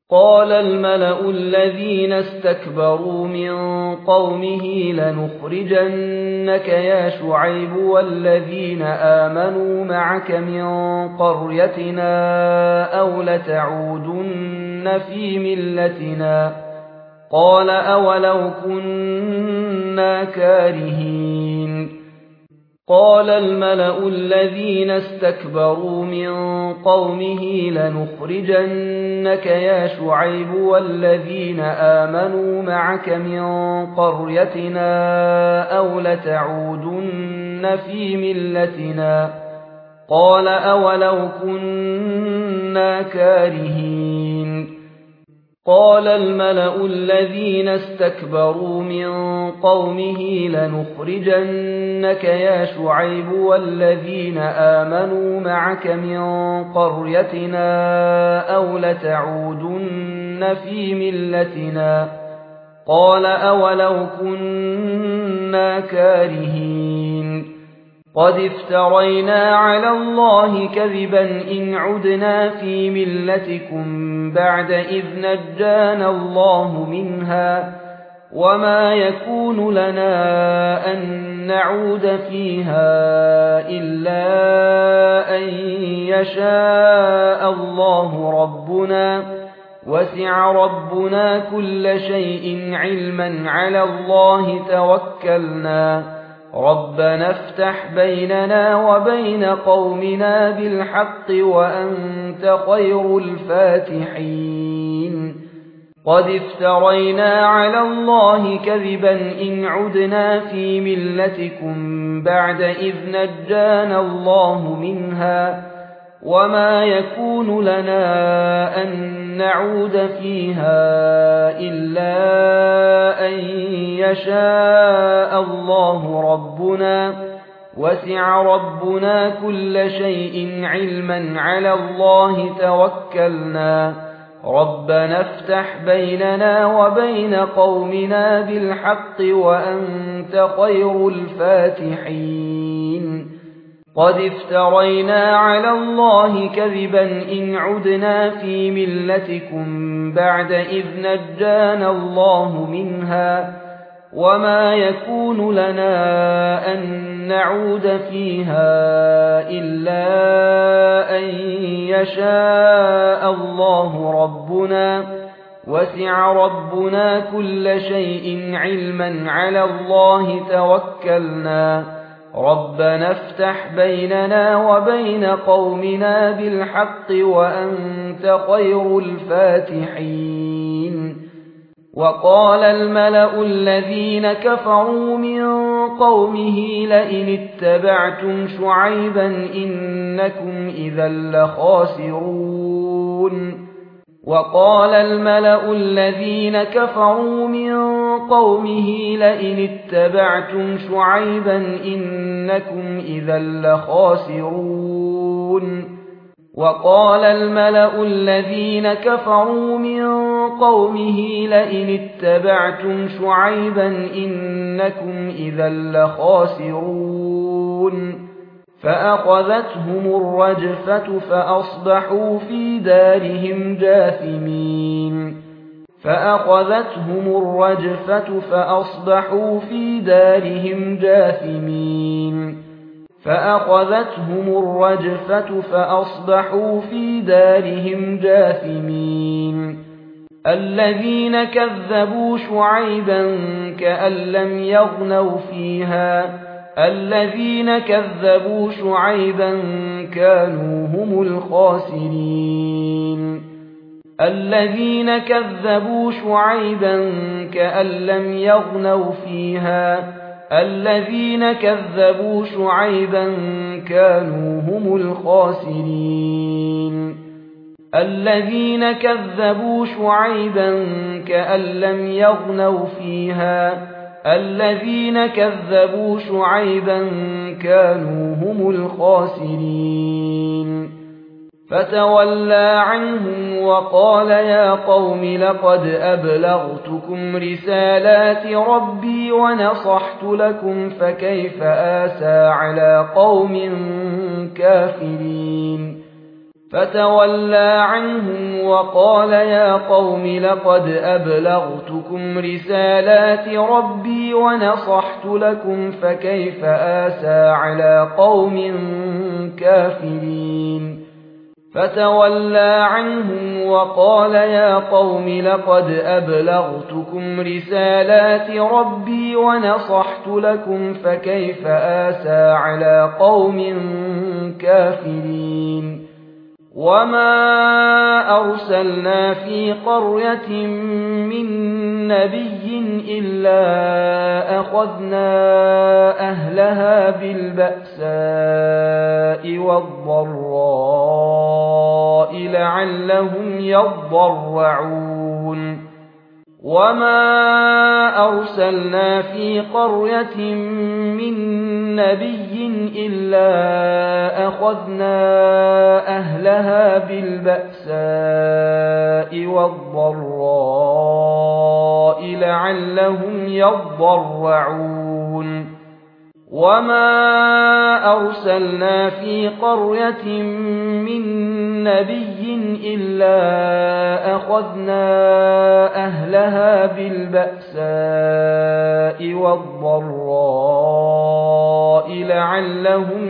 قال الملأ الذين استكبروا من قومه لنخرجنك يا شعيب والذين آمنوا معك من قريتنا أو لتعودن في ملتنا قال أولو كنا كارهين قال الملأ الذين استكبروا من قومه لنخرجنك يا شعيب والذين آمنوا معك من قريتنا أو لتعودن في ملتنا قال أولو كنا كارهين قال الملأ الذين استكبروا من قومه لنخرجنك يا شعيب والذين آمنوا معك من قريتنا أو لتعودن في ملتنا قال أولو كنا كارهين قد افترينا على الله كذبا إن عدنا في ملتكم بعد إذ نجانا الله منها وما يكون لنا أن نعود فيها إلا أن يشاء الله ربنا وسع ربنا كل شيء علما على الله توكلنا ربنا افتح بيننا وبين قومنا بالحق وأنت خير الفاتحين قد افترينا على الله كذبا إن عدنا في ملتكم بعد إذ نجانا الله منها وما يكون لنا أن نعود فيها إلا أن يشاء الله ربنا وسع ربنا كل شيء علما على الله توكلنا ربنا افتح بيننا وبين قومنا بالحق وأنت خير الفاتحين قد افترينا على الله كذبا إن عدنا في ملتكم بعد إذ نجانا الله منها وما يكون لنا أن نعود فيها إلا أن يشاء الله ربنا وسع ربنا كل شيء علما على الله توكلنا ربنا افتح بيننا وبين قومنا بالحق وأنت خير الفاتحين وقال الملأ الذين كفروا من قومه لئن اتبعتم شعيبا إنكم إذا لخاسرون وقال الملأ الذين كفروا من قومه لئن اتبعتم شعيبا إنكم إذا لخاسرون وقال الملأ الذين كفروا من قومه لئن اتبعتم شعيبا إنكم إذا لخاسرون فأخذتهم الرجفة فأصبحوا في دارهم جاثمين فأخذتهم الرجفة فأصبحوا في دارهم جاثمين فأخذتهم الرجفة فأصبحوا في دارهم جاثمين الذين كذبوا شعيبا كأن لم يغنوا فيها الذين كذبوا شعيبا كانوا هم الخاسرين الذين كذبوا شعيبا كأن لم يغنوا فيها الذين كذبوا شعيبا كانوا هم الخاسرين الذين كذبوا شعيبا كأن لم يغنوا فيها الذين كذبوا شعيبا كانوا هم الخاسرين فتولى عنهم وقال يا قوم لقد أبلغتكم رسالات ربي ونصحت لكم فكيف آسى على قوم كافرين فتولى عنهم وقال يا قوم لقد أبلغتكم رسالات ربي ونصحت لكم فكيف آسى على قوم كافرين فتولى عنهم وقال يا قوم لقد أبلغتكم رسالات ربي ونصحت لكم فكيف آسى على قوم كافرين وما أرسلنا في قرية من نبي إلا أخذنا أهلها بالبأساء والضراء لعلهم يضرعون وما أرسلنا في قرية من نبي إلا أخذنا أهلها بالبأساء والضراء لعلهم يضرعون وما أرسلنا في قرية من نبي إلا أخذنا أهلها بالبأساء والضراء لعلهم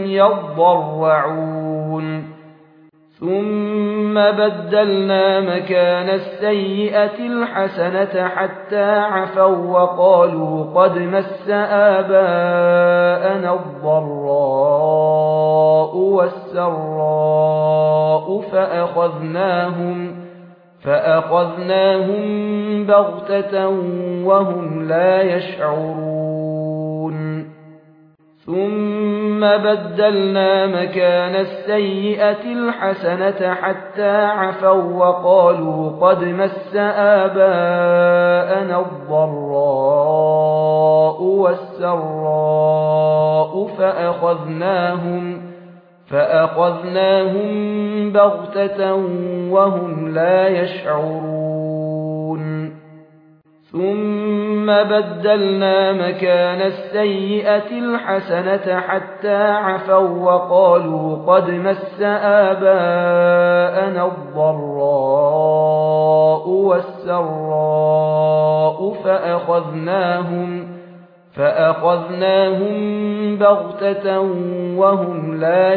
يضرعون ثم بدلنا مكان السيئة الحسنة حتى عفوا وقالوا قد مس آباءنا الضراء والسراء فأخذناهم بغتة وهم لا يشعرون ثم بدلنا مكان السيئة الحسنة حتى عفوا وقالوا قد مس آباءنا الضراء والسراء فأخذناهم بغتة وهم لا يشعرون ثم بدلنا مكان السيئة الحسنة حتى عفوا وقالوا قد مس آباءنا الضراء والسراء فأخذناهم بغتة وهم لا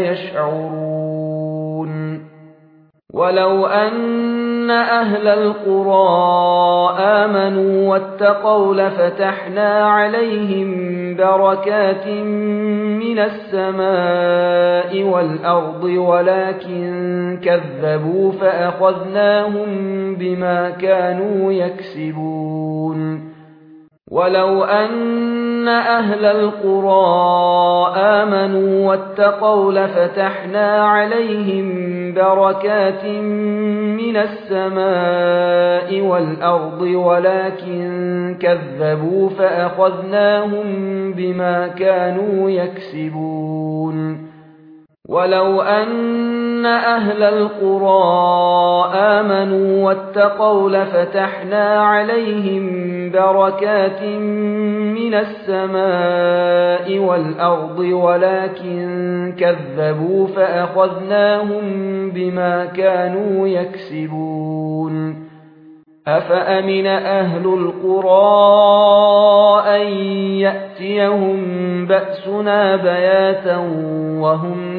يشعرون ولو أن أهل القرى آمنوا واتقوا لفتحنا عليهم بركات من السماء والأرض ولكن كذبوا فأخذناهم بما كانوا يكسبون ولو أن أهل القرى آمنوا واتقوا لفتحنا عليهم بركات من السماء والأرض ولكن كذبوا فأخذناهم بما كانوا يكسبون ولو أن أهل القرى آمنوا واتقوا لفتحنا عليهم بركات من السماء والأرض ولكن كذبوا فأخذناهم بما كانوا يكسبون أفأمن أهل القرى أن يأتيهم بأسنا بياتا وهم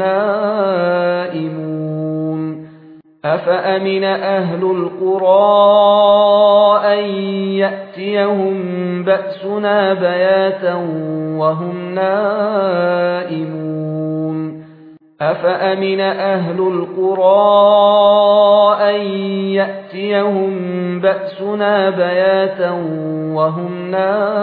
نائمون أفأمن أهل القرى أن يأتيهم بأسنا بياتا وهم نائمون أفأمن أهل القرى أن يأتيهم بأسنا بياتا وهم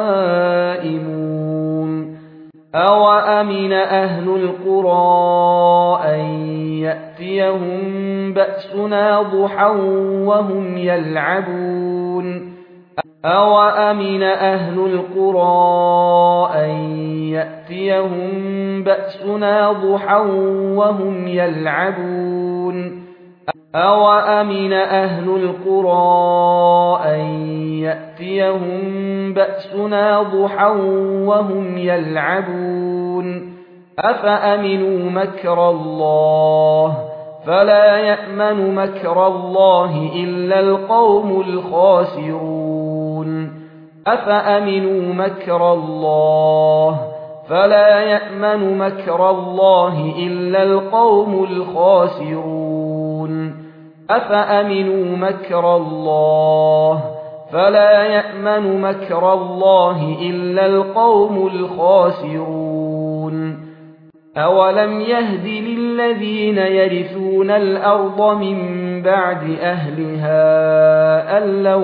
نائمون أوأمن أهل القرى أن يأتيهم بأسنا ضحى وهم يلعبون أوأمن أهل القرى أن يأتيهم بأسنا ضحى وهم يلعبون أوأمن أهل القرى أن يأتيهم بأسنا ضحى وهم يلعبون أفأمنوا مكر الله فلا يأمن مكر الله إلا القوم الخاسرون أفأمنوا مكر الله فلا يأمن مكر الله إلا القوم الخاسرون أفأمنوا مكر الله فلا يأمن مكر الله إلا القوم الخاسرون أولم يهد للذين يرثون الأرض من بعد أهلها أن لو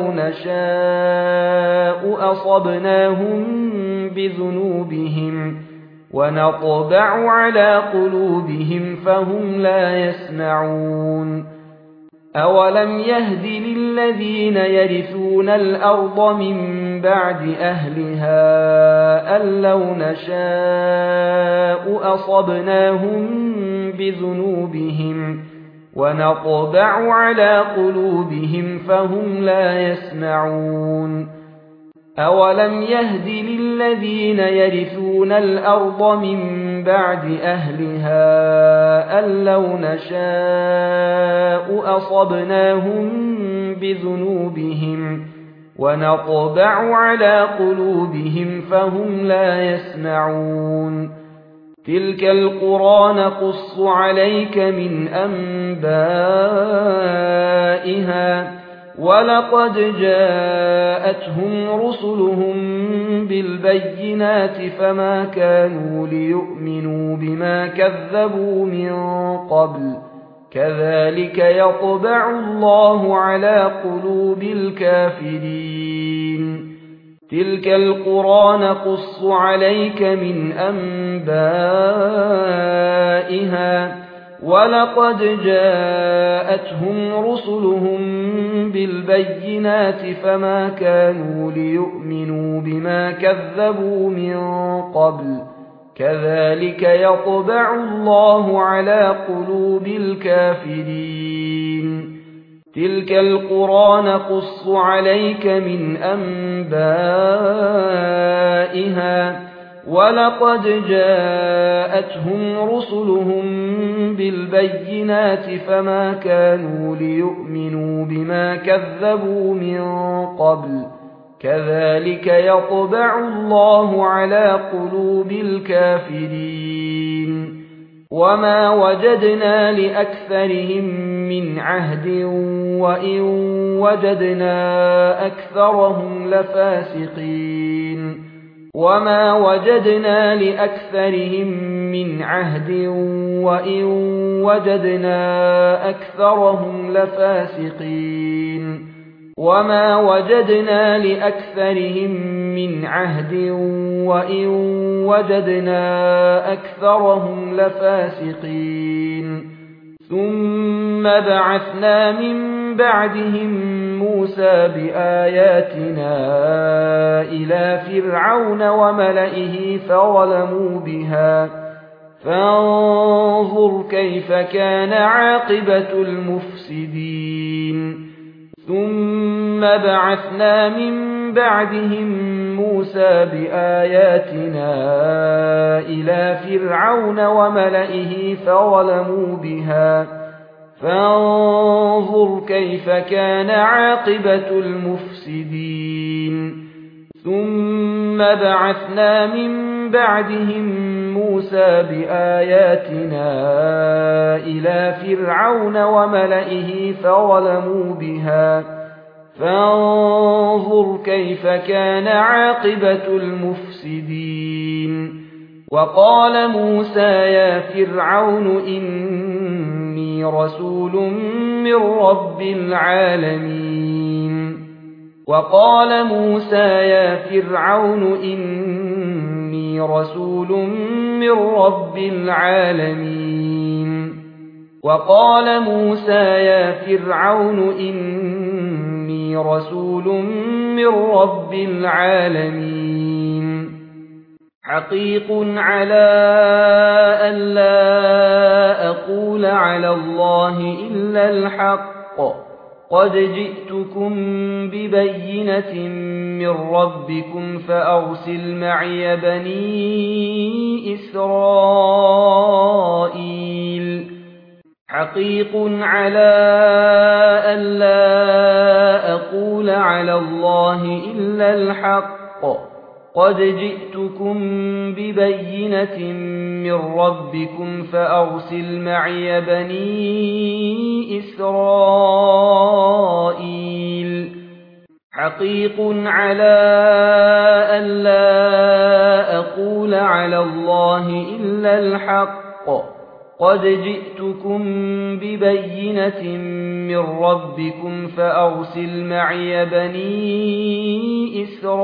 نشاء أصبناهم بذنوبهم ونطبع على قلوبهم فهم لا يسمعون أولم يهد للذين يرثون الأرض من بعد أهلها أن لو نشاء أصبناهم بذنوبهم ونطبع على قلوبهم فهم لا يسمعون أولم يهد للذين يرثون الأرض من بعد أهلها أن لو نشاء أصبناهم بذنوبهم ونطبع على قلوبهم فهم لا يسمعون تلك القرى نقص عليك من أنبائها ولقد جاءتهم رسلهم بالبينات فما كانوا ليؤمنوا بما كذبوا من قبل كذلك يطبع الله على قلوب الكافرين تلك القرى نقص عليك من أنبائها ولقد جاءتهم رسلهم بالبينات فما كانوا ليؤمنوا بما كذبوا من قبل كذلك يطبع الله على قلوب الكافرين تلك القرى نقص عليك من أنبائها ولقد جاءتهم رسلهم بالبينات فما كانوا ليؤمنوا بما كذبوا من قبل كذلك يطبع الله على قلوب الكافرين وما وجدنا لأكثرهم من عهد وإن وجدنا أكثرهم لفاسقين وما وجدنا لأكثرهم من عهد وإن وجدنا أكثرهم لفاسقين وما وجدنا لأكثرهم من عهد وإن وجدنا أكثرهم لفاسقين ثم بعثنا من بعدهم موسى بآياتنا إلى فرعون وملئه فظلموا بها فانظر كيف كان عاقبة المفسدين ثم بعثنا من بعدهم موسى بآياتنا إلى فرعون وملئه فظلموا بها فانظر كيف كان عاقبة المفسدين ثم بعثنا من بعدهم موسى بآياتنا إلى فرعون وملئه فظلموا بها فانظر كيف كان عاقبة المفسدين وقال موسى يا فرعون إني رسول من رب العالمين وقال موسى يا فرعون إني رسول من رب العالمين وقال موسى يا فرعون إني رسول من رب العالمين حقيق على أن لا أقول على الله إلا الحق قد جئتكم ببينة من ربكم فأرسل معي بني إسرائيل حقيق على ألا أقول على الله إلا الحق قد جئتكم ببينة من ربكم فأرسل معي بني إسرائيل حقيق على ألا أقول على الله إلا الحق قد جئتكم ببينة من ربكم فأرسل معي بني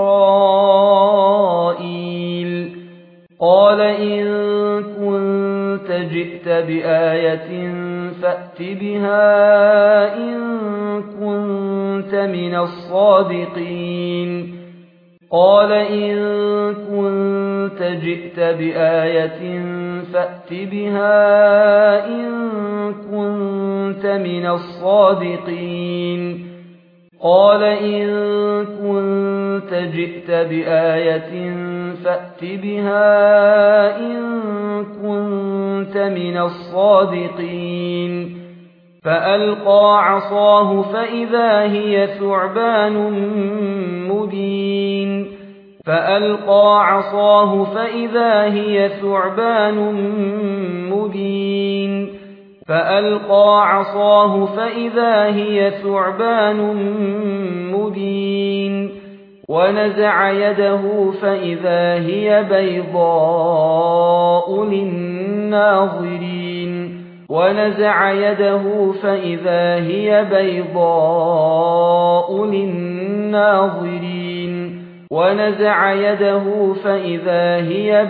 إسرائيل قال إن كنت جئت بآية فأت بها إن كنت من الصادقين قال إن كنت جئت بآية فأت بها إن كنت من الصادقين قال إن كنت جئت بآية فأت بها إن كنت من الصادقين فألقى عصاه فإذا هي ثعبان مبين فألقى عصاه فإذا هي ثعبان مبين فألقى عصاه فإذا هي ثعبان مبين ونزع يده فإذا هي بيضاء للناظرين ونزع يده فإذا هي بيضاء للناظرين ونزع يده فإذا هي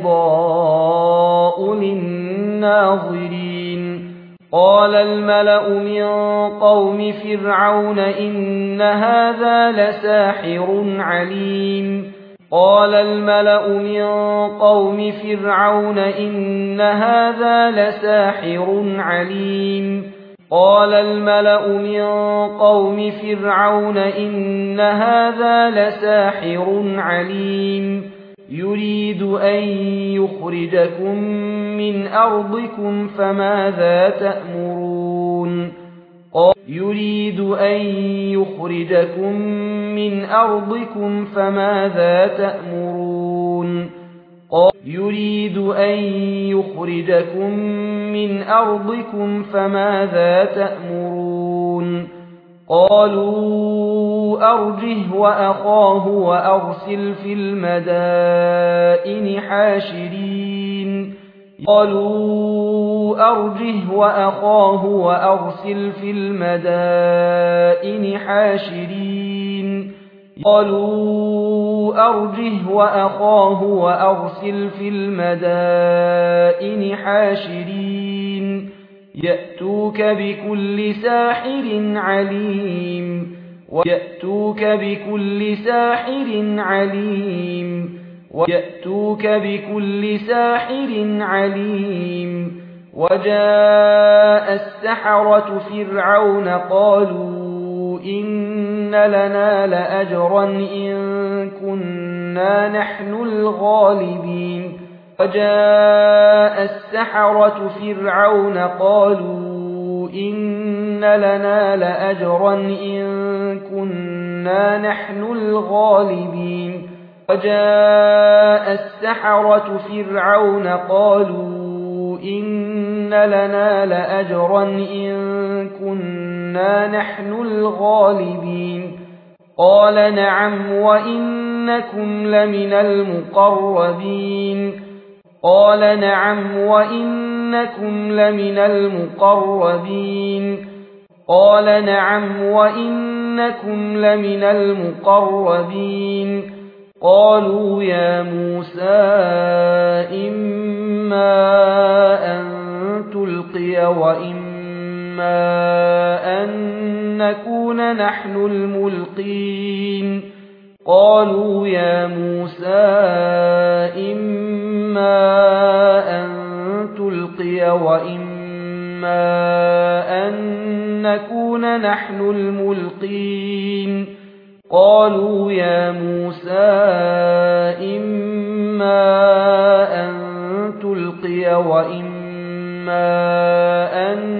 بيضاء للناظرين قال الملأ من قوم فرعون إن هذا لساحر عليم قال الملأ من قوم فرعون إن هذا لساحر عليم قال الملأ من قوم فرعون إن هذا لساحر عليم يريد أن يخرجكم من أرضكم فماذا تأمرون يريد أن يخرجكم من أرضكم فماذا تأمرون يريد أن يخرجكم من أرضكم فماذا تأمرون قالوا أرجه وأخاه وأرسل في المدائن حاشرين قالوا أرجه وأخاه وأرسل في المدائن حاشرين قالوا أرجه وأخاه وأرسل في المدائن حاشرين يأتوك بكل ساحر عليم ويأتوك بكل ساحر عليم ويأتوك بكل ساحر عليم وجاء السحرة فرعون قالوا إن لنا لأجرا إن كنا نحن الغالبين وجاء السحرة فرعون قالوا إن لنا لأجرا إن كنا نحن الغالبين وجاء السحرة فرعون قالوا إن لنا لأجرا إن كنا نحن الغالبين قال نعم وإنكم لمن المقربين قال نعم وإنكم لمن المقربين قال نعم وإنكم لمن المقربين قالوا يا موسى إما أن تلقي وإما أن نكون نحن الملقين قالوا يا موسى إما أن تلقي وإما أن نكون نحن الملقين قالوا يا موسى إما أن تلقي وإما أن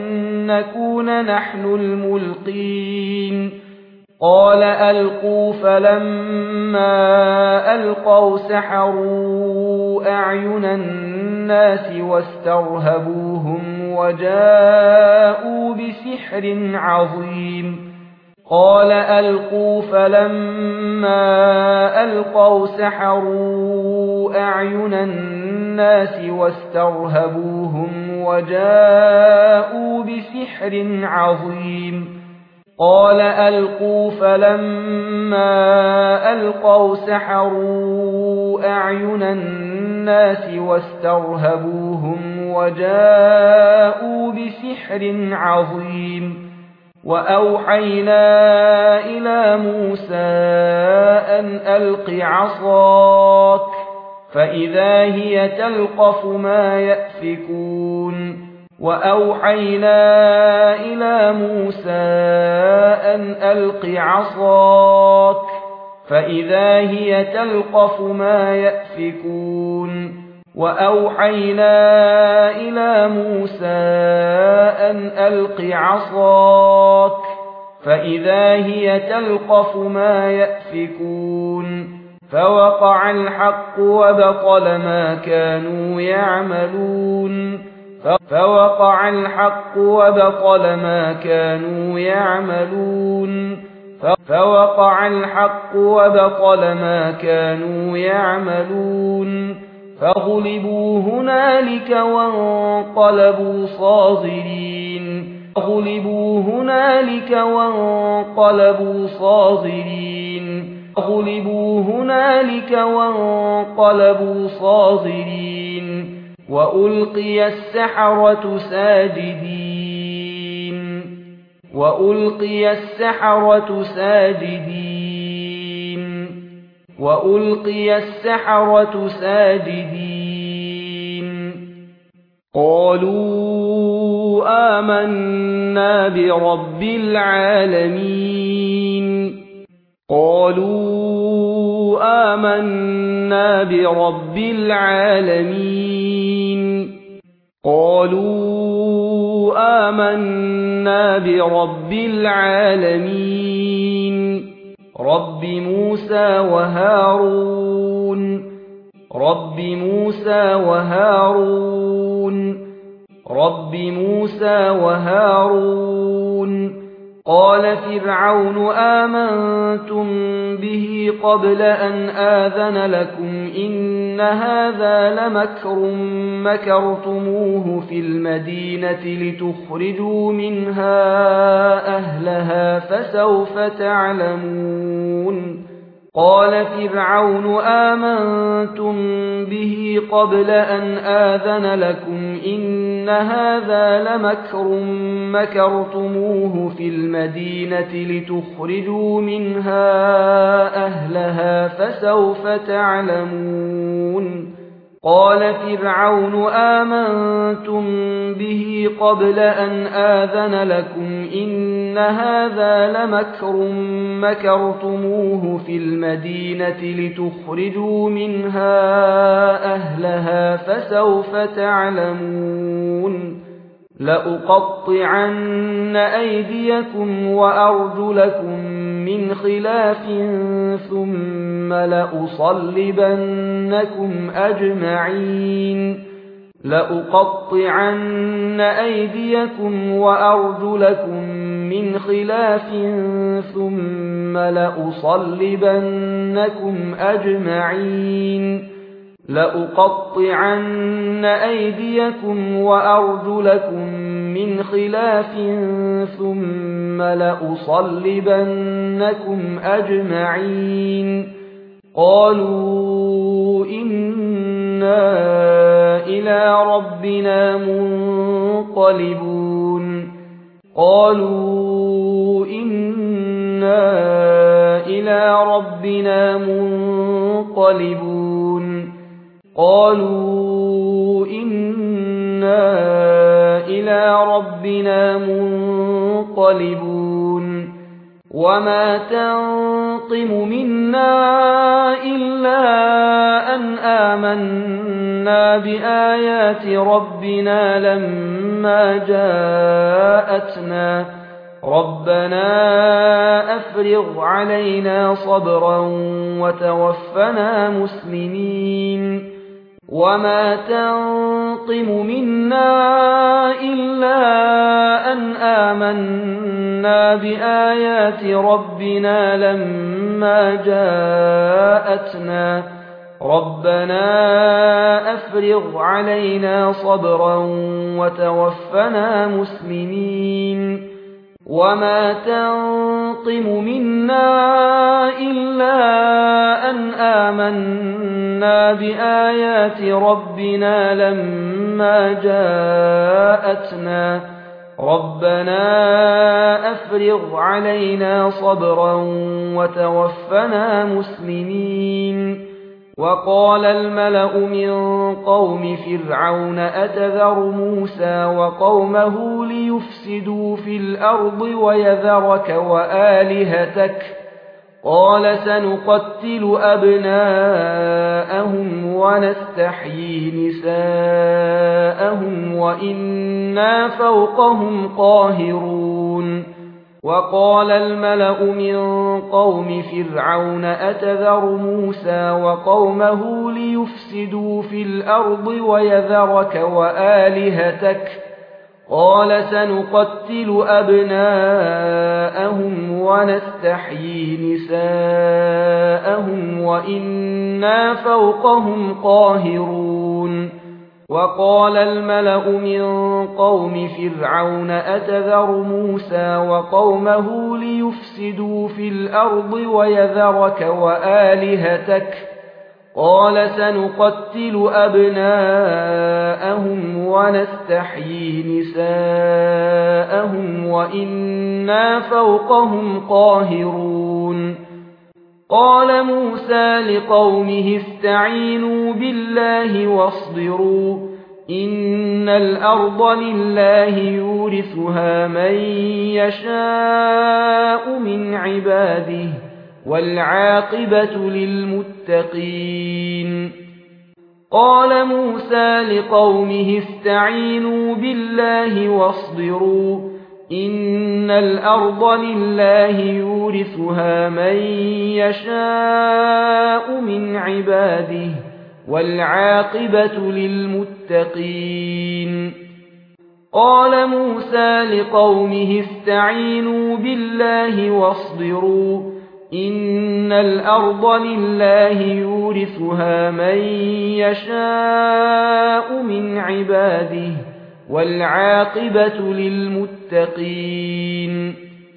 نكون نحن الملقين قال ألقوا فلما ألقوا سحروا أعين الناس واسترهبوهم وجاءوا بسحر عظيم قال ألقوا فلما ألقوا سحروا أعين الناس واسترهبوهم وجاءوا بسحر عظيم قال ألقوا فلما ألقوا سحروا أعين الناس واسترهبوهم وجاءوا بسحر عظيم وأوحينا إلى موسى أن ألق عصاك فإذا هي تلقف ما يأفكون وأوحينا إلى موسى أن ألق عصاك فإذا هي تلقف ما يأفكون وأوحينا إلى موسى أن ألق عصاك فإذا هي تلقف ما يأفكون فوقع الحق وبطل ما كانوا يعملون فوقع الحق وبطل ما كانوا يعملون فوقع الحق وبطل ما كانوا يعملون فغلبوا هنالك وانقلبوا صاغرين فغلبوا هنالك وانقلبوا صاغرين فغلبوا هنالك وانقلبوا صاغرين وألقي السحرة ساجدين وألقي السحرة ساجدين وألقي السحرة ساجدين قالوا آمنا برب العالمين قالوا آمنا برب العالمين قالوا آمنا برب العالمين رب موسى وهارون رب موسى وهارون رب موسى وهارون قال فرعون آمنتم به قبل أن آذن لكم إن هذا لمكر مكرتموه في المدينة لتخرجوا منها أهلها فسوف تعلمون قال فرعون آمنتم به قبل أن آذن لكم إن هذا لمكر مكرتموه في المدينة لتخرجوا منها أهلها فسوف تعلمون قال فرعون آمنتم به قبل أن آذن لكم إن هذا لمكر مكرتموه في المدينة لتخرجوا منها أهلها فسوف تعلمون لأقطعن أيديكم وأرجلكم من خلاف ثم لأصلبنكم أجمعين لأقطعن أيديكم وأرجلكم من خلاف ثم لأصلبنكم أجمعين لأقطعن أيديكم وأرجلكم من خلاف ثم لأصلبنكم أجمعين قالوا إنا إلى ربنا منقلبون قالوا إنا إلى ربنا منقلبون قالوا إنا إلى ربنا منقلبون وما تنقم منا إلا أن آمنا بآيات ربنا لما جاءتنا ربنا أفرغ علينا صبرا وتوفنا مسلمين وما تنقم منا إلا أن آمنا بآيات ربنا لما جاءتنا ربنا أفرغ علينا صبرا وتوفنا مسلمين وما تنقم منا إلا أن آمنا بآيات ربنا لما جاءتنا ربنا أفرغ علينا صبرا وتوفنا مسلمين وقال الملأ من قوم فرعون أتذر موسى وقومه ليفسدوا في الأرض ويذرك وآلهتك قال سنقتل أبناءهم ونستحيي نساءهم وإنا فوقهم قاهرون وقال الملأ من قوم فرعون أتذر موسى وقومه ليفسدوا في الأرض ويذرك وآلهتك قال سنقتل أبناءهم ونستحيي نساءهم وإنا فوقهم قاهرون وقال الملأ من قوم فرعون أتذر موسى وقومه ليفسدوا في الأرض ويذرك وآلهتك قال سنقتل أبناءهم ونستحيي نساءهم وإنا فوقهم قاهرون قال موسى لقومه استعينوا بالله واصبروا إن الأرض لله يورثها من يشاء من عباده والعاقبة للمتقين قال موسى لقومه استعينوا بالله واصبروا إن الأرض لله يورثها من يشاء من عباده والعاقبة للمتقين قال موسى لقومه استعينوا بالله واصبروا إن الأرض لله يورثها من يشاء من عباده والعاقبة للمتقين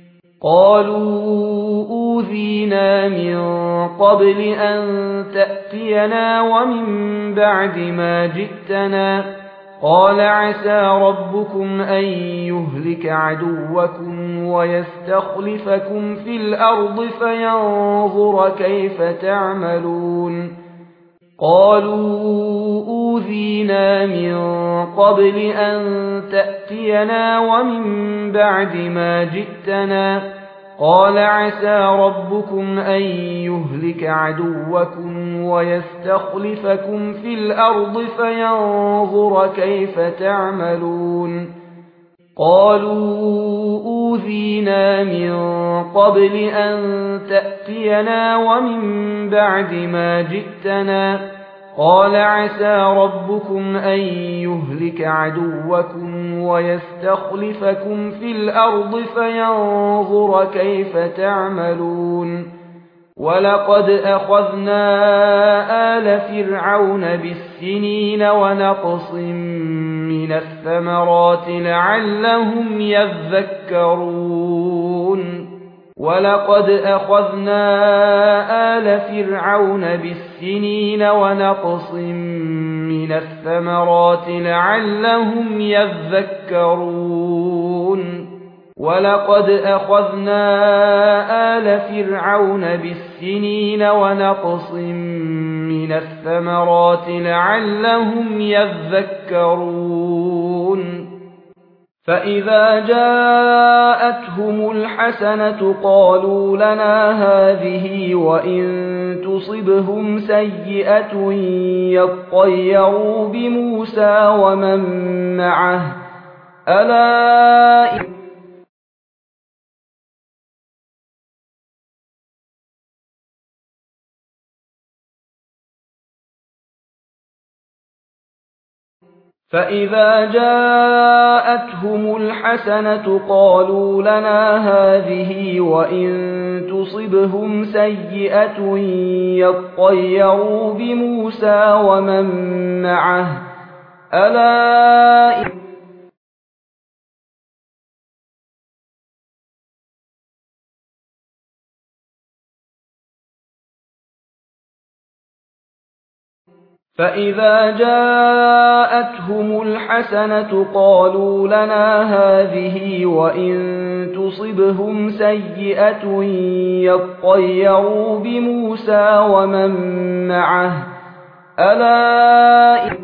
قالوا أوذينا من قبل أن تأتينا ومن بعد ما جئتنا قال عسى ربكم أن يهلك عدوكم ويستخلفكم في الأرض فينظر كيف تعملون قالوا أوذينا من قبل أن تأتينا ومن بعد ما جئتنا قال عسى ربكم أن يهلك عدوكم ويستخلفكم في الأرض فينظر كيف تعملون قالوا أوذينا من قبل أن تأتينا ومن بعد ما جئتنا قال عسى ربكم أن يهلك عدوكم ويستخلفكم في الأرض فينظر كيف تعملون ولقد أخذنا آل فرعون بالسنين ونقص من الثمرات لعلهم يذكرون ولقد أخذنا آل فرعون بالسنين ونقص من الثمرات لعلهم يذكرون ولقد أخذنا آل فرعون بالسنين ونقص من الثمرات لعلهم يذكرون فإذا جاءتهم الحسنة قالوا لنا هذه وإن تصبهم سيئة يطيروا بموسى ومن معه ألا فإذا جاءتهم الحسنة قالوا لنا هذه وإن تصبهم سيئة يطيروا بموسى ومن معه ألا فإذا جاءتهم الحسنة قالوا لنا هذه وإن تصبهم سيئة يطيروا بموسى ومن معه ألا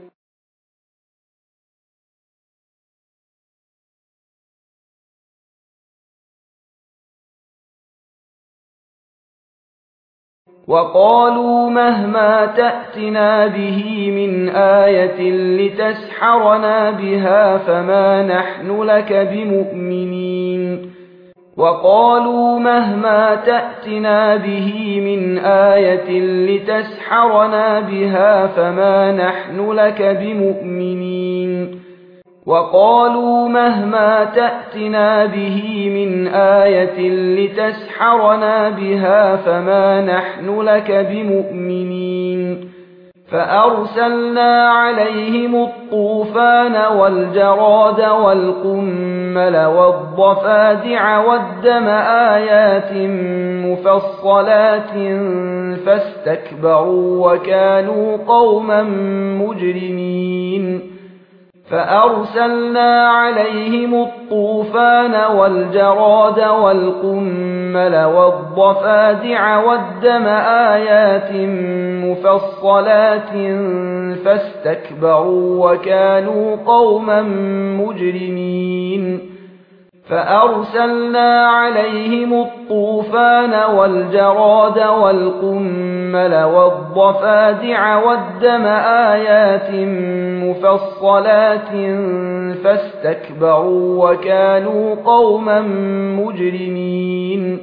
وقالوا مهما تأتنا به من آية لتسحرنا بها فما نحن لك بمؤمنين وقالوا مهما تأتنا به من آية لتسحرنا بها فما نحن لك بمؤمنين وقالوا مهما تأتنا به من آية لتسحرنا بها فما نحن لك بمؤمنين فأرسلنا عليهم الطوفان والجراد والقمل والضفادع والدم آيات مفصلات فاستكبروا وكانوا قوما مجرمين فأرسلنا عليهم الطوفان والجراد والقمل والضفادع والدم آيات مفصلات فاستكبروا وكانوا قوما مجرمين فأرسلنا عليهم الطوفان والجراد والقمل والضفادع والدم آيات مفصلات فاستكبروا وكانوا قوما مجرمين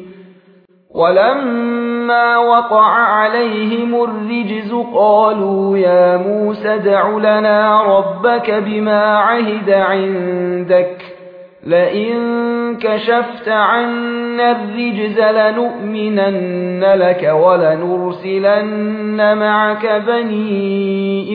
ولما وقع عليهم الرجز قالوا يا موسى ادع لنا ربك بما عهد عندك لئن كشفت عنا الرجز لنؤمنن لك ولنرسلن معك بني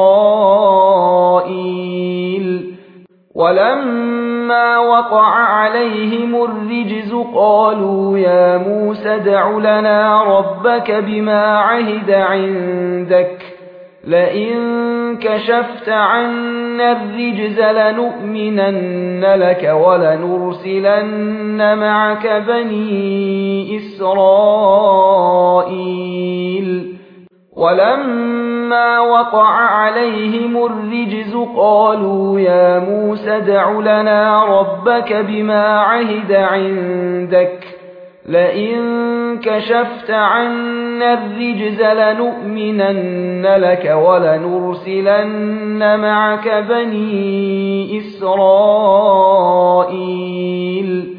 إسرائيل ولما وقع عليهم الرجز قالوا يا موسى ادع لنا ربك بما عهد عندك لئن كشفت عنا الرجز لنؤمنن لك ولنرسلن معك بني إسرائيل ولما وقع عليهم الرجز قالوا يا موسى ادع لنا ربك بما عهد عندك لئن كشفت عنا الرجز لنؤمنن لك ولنرسلن معك بني إسرائيل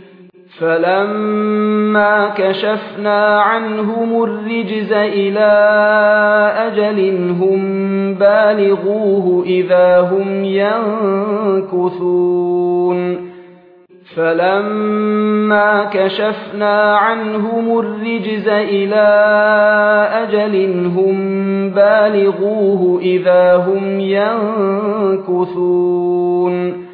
فلما كشفنا عنهم الرجز إلى أجل هم بالغوه إذا هم ينكثون فلما كشفنا عنهم الرجز إلى أجل هم بالغوه إذا هم ينكثون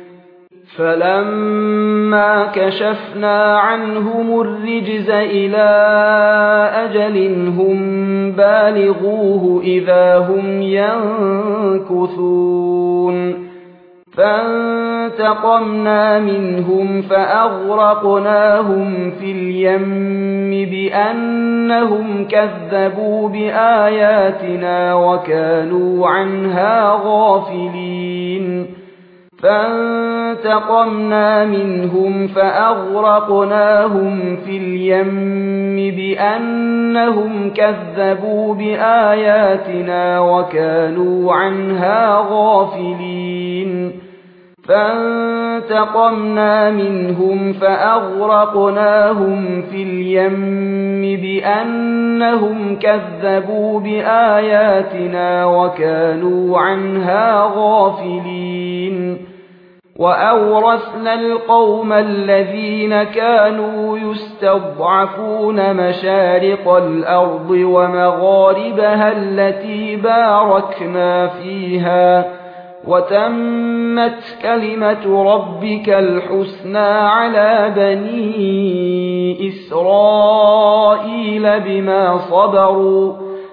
فلما كشفنا عنهم الرجز إلى أجل هم بالغوه إذا هم ينكثون فانتقمنا منهم فأغرقناهم في اليم بأنهم كذبوا بآياتنا وكانوا عنها غافلين فانتقمنا منهم فأغرقناهم في اليم بأنهم كذبوا بآياتنا وكانوا عنها غافلين فانتقمنا منهم فأغرقناهم في اليم بأنهم كذبوا بآياتنا وكانوا عنها غافلين وأورثنا القوم الذين كانوا يستضعفون مشارق الأرض ومغاربها التي باركنا فيها وتمت كلمة ربك الحسنى على بني إسرائيل بما صبروا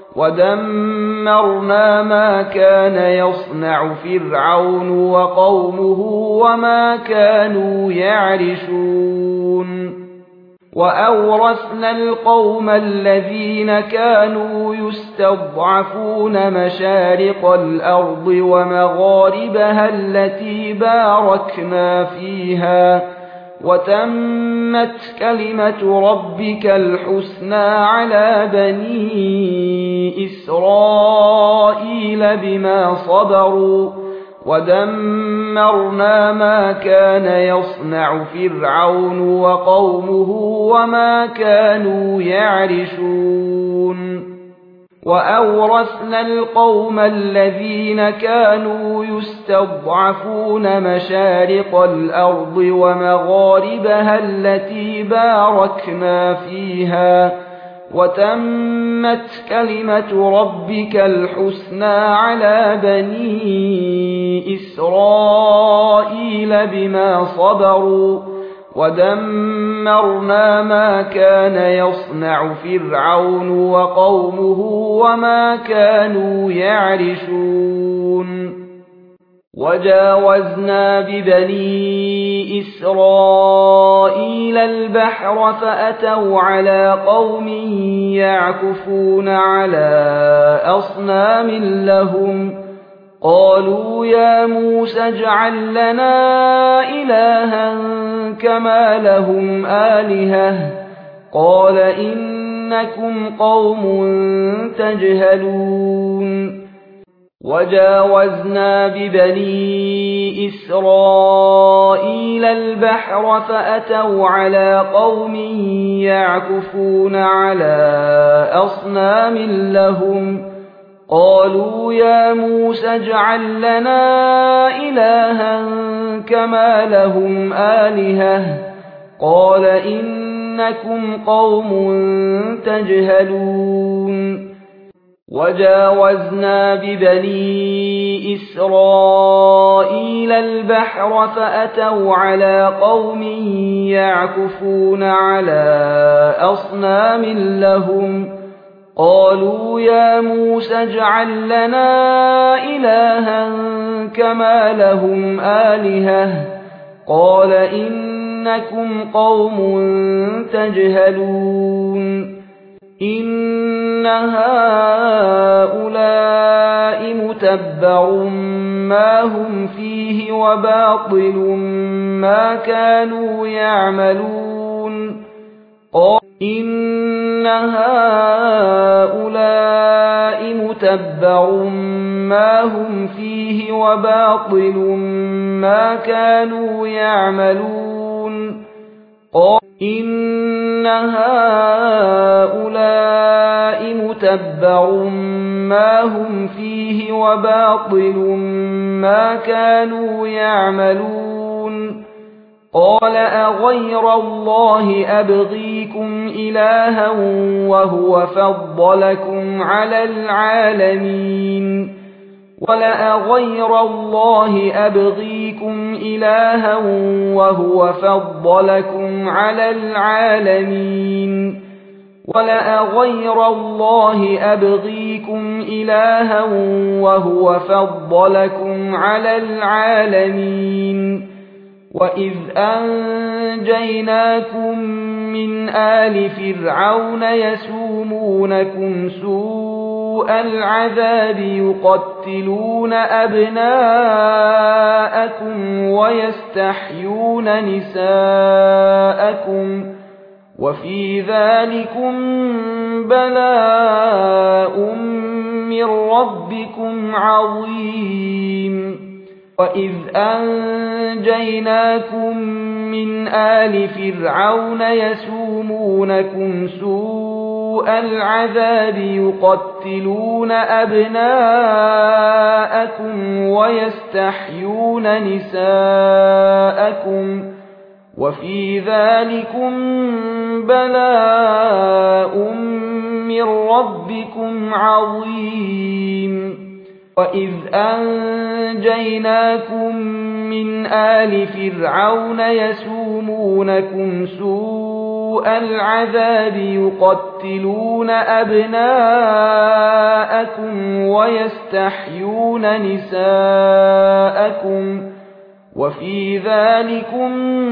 ودمرنا ما كان يصنع فرعون وقومه وما كانوا يعرشون وأورثنا القوم الذين كانوا يستضعفون مشارق الأرض ومغاربها التي باركنا فيها وتمت كلمة ربك الحسنى على بني إسرائيل بما صبروا ودمرنا ما كان يصنع فرعون وقومه وما كانوا يعرشون وأورثنا القوم الذين كانوا يستضعفون مشارق الأرض ومغاربها التي باركنا فيها وتمت كلمة ربك الحسنى على بني إسرائيل بما صبروا ودمرنا ما كان يصنع فرعون وقومه وما كانوا يعرشون وجاوزنا ببني إسرائيل البحر فأتوا على قوم يعكفون على أصنام لهم قالوا يا موسى اجعل لنا إلها كما لهم آلهة قال إنكم قوم تجهلون وجاوزنا ببني إسرائيل البحر فأتوا على قوم يعكفون على أصنام لهم قالوا يا موسى اجعل لنا إلها كما لهم آلهة قال إنكم قوم تجهلون وجاوزنا ببني إسرائيل البحر فأتوا على قوم يعكفون على أصنام لهم قالوا يا موسى اجعل لنا إلها كما لهم آلهة قال إنكم قوم تجهلون إن هؤلاء متبر ما هم فيه وباطل ما كانوا يعملون قال إن هؤلاء متبر ما هم فيه وباطل ما كانوا يعملون قال إن هؤلاء متبر ما هم فيه وباطل ما كانوا يعملون قال أغير الله أبغيكم إلها وهو فضلكم على العالمين ولأغير الله أبغيكم إلها وهو فضلكم على العالمين ولأغير الله أبغيكم إلها وهو فضلكم على العالمين وإذ أنجيناكم من آل فرعون يسومونكم سوء العذاب يقتلون أبناءكم ويستحيون نساءكم وفي ذلكم بلاء من ربكم عظيم وإذ أنجيناكم من آل فرعون يسومونكم سوء العذاب يقتلون أبناءكم ويستحيون نساءكم وفي ذلكم بلاء من ربكم عظيم وإذ أنجيناكم من آل فرعون يسومونكم سوء العذاب يقتلون أبناءكم ويستحيون نساءكم وفي ذلكم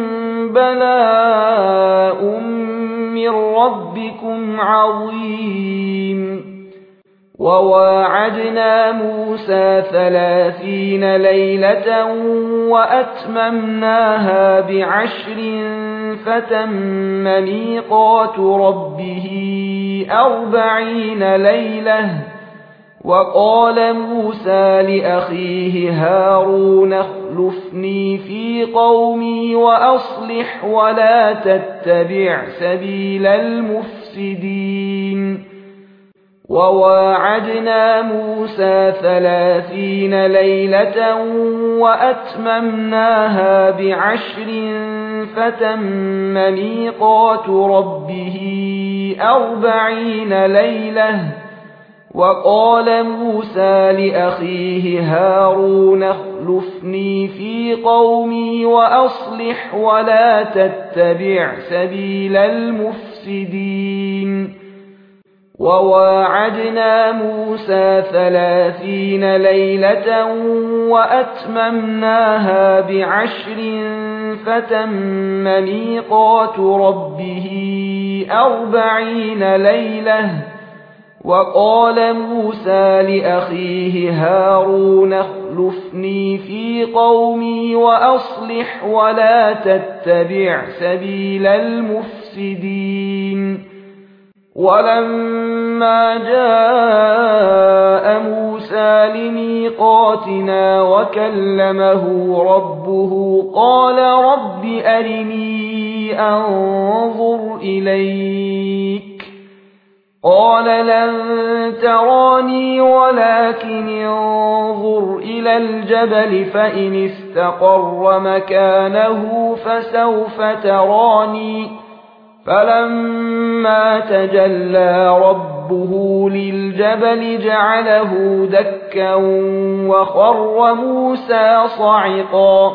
بلاء من ربكم عظيم وواعدنا موسى 30 ليلة وأتممناها ب10 فتم ميقات ربه 40 ليلة وقال موسى لأخيه هارون اخلفني في قومي وأصلح ولا تتبع سبيل المفسدين وواعدنا موسى 30 ليلة وأتممناها ب10 فتم ميقات ربه 40 ليلة وقال موسى لأخيه هارون اخلفني في قومي وأصلح ولا تتبع سبيل المفسدين وواعدنا موسى 30 ليلة وأتممناها ب10 فتم ميقات ربه 40 ليلة وقال موسى لأخيه هارون اخلفني في قومي وأصلح ولا تتبع سبيل المفسدين ولما جاء موسى لميقاتنا وكلمه ربه قال رب أرني أنظر إليك قال لن تراني ولكن انظر إلى الجبل فإن استقر مكانه فسوف تراني فلما تجلى ربه للجبل جعله دكا وخر موسى صعقا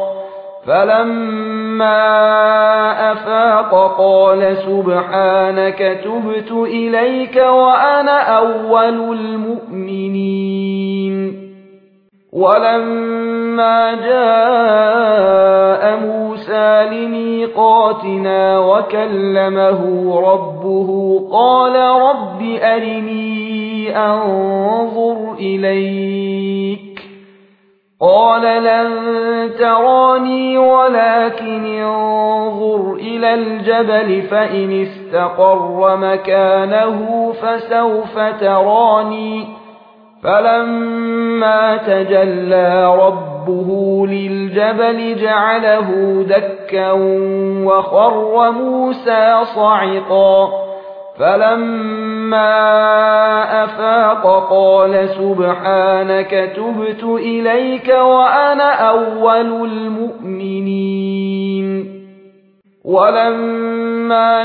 فلما أفاق قال سبحانك تبت إليك وأنا أول المؤمنين ولما جاء موسى لميقاتنا وكلمه ربه قال رب أرني أنظر إليك قال لن تراني ولكن انظر إلى الجبل فإن استقر مكانه فسوف تراني فلما تجلى ربه للجبل جعله دكا وخر موسى صعقا فلما أفاق قال سبحانك تبت إليك وأنا أول المؤمنين ولما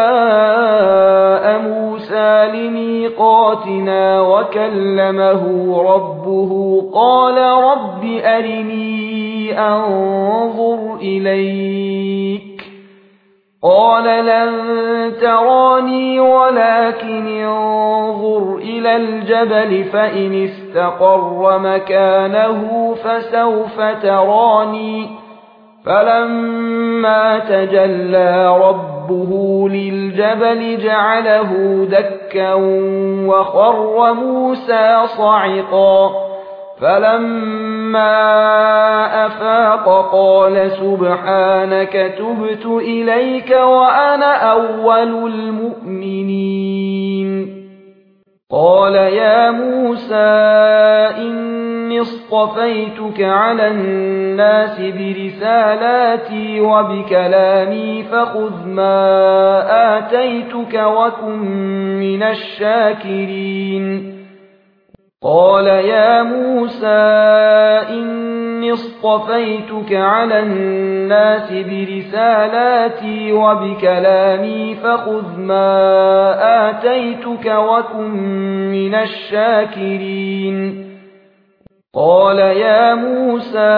جاء موسى لميقاتنا وكلمه ربه قال رب أرني أنظر إليك قال لن تراني ولكن انظر إلى الجبل فإن استقر مكانه فسوف تراني فلما تجلى ربه للجبل جعله دكا وخر موسى صعقا فلما أفاق قال سبحانك تبت إليك وأنا أول المؤمنين قال يا موسى إني اصطفيتك على الناس برسالاتي وبكلامي فخذ ما آتيتك وكن من الشاكرين قال يا موسى إني اصطفيتك على الناس برسالاتي وبكلامي فخذ ما آتيتك وكن من الشاكرين قال يا موسى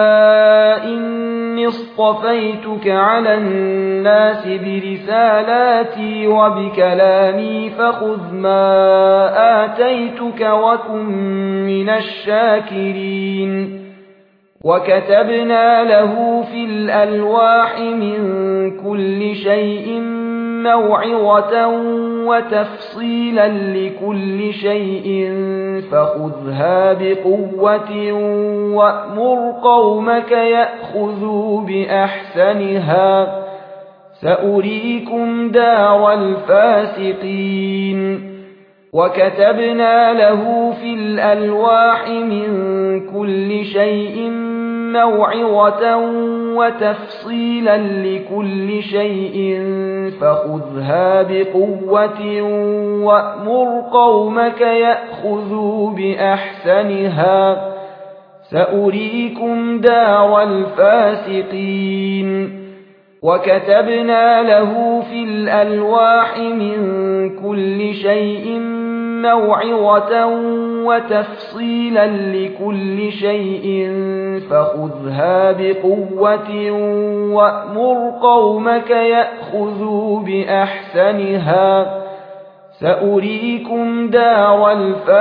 إني اصطفيتك على الناس برسالاتي وبكلامي فخذ ما آتيتك وكن من الشاكرين وكتبنا له في الألواح من كل شيء موعظة وتفصيلا لكل شيء فخذها بقوة وأمر قومك يأخذوا بأحسنها سأريكم دار الفاسقين وكتبنا له في الألواح من كل شيء موعظة وتفصيلا لكل شيء فخذها بقوة وأمر قومك يأخذوا بأحسنها سأريكم دار الفاسقين وكتبنا له في الألواح من كل شيء موعظة وتفصيلا لكل شيء فخذها بقوة وأمر قومك يأخذوا بأحسنها سأريكم دار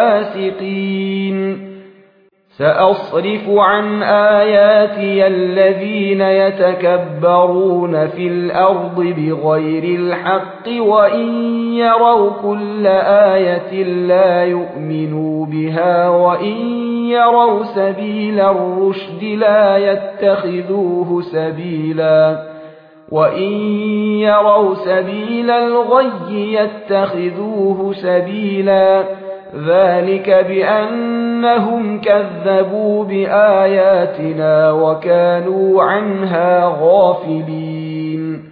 الفاسقين سأصرف عن آياتي الذين يتكبرون في الأرض بغير الحق وإن يروا كل آية لا يؤمنوا بها وإن يروا سبيل الرشد لا يتخذوه سبيلا وإن يروا سبيل الغي يتخذوه سبيلا ذلك بأنهم كذبوا بآياتنا وكانوا عنها غافلين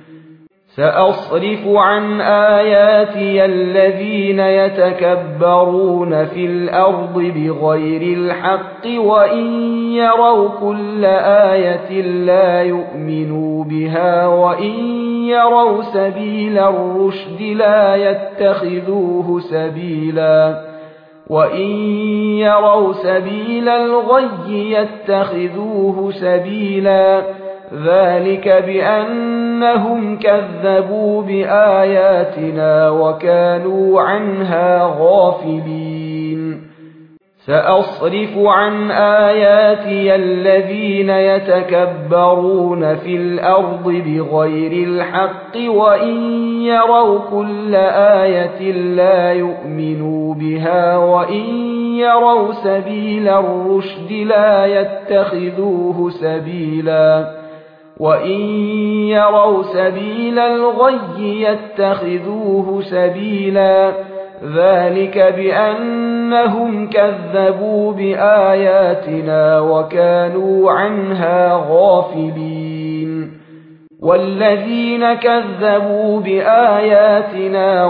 سأصرف عن آياتي الذين يتكبرون في الأرض بغير الحق وإن يروا كل آية لا يؤمنوا بها وإن يروا سبيل الرشد لا يتخذوه سبيلا وإن يروا سبيل الغي يتخذوه سبيلا ذلك بأنهم كذبوا بآياتنا وكانوا عنها غافلين سأصرف عن آياتي الذين يتكبرون في الأرض بغير الحق وإن يروا كل آية لا يؤمنوا بها وإن يروا سبيل الرشد لا يتخذوه سبيلا وإن يروا سبيل الغي يتخذوه سبيلا ذلك بأنهم كذبوا بآياتنا وكانوا عنها غافلين والذين كذبوا بآياتنا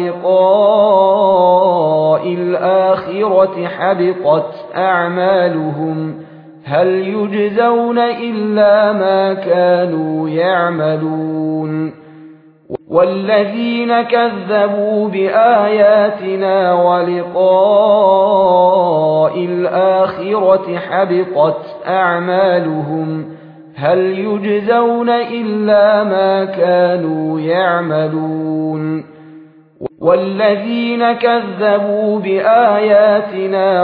ولقاء الآخرة حبطت أعمالهم هل يجزون إلا ما كانوا يعملون والذين كذبوا بآياتنا ولقاء الآخرة حبطت أعمالهم هل يجزون إلا ما كانوا يعملون والذين كذبوا بآياتنا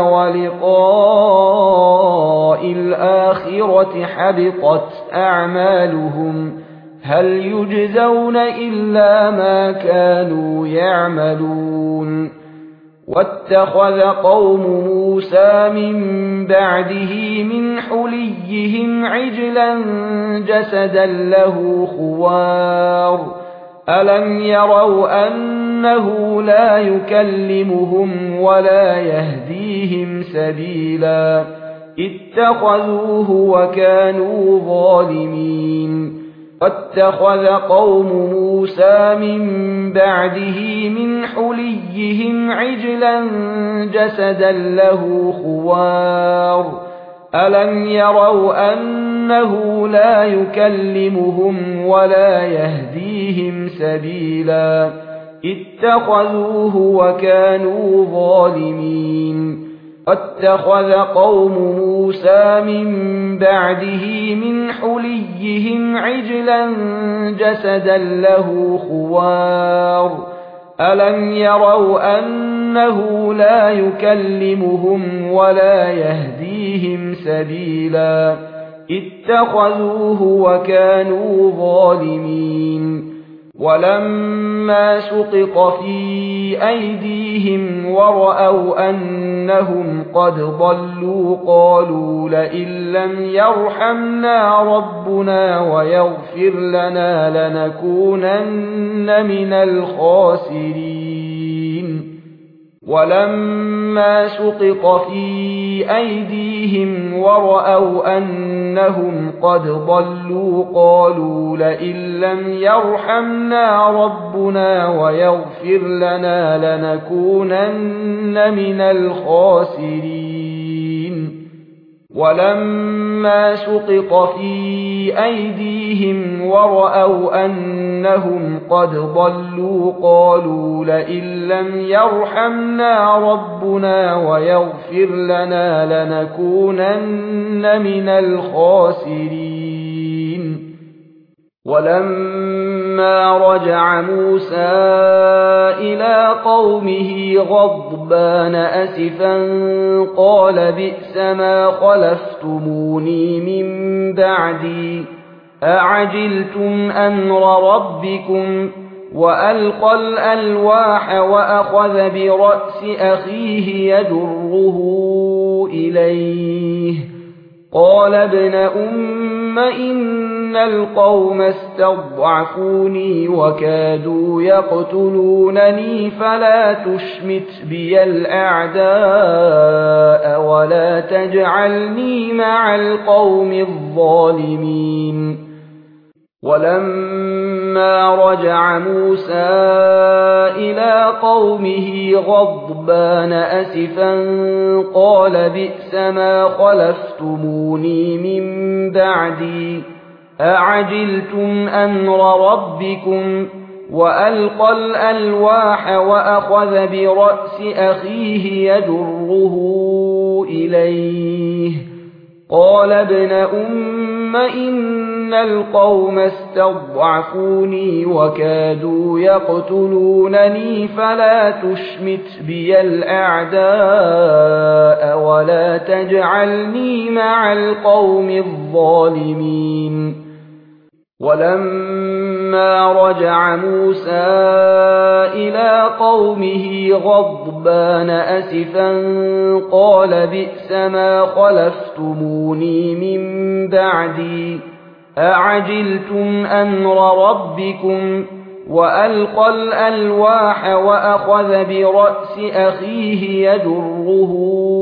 ولقاء الآخرة حبطت أعمالهم هل يجزون إلا ما كانوا يعملون واتخذ قوم موسى من بعده من حليهم عجلا جسدا له خوار ألم يروا أنه لا يكلمهم ولا يهديهم سبيلا اتخذوه وكانوا ظالمين واتخذ قوم موسى من بعده من حليهم عجلا جسدا له خوار ألم يروا أنه لا يكلمهم ولا يهديهم سبيلا اتخذوه وكانوا ظالمين واتخذ قوم موسى من بعده من حليهم عجلا جسدا له خوار ألم يروا أنه لا يكلمهم ولا يهديهم سبيلا اتخذوه وكانوا ظالمين ولما سقط في أيديهم ورأوا أنهم قد ضلوا قالوا لئن لم يرحمنا ربنا ويغفر لنا لنكونن من الخاسرين ولما سقط في أيديهم ورأوا أنهم قد ضلوا قالوا لئن لم يرحمنا ربنا ويغفر لنا لنكونن من الخاسرين ولما سقط في أيديهم ورأوا أنهم قد ضلوا قالوا لئن لم يرحمنا ربنا ويغفر لنا لنكونن من الخاسرين ولما رجع موسى إلى قومه غضبان أسفا قال بئس ما خلفتموني من بعدي أعجلتم أمر ربكم وألقى الألواح وأخذ برأس أخيه يجره إليه قال ابن أم إن القوم استضعفوني وكادوا يقتلونني فلا تشمت بي الأعداء ولا تجعلني مع القوم الظالمين ولما رجع موسى إلى قومه غضبان أسفا قال بئس ما خلفتموني من بعدي أعجلتم أمر ربكم وألقى الألواح وأخذ برأس أخيه يجره إليه قال ابن أم إن القوم استضعفوني وكادوا يقتلونني فلا تشمت بي الأعداء ولا تجعلني مع القوم الظالمين ولما رجع موسى إلى قومه غضبان أسفا قال بئس ما خلفتموني من بعدي أعجلتم أمر ربكم وألقى الألواح وأخذ برأس أخيه يجره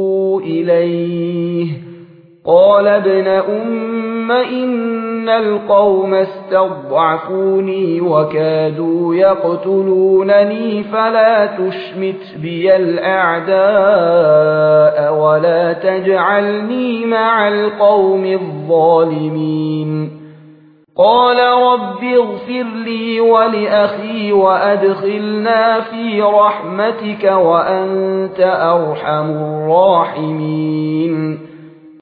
إليه قال ابن أم إن القوم استضعفوني وكادوا يقتلونني فلا تشمت بي الأعداء ولا تجعلني مع القوم الظالمين قال رب اغفر لي ولأخي وأدخلنا في رحمتك وأنت أرحم الراحمين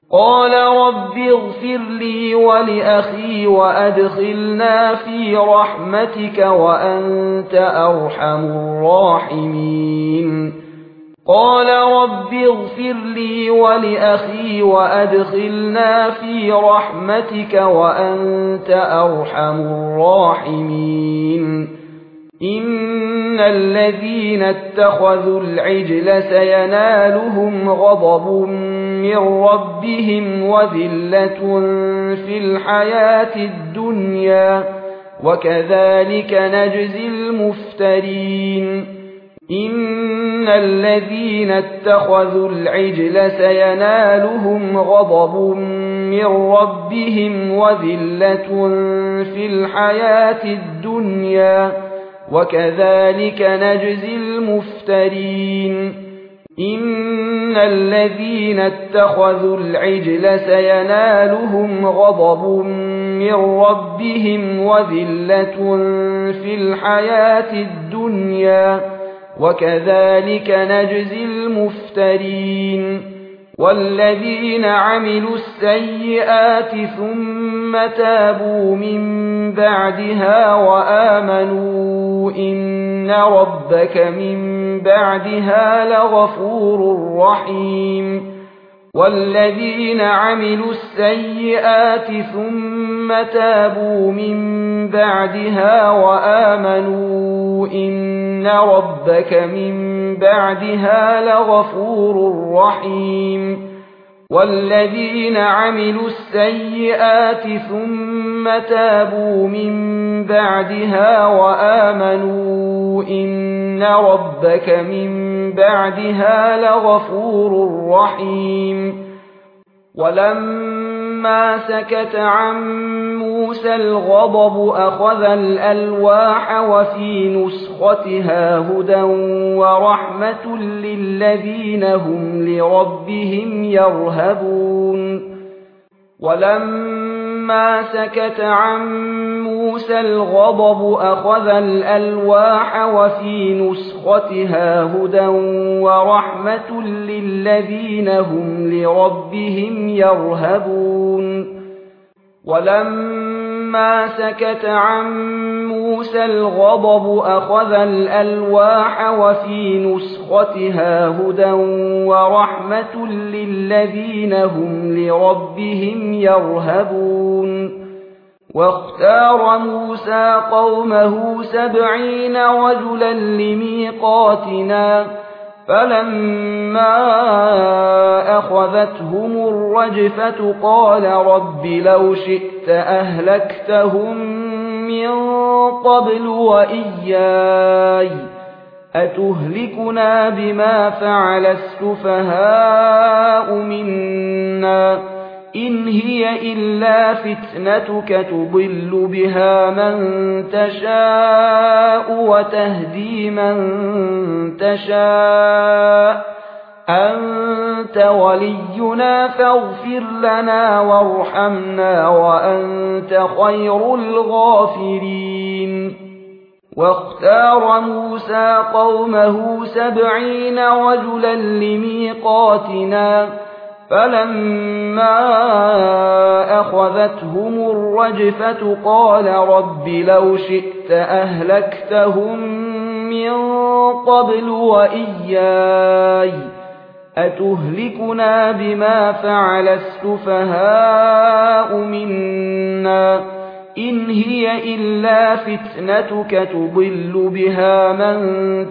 قال رب اغفر لي ولأخي وأدخلنا في رحمتك وأنت أرحم الراحمين قال رب اغفر لي ولأخي وأدخلنا في رحمتك وأنت أرحم الراحمين إن الذين اتخذوا العجل سينالهم غضب من ربهم وذلة في الحياة الدنيا وكذلك نجزي المفترين إن الذين اتخذوا العجل سينالهم غضب من ربهم وذلة في الحياة الدنيا وكذلك نجزي المفترين إن الذين اتخذوا العجل سينالهم غضب من ربهم وذلة في الحياة الدنيا وكذلك نجزي المفترين والذين عملوا السيئات ثم تابوا من بعدها وآمنوا إن ربك من بعدها لغفور رحيم والذين عملوا السيئات ثم تابوا من بعدها وآمنوا إن ربك من بعدها لغفور رحيم والذين عملوا السيئات ثم تابوا من بعدها وآمنوا إن ربك من بعدها لغفور رحيم ولما سكت عن موسى الغضب أخذ الألواح وفي نسختها هدى ورحمة للذين هم لربهم يرهبون ولما سكت عن موسى الغضب أخذ الألواح وفي نسختها هدى ورحمة للذين هم لربهم يرهبون ولما سكت عن موسى الغضب أخذ الألواح وفي نسختها هدى ورحمة للذين هم لربهم يرهبون واختار موسى قومه 70 رجلا لميقاتنا فلما أخذتهم الرجفة قال رب لو شئت أهلكتهم من قبل وإياي أتهلكنا بما فعل السفهاء منا إن هي إلا فتنتك تضل بها من تشاء وتهدي من تشاء أنت ولينا فاغفر لنا وارحمنا وأنت خير الغافرين واختار موسى قومه 70 رجلا لميقاتنا فلما أخذتهم الرجفة قال رب لو شئت أهلكتهم من قبل وإياي أتهلكنا بما فعل السفهاء منا إن هي إلا فتنتك تضل بها من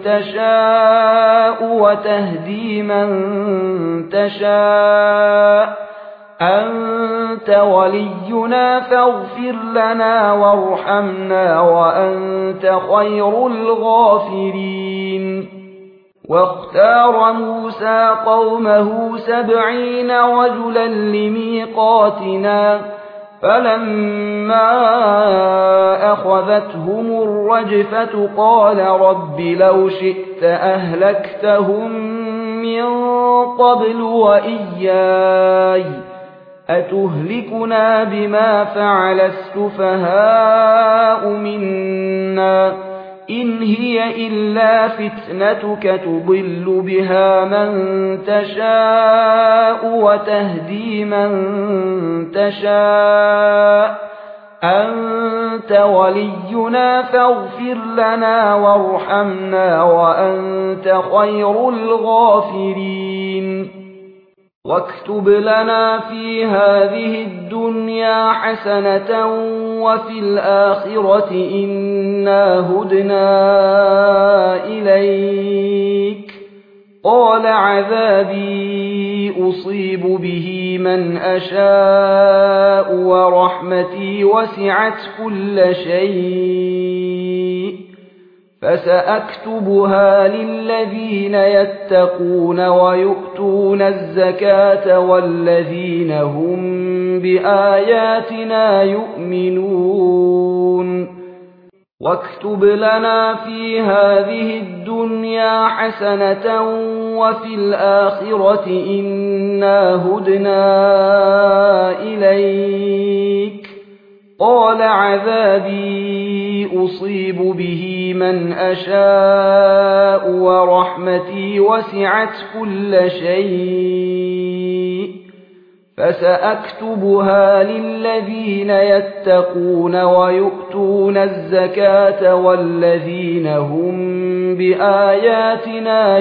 تشاء وتهدي من تشاء أنت ولينا فاغفر لنا وارحمنا وأنت خير الغافرين واختار موسى قومه 70 رجلا لميقاتنا فلما أخذتهم الرجفة قال رب لو شئت أهلكتهم من قبل وإياي أتهلكنا بما فعل السفهاء منا إن هي إلا فتنتك تضل بها من تشاء وتهدي من تشاء أنت ولينا فاغفر لنا وارحمنا وأنت خير الغافرين واكتب لنا في هذه الدنيا حسنة وفي الآخرة إنا هدنا إليك قال عذابي أصيب به من أشاء ورحمتي وسعت كل شيء فسأكتبها للذين يتقون ويؤتون الزكاة والذين هم بآياتنا يؤمنون واكتب لنا في هذه الدنيا حسنة وفي الآخرة إنا هدنا إليك قال عذابي أصيب به من أشاء ورحمتي وسعت كل شيء فسأكتبها للذين يتقون ويؤتون الزكاة والذين هم بآياتنا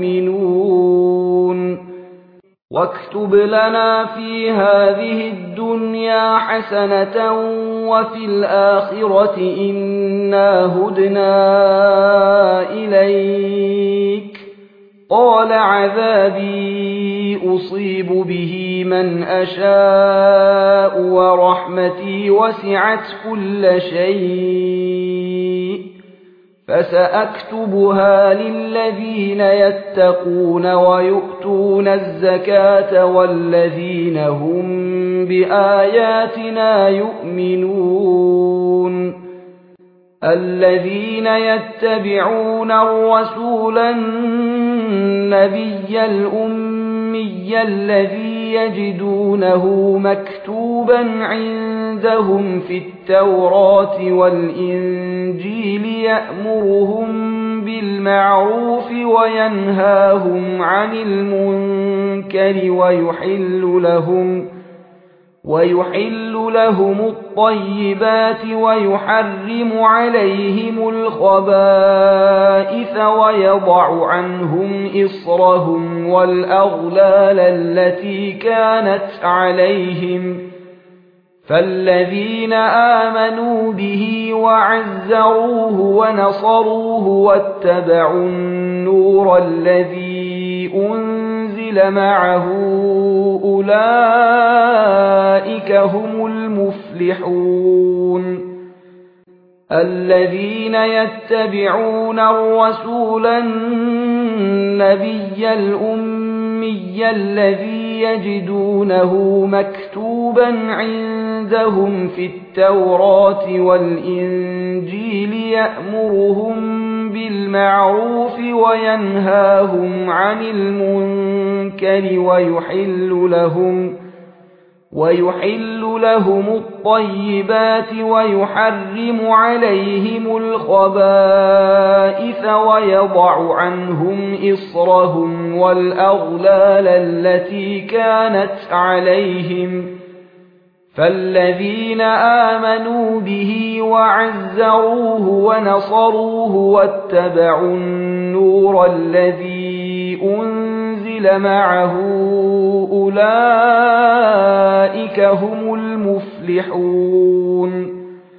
يؤمنون واكتب لنا في هذه الدنيا حسنة وفي الآخرة إنا هدنا إليك قال عذابي أصيب به من أشاء ورحمتي وسعت كل شيء فسأكتبها للذين يتقون ويؤتون الزكاة والذين هم بآياتنا يؤمنون الذين يتبعون الرسول النبي الأمي الذي يجدونه مكتوبا عندهم في التوراة والإنجيل يأمرهم بالمعروف وينهاهم عن المنكر ويحل لهم الطيبات ويحرم عليهم الخبائث ويضع عنهم إصرهم والأغلال التي كانت عليهم فالذين آمنوا به وعزروه ونصروه واتبعوا النور الذي أنزل معه أولئك هم المفلحون الذين يتبعون الرسول النبي الأمي الذي يجدونه مكتوبا عندهم في التوراة والإنجيل يأمرهم بالمعروف وينهاهم عن المنكر ويحل لهم الطيبات ويحرم عليهم الخبائث ويضع عنهم إصرهم والأغلال التي كانت عليهم فالذين آمنوا به وعزروه ونصروه واتبعوا النور الذي أنزل معه أولئك هم المفلحون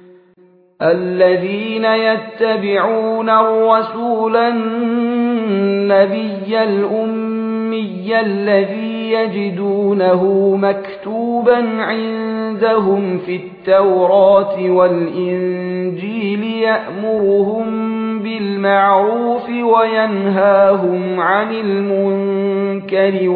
الذين يتبعون الرسول النبي الأمي الذي يجدونه مكتوبا عندهم في التوراة والإنجيل يأمرهم بالمعروف وينهاهم عن المنكر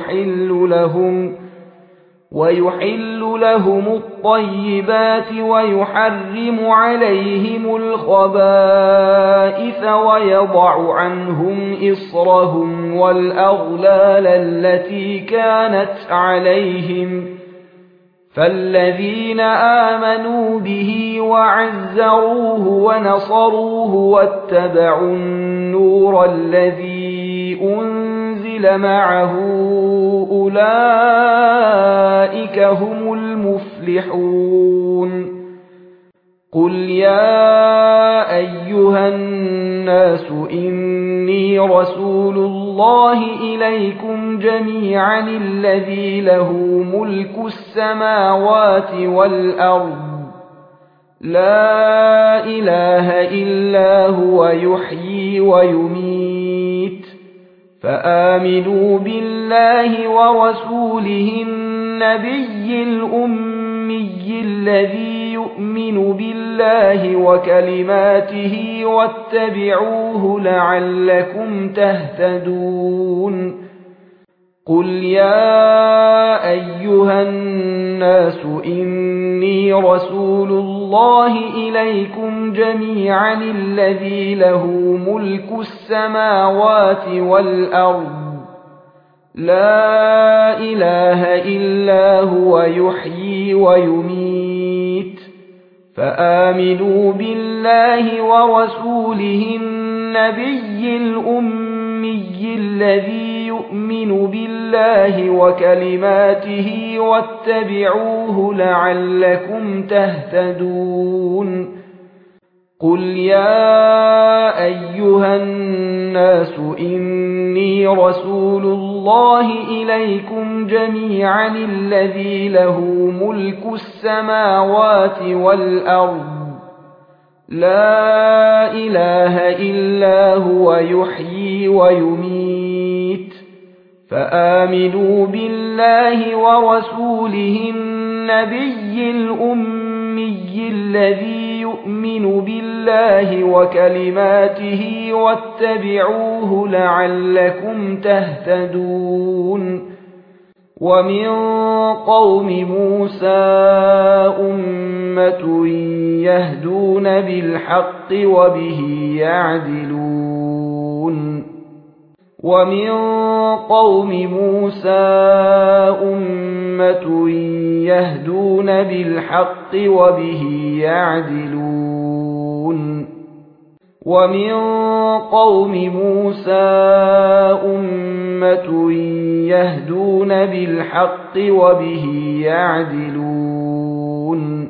ويحل لهم الطيبات ويحرم عليهم الخبائث ويضع عنهم إصرهم والأغلال التي كانت عليهم فالذين آمنوا به وعزروه ونصروه واتبعوا النور الذي أنزل معه أولئك هم المفلحون قل يا أيها الناس إني رسول الله إليكم جميعا الذي له ملك السماوات والأرض لا إله إلا هو يحيي ويميت فآمنوا بالله ورسوله النبي الأمي الذي يؤمن بالله وكلماته واتبعوه لعلكم تهتدون قل يا أيها الناس إني رسول الله إليكم جميعا الذي له ملك السماوات والأرض لا إله إلا هو يحيي ويميت فآمنوا بالله ورسوله النبي الأمي الذي يؤمن بالله وكلماته واتبعوه لعلكم تهتدون قل يا أيها الناس إني رسول الله إليكم جميعا الذي له ملك السماوات والأرض لا إله إلا هو يحيي ويميت فآمنوا بالله ورسوله النبي الأمي الذي يؤمن بالله وكلماته واتبعوه لعلكم تهتدون ومن قوم موسى أمة يهدون بالحق وبه يعدلون ومن قوم موسى أمة يهدون بالحق وبه يعدلون ومن قوم موسى أمة يهدون بالحق وبه يعدلون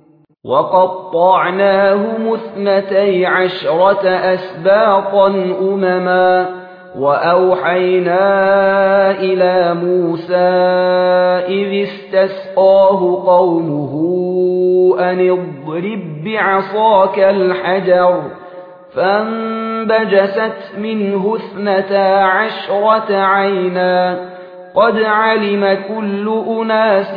وقطعناهم 12 أسباطا أمما وأوحينا إلى موسى إذ استسقاه قومه أن اضرب بعصاك الحجر فانبجست منه 12 عينا قد علم كل أناس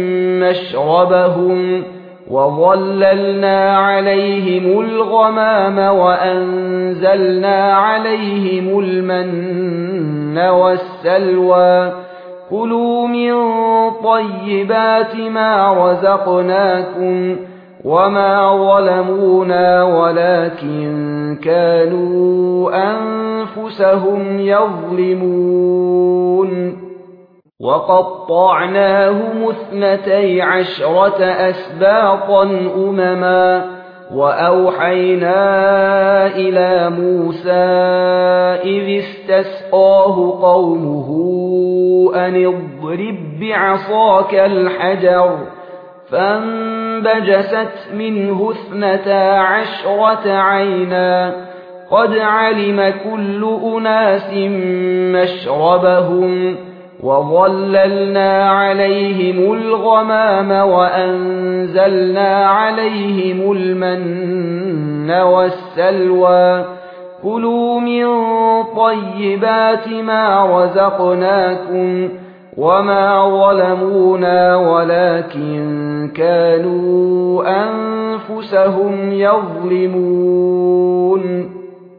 مشربهم وظللنا عليهم الغمام وأنزلنا عليهم المن والسلوى كلوا من طيبات ما رزقناكم وما ظلمونا ولكن كانوا أنفسهم يظلمون وقطعناهم 12 أسباطا أمما وأوحينا إلى موسى إذ استسقاه قومه أن اضرب بعصاك الحجر فانبجست منه 12 عينا قد علم كل أناس مشربهم وظللنا عليهم الغمام وأنزلنا عليهم المن والسلوى كلوا من طيبات ما رزقناكم وما ظلمونا ولكن كانوا أنفسهم يظلمون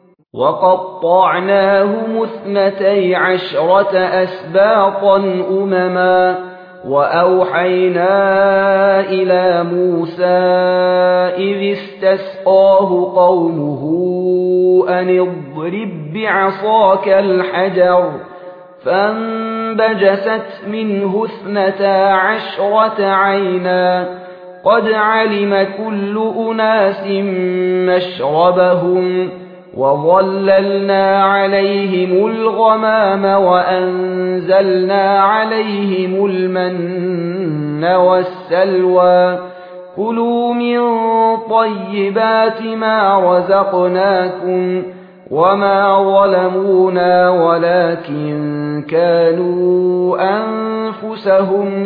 وقطعناهم 12 أسباطا أمما وأوحينا إلى موسى إذ استسقاه قومه أن اضرب بعصاك الحجر فانبجست فانبجست منه 12 عينا قد علم كل أناس مشربهم وظللنا عليهم الغمام وأنزلنا عليهم المن والسلوى كلوا من طيبات ما رزقناكم وما ظلمونا ولكن كانوا أنفسهم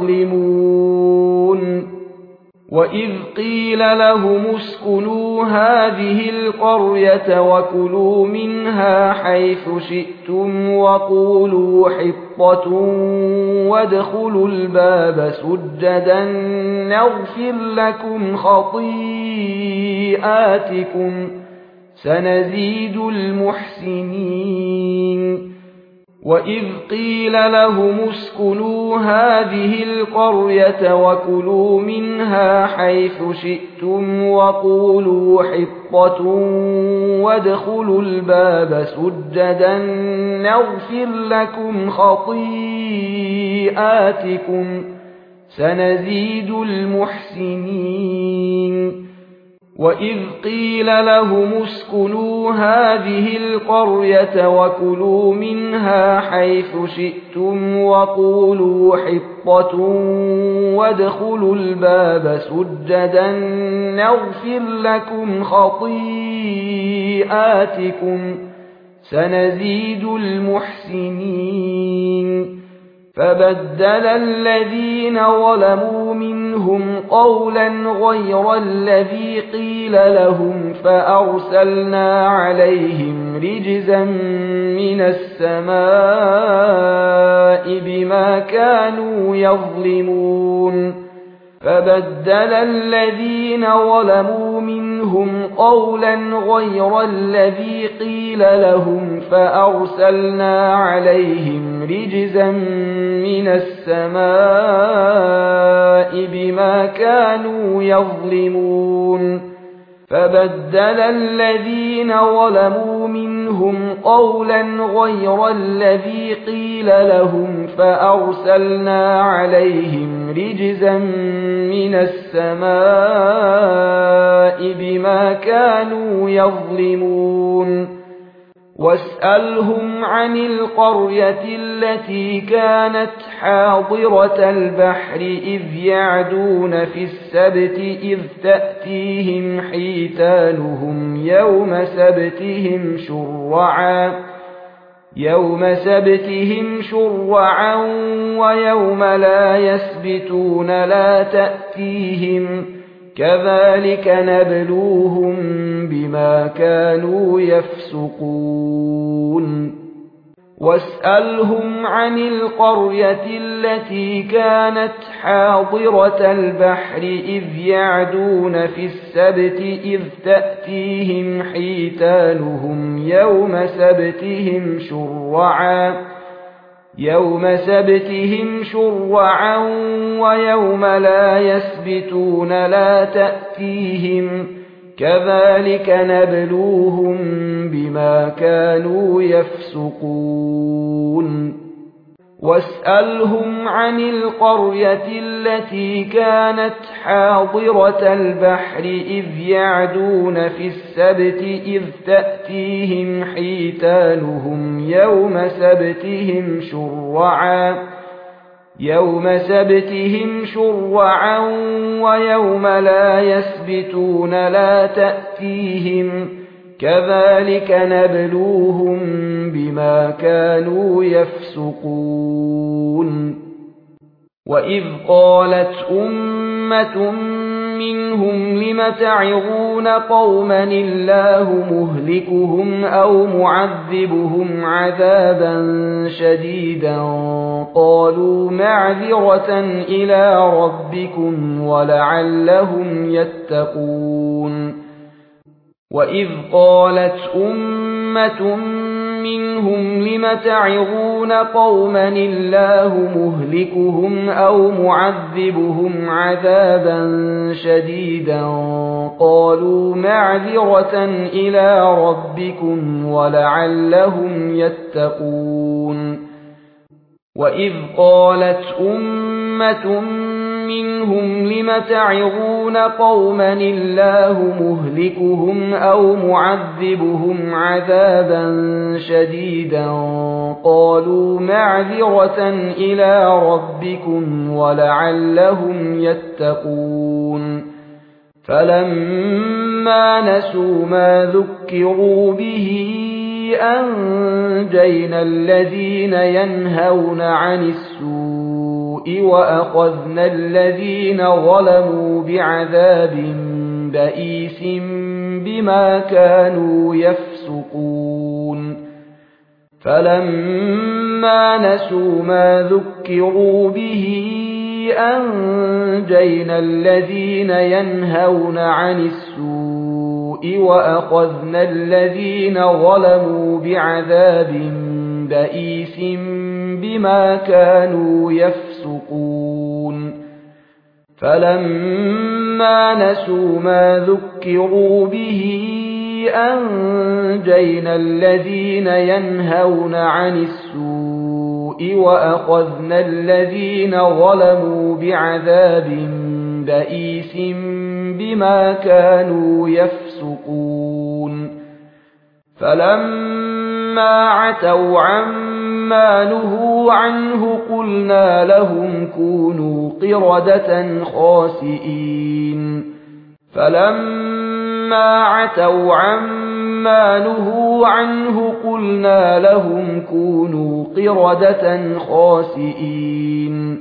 يظلمون وإذ قيل لهم اسكنوا هذه القرية وكلوا منها حيث شئتم وقولوا حطة وادخلوا الباب سجدا نغفر لكم خطيئاتكم سنزيد المحسنين وإذ قيل لهم اسكنوا هذه القرية وكلوا منها حيث شئتم وقولوا حطة وادخلوا الباب سجدا نغفر لكم خطيئاتكم سنزيد المحسنين وإذ قيل لهم اسكنوا هذه القرية وكلوا منها حيث شئتم وقولوا حطة وادخلوا الباب سجدا نغفر لكم خطيئاتكم سنزيد المحسنين فبدل الذين ظلموا منهم قولا غير الذي قيل لهم فأرسلنا عليهم رجزا من السماء بما كانوا يظلمون فبدل الذين ظلموا منهم قولا غير الذي قيل لهم فأرسلنا عليهم رجزا من السماء بما كانوا يظلمون فبدل الذين ظلموا منهم قولا غير الذي قيل لهم فأرسلنا عليهم رجزا من السماء بما كانوا يظلمون واسألهم عن القرية التي كانت حاضرة البحر إذ يعدون في السبت إذ تأتيهم حيتانهم يوم سبتهم شرعا ويوم لا يسبتون لا تأتيهم كذلك نبلوهم بما كانوا يفسقون واسألهم عن القرية التي كانت حاضرة البحر إذ يعدون في السبت إذ تأتيهم حيتانهم يوم سبتهم شرعا ويوم لا يسبتون لا تأتيهم كذلك نبلوهم بما كانوا يفسقون واسألهم عن القرية التي كانت حاضرة البحر إذ يعدون في السبت إذ تأتيهم حيتانهم يوم سبتهم شرعا ويوم لا يسبتون لا تأتيهم كذلك نبلوهم بما كانوا يفسقون وإذ قالت أمة منهم لم تعظون قوما الله مهلكهم أو معذبهم عذابا شديدا قالوا معذرة إلى ربكم ولعلهم يتقون وإذ قالت أمة منهم لم تعظون قوما الله مهلكهم أو معذبهم عذابا شديدا قالوا معذرة إلى ربكم ولعلهم يتقون وإذ قالت أمة منهم لم تعظون قوما الله مهلكهم أو معذبهم عذابا شديدا قالوا معذرة إلى ربكم ولعلهم يتقون فلما نسوا ما ذكروا به أنجينا الذين ينهون عن السوء وأخذنا الذين ظلموا بعذاب بئيس بما كانوا يفسقون فلما نسوا ما ذكروا به أنجينا الذين ينهون عن السوء وأخذنا الذين ظلموا بعذاب بئيس بما كانوا يفسقون فلما نسوا ما ذكروا به أنجينا الذين ينهون عن السوء وأخذنا الذين ظلموا بعذاب بئيس بما كانوا يفسقون فلما عتوا عما نهوا عنه قلنا لهم كونوا قردة خاسئين فلما عتوا عما نهوا عنه قلنا لهم كونوا قردة خاسئين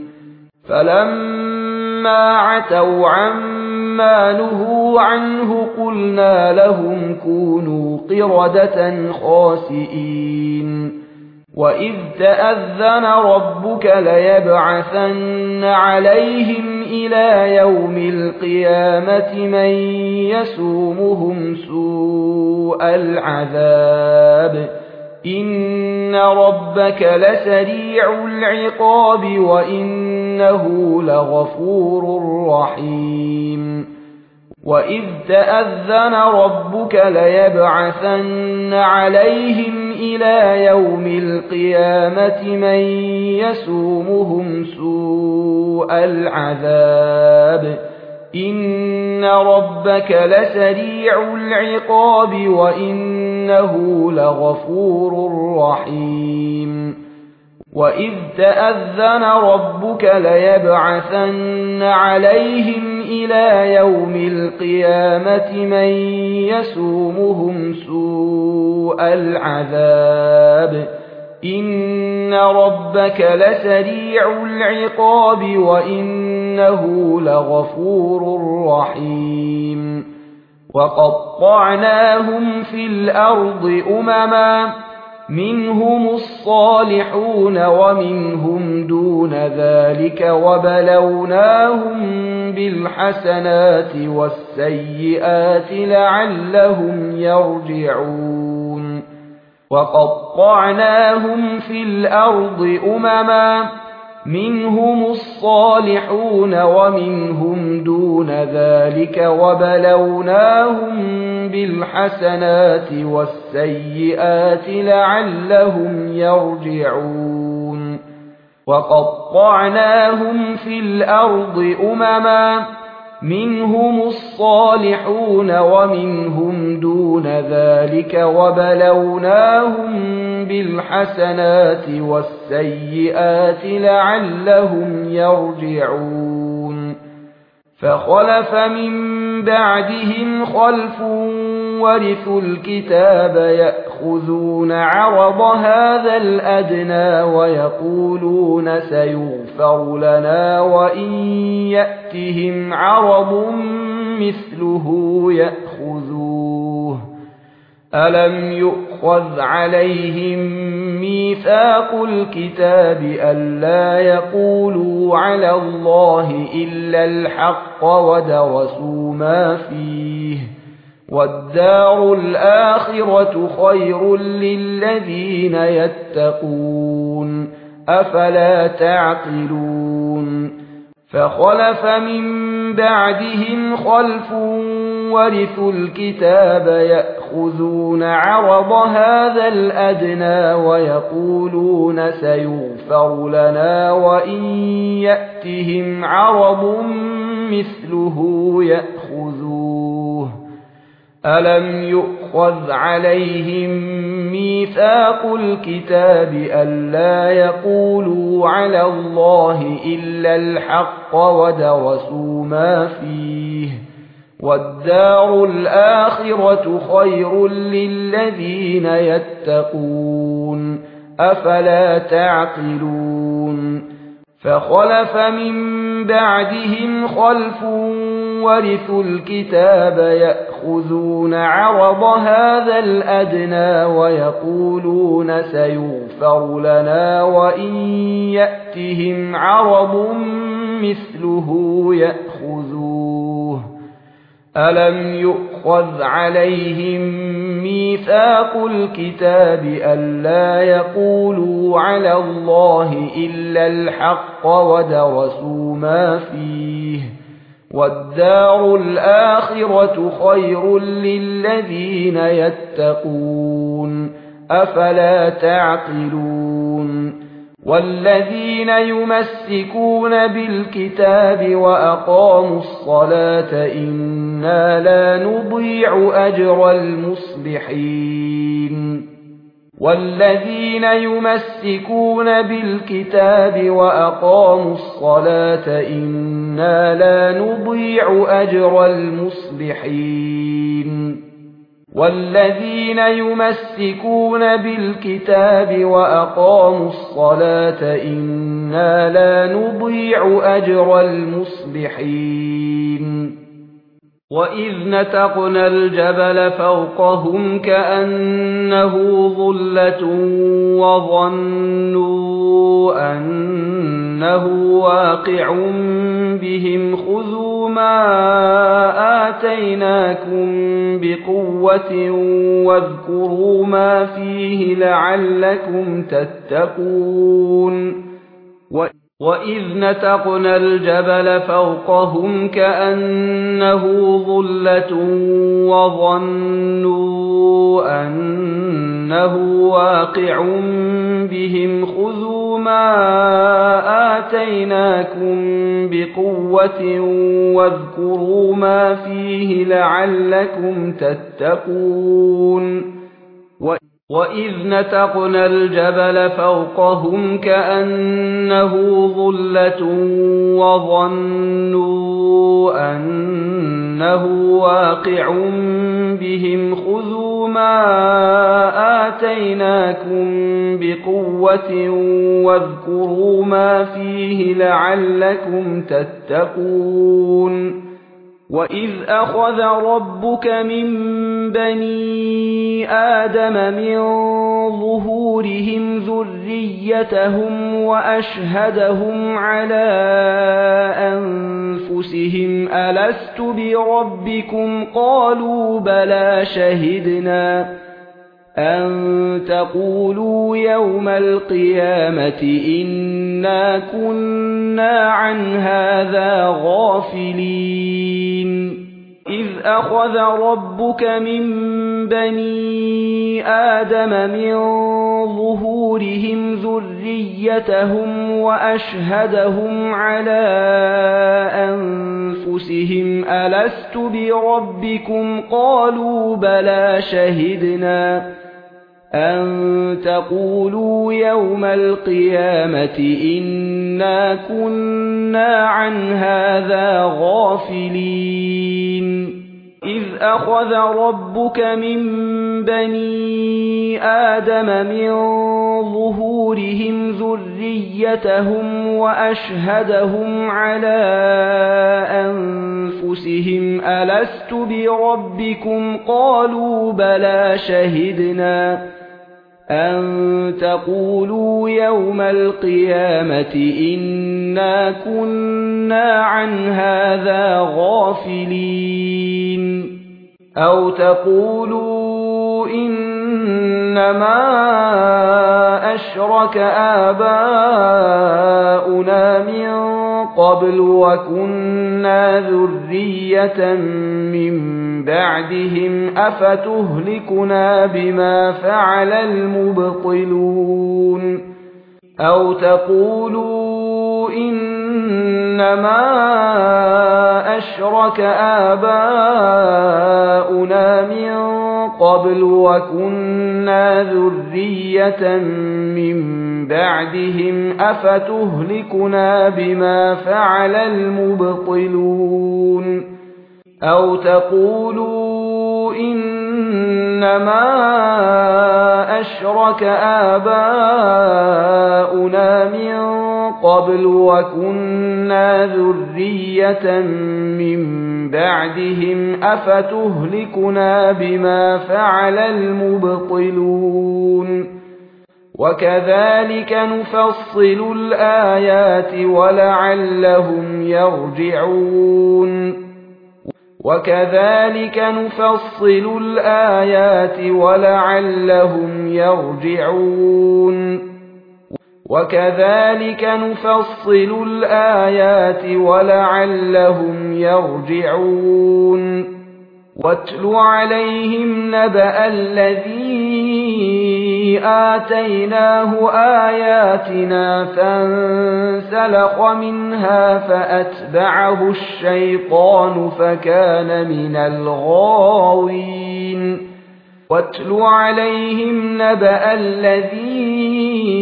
فلما عتوا عما نهوا عنه قلنا لهم كونوا قردة خاسئين وإذ تأذن ربك ليبعثن عليهم إلى يوم القيامة من يسومهم سوء العذاب إن ربك لسريع العقاب وإنه لغفور رحيم وإذ تأذن ربك ليبعثن عليهم إلى يوم القيامة من يسومهم سوء العذاب إن ربك لسريع العقاب وإنه لغفور رحيم وإذ تأذن ربك ليبعثن عليهم إلى يوم القيامة من يسومهم سوء العذاب إن ربك لسريع العقاب وإنه لغفور رحيم وقطعناهم في الأرض أمما منهم الصالحون ومنهم دون ذلك وبلوناهم بالحسنات والسيئات لعلهم يرجعون وقطعناهم في الأرض أمما منهم الصالحون ومنهم دون ذلك وبلوناهم بالحسنات والسيئات لعلهم يرجعون وقطعناهم في الأرض أمما منهم الصالحون ومنهم دون ذلك وبلوناهم بالحسنات والسيئات لعلهم يرجعون فخلف من بعدهم خلف ورثوا الكتاب يأخذون عرض هذا الأدنى ويقولون سيغفر لنا وإن يأتهم عرض مثله يأخذوه ألم يؤخذ عليهم ميثاق الكتاب ألا يقولوا على الله إلا الحق ودرسوا ما فيه والدار الآخرة خير للذين يتقون أفلا تعقلون فخلف من بعدهم خلف ورثوا الكتاب يأخذون يأخذون عرض هذا الأدنى ويقولون سيغفر لنا وإن يأتهم عرض مثله يأخذوه ألم يؤخذ عليهم ميثاق الكتاب ألا يقولوا على الله إلا الحق ودرسوا ما فيه والدار الآخرة خير للذين يتقون أفلا تعقلون فخلف من بعدهم خلف ورثوا الكتاب يأخذون عرض هذا الأدنى ويقولون سيغفر لنا وإن يأتهم عرض مثله يأخذوه ألم يؤخذ عليهم ميثاق الكتاب ألا يقولوا على الله إلا الحق ودرسوا ما فيه والدار الآخرة خير للذين يتقون أفلا تعقلون والذين يمسكون بالكتاب وأقاموا الصلاة إنا لا نضيع أجر المصلحين والذين يمسكون بالكتاب وأقاموا الصلاة إنا لا نضيع أجر المصلحين والذين يمسكون بالكتاب وأقاموا الصلاة إنا لا نضيع أجر المصلحين وإذ نتقنا الجبل فوقهم كأنه ظلة وظنوا أنه واقع بهم خذوا ما آتيناكم بقوة واذكروا ما فيه لعلكم تتقون وإذ نتقنا الجبل فوقهم كأنه ظلة وظنوا أنه واقع بهم خذوا ما آتيناكم بقوة واذكروا ما فيه لعلكم تتقون وإذ نتقنا الجبل فوقهم كأنه ظلة وظنوا أنه واقع بهم خذوا ما آتيناكم بقوة واذكروا ما فيه لعلكم تتقون وإذ أخذ ربك من بني آدم من ظهورهم ذريتهم وأشهدهم على أنفسهم ألست بربكم قالوا بلى شهدنا أن تقولوا يوم القيامة إنا كنا عن هذا غافلين إذ أخذ ربك من بني آدم من ظهورهم ذريتهم وأشهدهم على أنفسهم ألست بربكم قالوا بلى شهدنا أن تقولوا يوم القيامة إنا كنا عن هذا غافلين إذ أخذ ربك من بني آدم من ظهورهم ذريتهم وأشهدهم على أنفسهم ألست بربكم قالوا بلى شهدنا أن تقولوا يوم القيامة إنا كنا عن هذا غافلين أو تقولوا إنما أشرك آباؤنا من قبل وكنا ذرية من بعدهم أفتهلكنا بما فعل المبطلون أو تقولوا إنما أشرك آباؤنا من قبل وكنا ذرية من بعدهم أفتهلكنا بما فعل المبطلون أو تقولوا إنما أشرك آباؤنا من قبل وكنا ذرية من بعدهم أفتهلكنا بما فعل المبطلون وكذلك نفصل الآيات ولعلهم يرجعون وكذلك نفصل الآيات ولعلهم يرجعون وكذلك نفصل الآيات ولعلهم يرجعون واتل عليهم نبأ الذي آتيناه آياتنا فانسلخ منها فأتبعه الشيطان فكان من الغاوين واتل عليهم نبأ الذي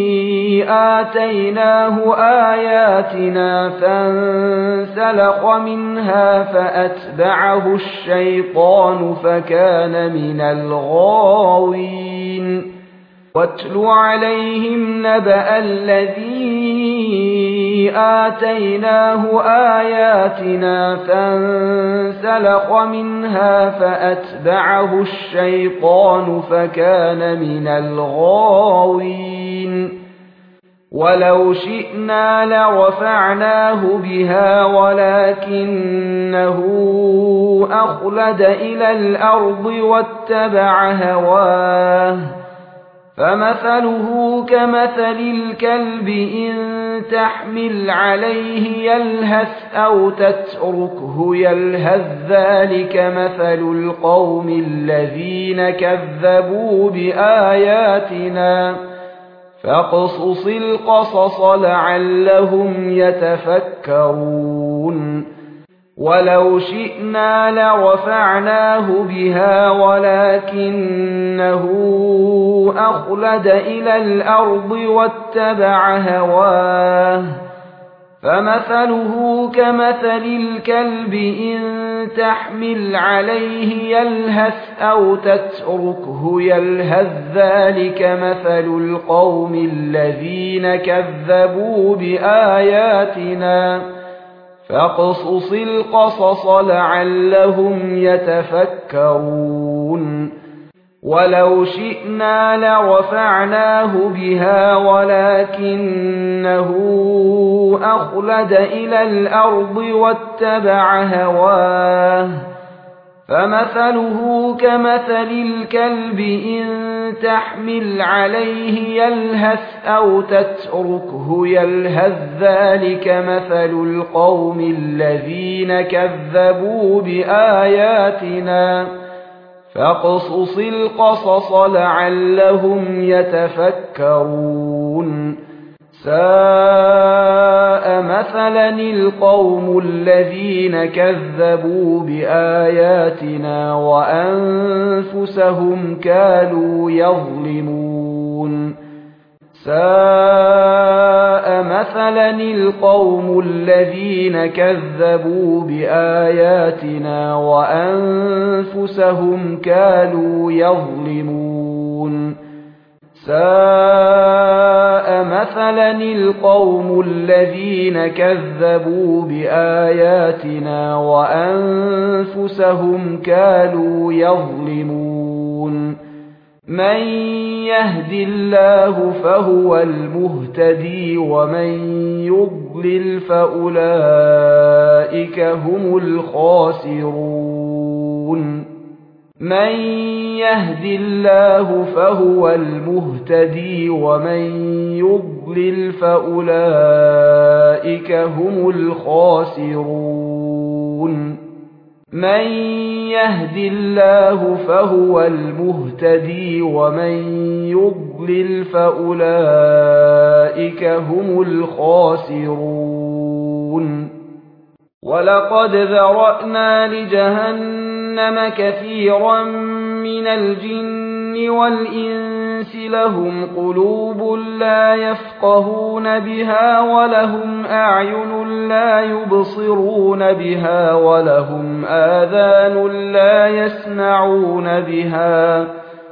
آتيناه آياتنا فانسلخ منها فأتبعه الشيطان فكان من الغاوين واتل عليهم نبأ الذي آتيناه آياتنا فانسلخ منها فأتبعه الشيطان فكان من الغاوين ولو شئنا لرفعناه بها ولكنه أخلد إلى الأرض واتبع هواه فمثله كمثل الكلب إن تحمل عليه يلهث أو تتركه يلهث ذلك مثل القوم الذين كذبوا بآياتنا فاقصص القصص لعلهم يتفكرون ولو شئنا لرفعناه بها ولكنه أخلد إلى الأرض واتبع هواه فمثله كمثل الكلب إن تحمل عليه يلهث أو تتركه يلهث ذلك مثل القوم الذين كذبوا بآياتنا فاقصص القصص لعلهم يتفكرون ولو شئنا لرفعناه بها ولكنه أخلد إلى الأرض واتبع هواه فمثله كمثل الكلب إن تحمل عليه يلهث أو تتركه يلهث ذلك مثل القوم الذين كذبوا بآياتنا فاقصص القصص لعلهم يتفكرون ساء مثلا القوم الذين كذبوا بآياتنا وأنفسهم كانوا يظلمون ساء مثلا القوم الذين كذبوا بآياتنا وأنفسهم كانوا يظلمون ساء مثلا القوم الذين كذبوا بآياتنا وأنفسهم كانوا يظلمون من يهد الله فهو المهتدي ومن يضلل فأولئك هم الخاسرون من يهد الله فهو المهتدي ومن يضلل يضلل فأولئك هم الخاسرون من يهد الله فهو المهتدي ومن يضلل فأولئك هم الخاسرون ولقد ذرأنا لجهنم كثيرا من الجن والإنس لهم قلوب لا يفقهون بها ولهم أعين لا يبصرون بها ولهم آذان لا يسمعون بها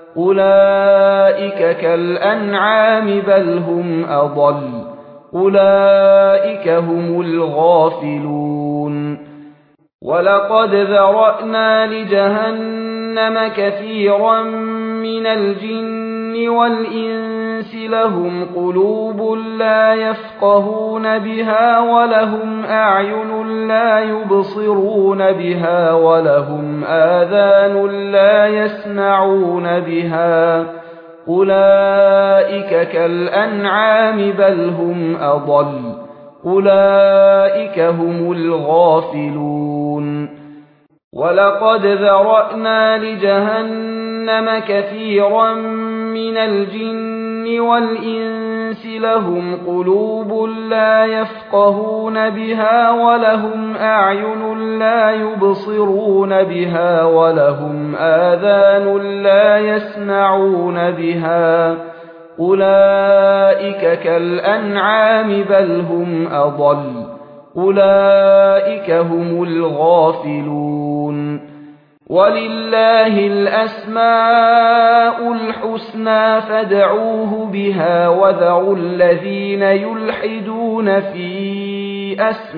أولئك كالأنعام بل هم أضل أولئك هم الغافلون ولقد ذرأنا لجهنم كثيرا من الجن والإنس لهم قلوب لا يفقهون بها ولهم أعين لا يبصرون بها ولهم آذان لا يسمعون بها أولئك كالأنعام بل هم أضل أولئك هم الغافلون ولقد ذرأنا لجهنم كثيرا من الجن والإنس لهم قلوب لا يفقهون بها ولهم أعين لا يبصرون بها ولهم آذان لا يسمعون بها أولئك كالأنعام بل هم أضل أولئك هم الغافلون ولله الأسماء الحسنى فادعوه بها وذروا الذين يلحدون في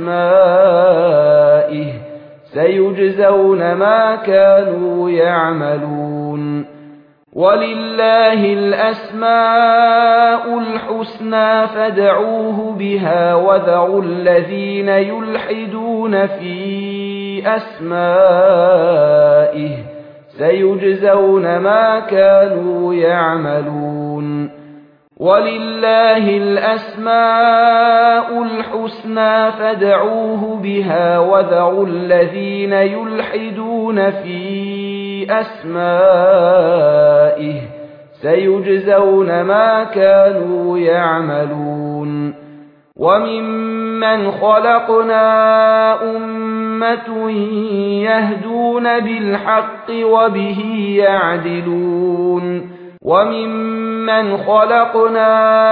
أسمائه سيجزون ما كانوا يعملون ولله الأسماء الحسنى فادعوه بها وذروا الذين يلحدون في أسمائه سيجزون ما كانوا يعملون ولله الأسماء الحسنى فادعوه بها وذروا الذين يلحدون في أسمائه سيجزون ما كانوا يعملون وممن خلقنا أمة يهدون بالحق وبه يعدلون وممن خلقنا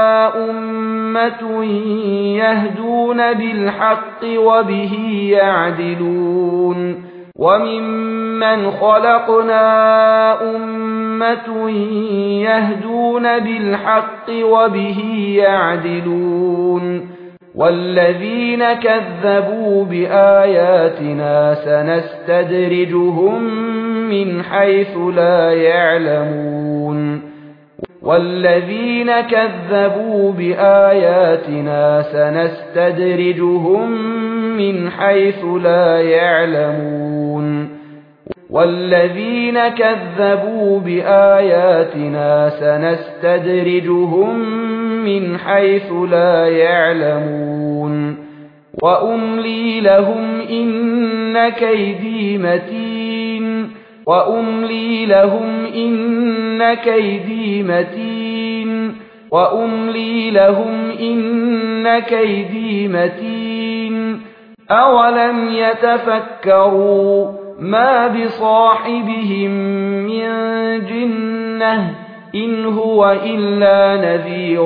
أمة يهدون بالحق وبه يعدلون وممن خلقنا أمة يهدون بالحق وبه يعدلون والذين كذبوا بآياتنا سنستدرجهم من حيث لا يعلمون والذين كذبوا بآياتنا سنستدرجهم من حيث لا يعلمون والذين كذبوا بآياتنا سنستدرجهم من حيث لا يعلمون وأملي لهم إن كيدي متين وأملي لهم إن كيدي متين وأملي لهم إن كيدي متين أولم يتفكروا ما بصاحبهم من جنة إن هو إلا نذير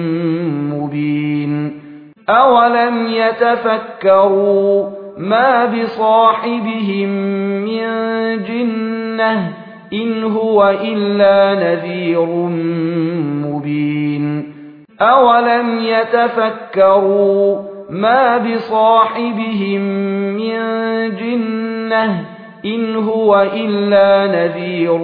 مبين أولم يتفكروا ما بصاحبهم من جنة إن هو إلا نذير مبين أولم يتفكروا ما بصاحبهم من جنة إن هو إلا نذير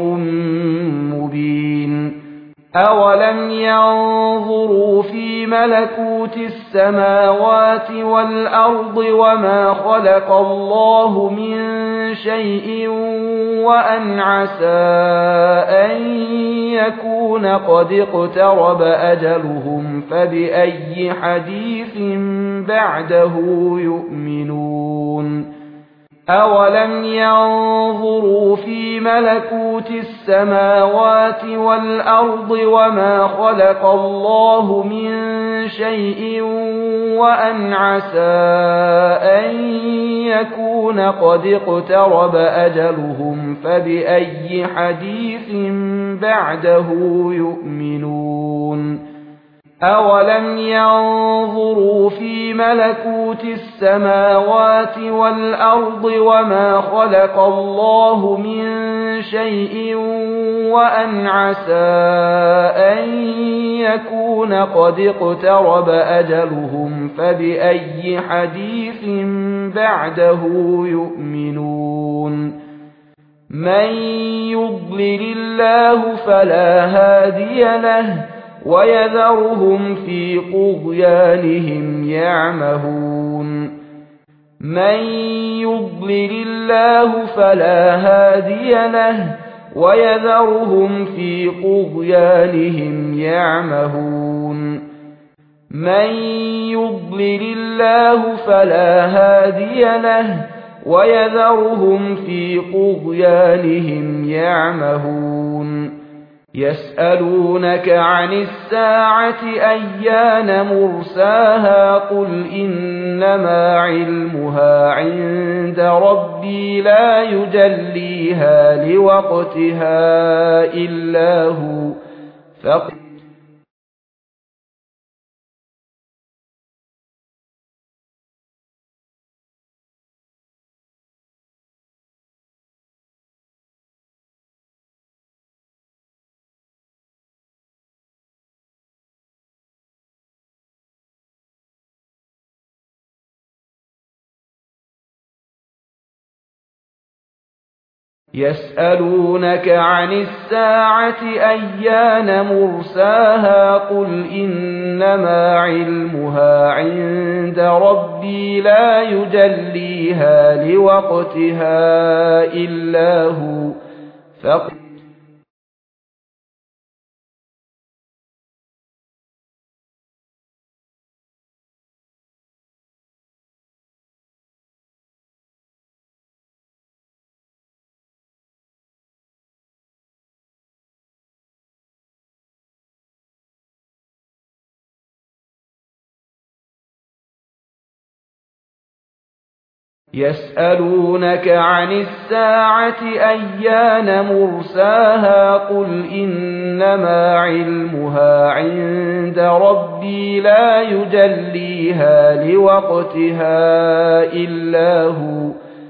مبين أولم ينظروا في ملكوت السماوات والأرض وما خلق الله من شيء وأن عسى أن يكون قد اقترب أجلهم فبأي حديث بعده يؤمنون أولم ينظروا في ملكوت السماوات والأرض وما خلق الله من شيء وأن عسى أن يكون قد اقترب أجلهم فبأي حديث بعده يؤمنون أولم ينظروا في ملكوت السماوات والأرض وما خلق الله من شيء وأن عسى أن يكون قد اقترب أجلهم فبأي حديث بعده يؤمنون من يضلل الله فلا هادي له ويذرهم في طغيانهم يعمهون من يضلل الله فلا هادي له ويذرهم في طغيانهم يعمهون من يضلل الله فلا هادي له ويذرهم في طغيانهم يعمهون يسألونك عن الساعة أيان مرساها قل إنما علمها عند ربي لا يجليها لوقتها إلا هو يسألونك عن الساعة أيان مرساها قل إنما علمها عند ربي لا يجليها لوقتها إلا هو يسألونك عن الساعة أيان مرساها قل إنما علمها عند ربي لا يجليها لوقتها إلا هو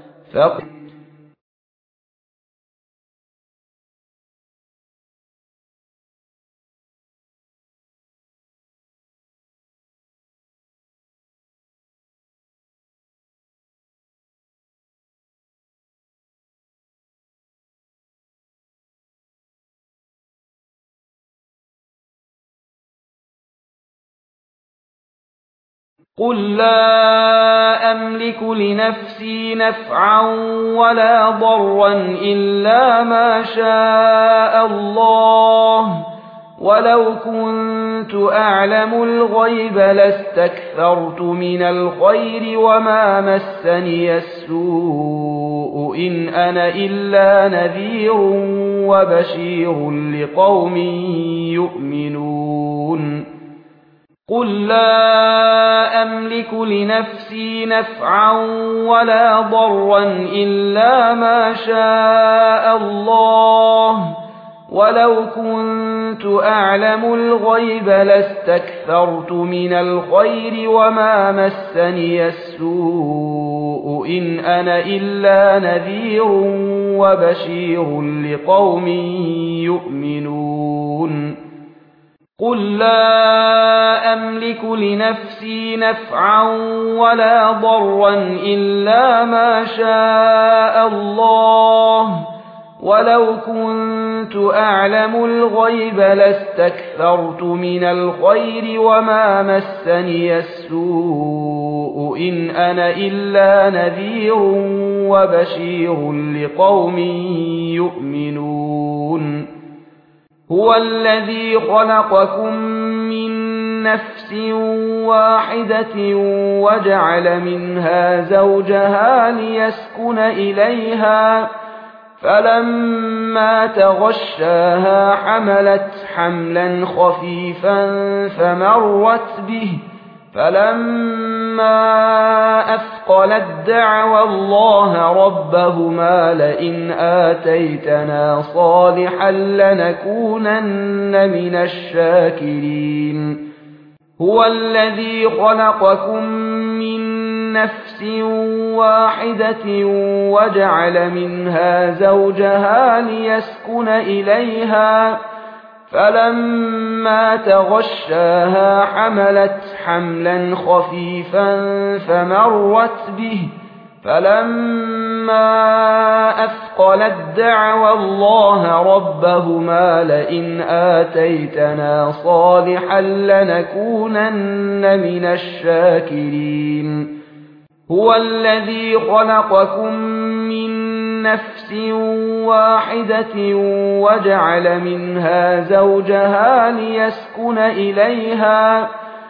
قل لا أملك لنفسي نفعا ولا ضرا إلا ما شاء الله ولو كنت أعلم الغيب لاستكثرت من الخير وما مسني السوء إن أنا إلا نذير وبشير لقوم يؤمنون قل لا أملك لنفسي نفعا ولا ضرا إلا ما شاء الله ولو كنت أعلم الغيب لاستكثرت من الخير وما مسني السوء إن أنا إلا نذير وبشير لقوم يؤمنون قل لا أملك لنفسي نفعا ولا ضرا إلا ما شاء الله ولو كنت أعلم الغيب لاستكثرت من الخير وما مسني السوء إن أنا إلا نذير وبشير لقوم يؤمنون هو الذي خلقكم من نفس واحدة وجعل منها زوجها ليسكن إليها فلما تغشاها حملت حملا خفيفا فمرت به فلما أثقلت دعوا الله ربهما لئن آتيتنا صالحا لنكونن من الشاكرين هو الذي خلقكم من نفس واحدة وجعل منها زوجها ليسكن إليها فلما تغشاها حملت حملا خفيفا فمرت به فلما أثقلت دعوا الله ربهما لئن آتيتنا صالحا لنكونن من الشاكرين هو الذي خلقكم من نفس واحدة وجعل منها زوجها ليسكن إليها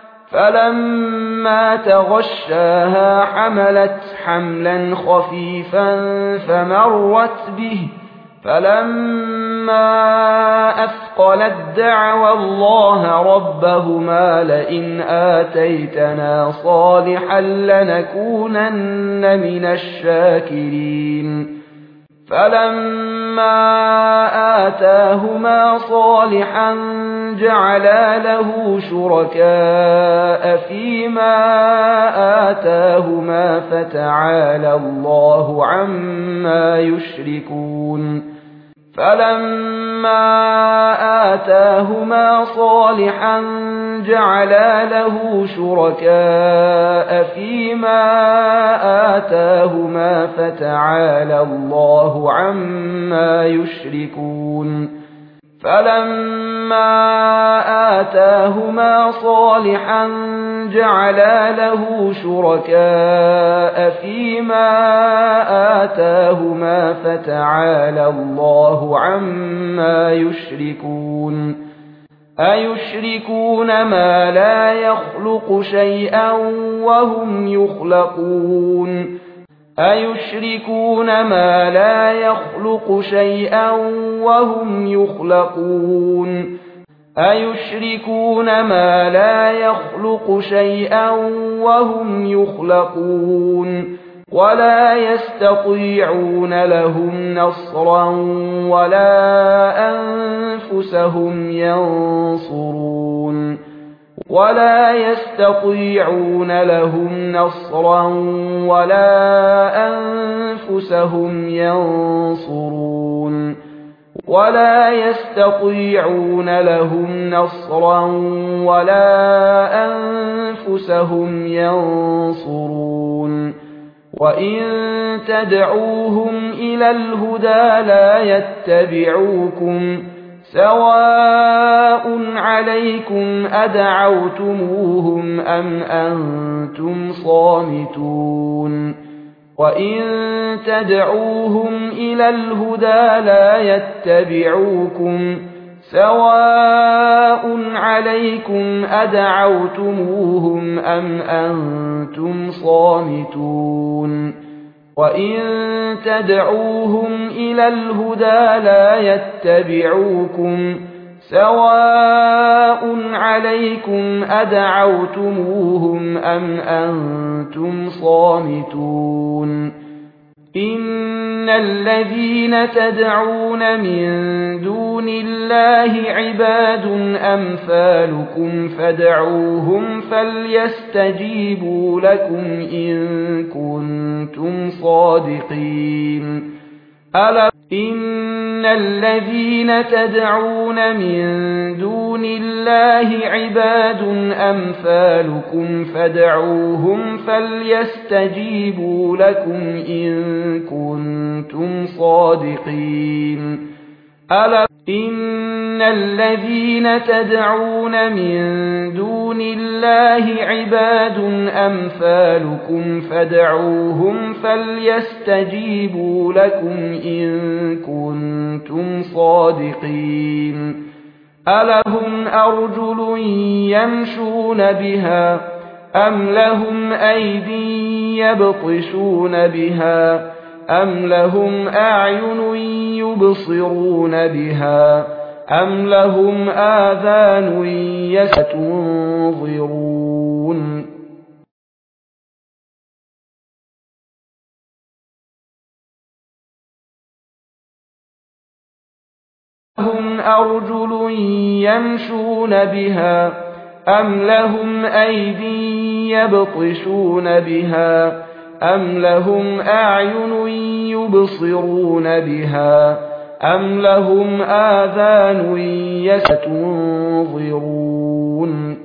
فلما تغشاها حملت حملا خفيفا فمرت به فلما أثقلت دعوا الله ربهما لئن آتيتنا صالحا لنكونن من الشاكرين فلما آتاهما صالحا جعلا له شركاء فيما آتاهما فتعالى الله عما يشركون فلما آتاهما صالحا جعلا له شركاء فيما آتاهما فتعالى الله عما يشركون فلما آتاهما صالحا جعلا له شركاء فيما آتاهما فتعالى الله عما يشركون أيشركون ما لا يخلق شيئا وهم يخلقون أيشركون ما لا يخلق شيئا وهم يخلقون أيشركون ما لا يخلق شيئا وهم يخلقون ولا يستطيعون لهم نصرا ولا أنفسهم ينصرون ولا يستطيعون لهم نصرا ولا أنفسهم ينصرون ولا يستطيعون لهم نصرا ولا أنفسهم ينصرون وإن تدعوهم إلى الهدى لا يتبعوكم سواء عليكم أدعوتموهم أم أنتم صامتون وإن تدعوهم إلى الهدى لا يتبعوكم سواء عليكم أدعوتموهم أم أنتم صامتون وإن تدعوهم إلى الهدى لا يتبعوكم سواء عليكم أدعوتموهم أم أنتم صامتون إن الذين تدعون من دون الله عباد أمثالكم فادعوهم فليستجيبوا لكم إن كنتم صادقين ألا إن الذين تدعون من دون الله عباد أمثالكم فادعوهم فليستجيبوا لكم إن كنتم صادقين ألا إن الذين تدعون من دون الله عباد أمثالكم فادعوهم فليستجيبوا لكم إن كنتم صادقين ألهم أرجل يمشون بها أم لهم أيدي يبطشون بها أم لهم أعين يبصرون بها أم لهم آذان يستنظرون لهم أرجل يمشون بها أم لهم أيدي يبطشون بها أم لهم أعين يبصرون بها أم لهم آذان يستنظرون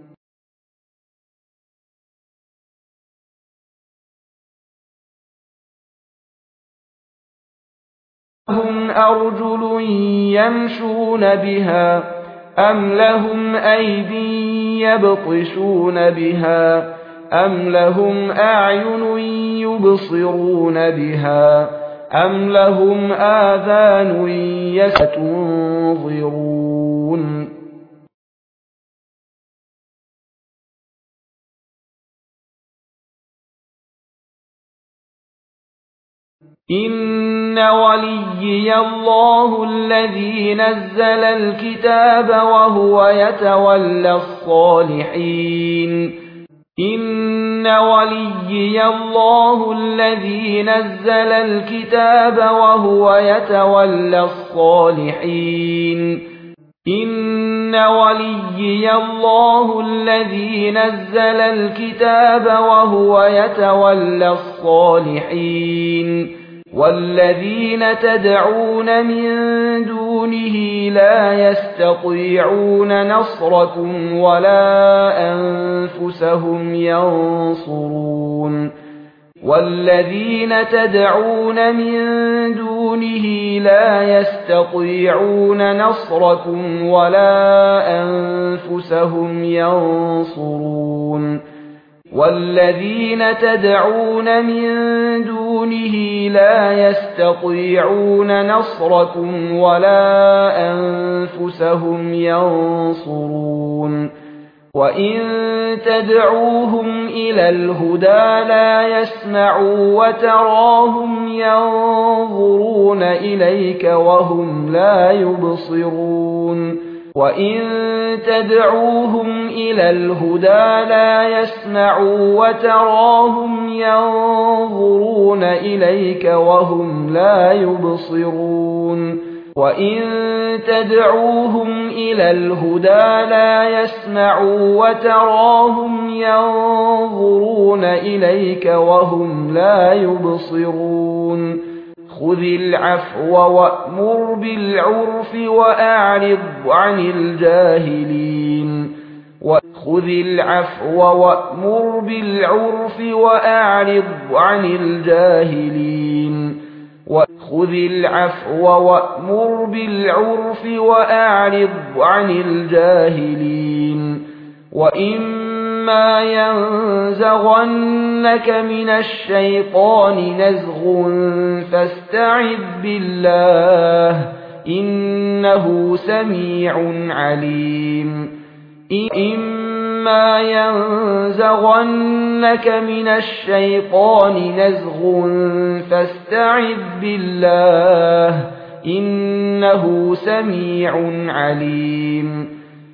لهم أرجل يمشون بها أم لهم أيدي يبطشون بها أم لهم أعين يبصرون بها أم لهم آذان يستنظرون إن وليي الله الذي نزل الكتاب وهو يتولى الصالحين إن وليي الله الذي نزل الكتاب وهو يتولى الصالحين إن وليي الله الذي نزل الكتاب وهو يتولى الصالحين والذين تدعون من دونه لا يستطيعون نصركم ولا أنفسهم ينصرون والذين تدعون من دونه لا يستطيعون نصركم ولا أنفسهم ينصرون والذين تدعون من دونه لا يستطيعون نصركم ولا أنفسهم ينصرون وإن تدعوهم إلى الهدى لا يسمعوا وتراهم ينظرون إليك وهم لا يبصرون وإن تدعوهم إلى الهدى لا يسمعوا وتراهم ينظرون إليك وهم لا يبصرون وإن تدعوهم إلى الهدى لا يسمعوا وتراهم ينظرون إليك وهم لا يبصرون خذ العفو وأمر بالعرف وأعرض عن الجاهلين خذ العفو وأمر بالعرف وأعرض عن الجاهلين خذ العفو وأمر بالعرف وأعرض عن الجاهلين وإما ينزغنك من الشيطان نزغ فاستعذ بالله إنه سميع عليم إما ينزغنك من الشيطان نزغ فاستعذ بالله إنه سميع عليم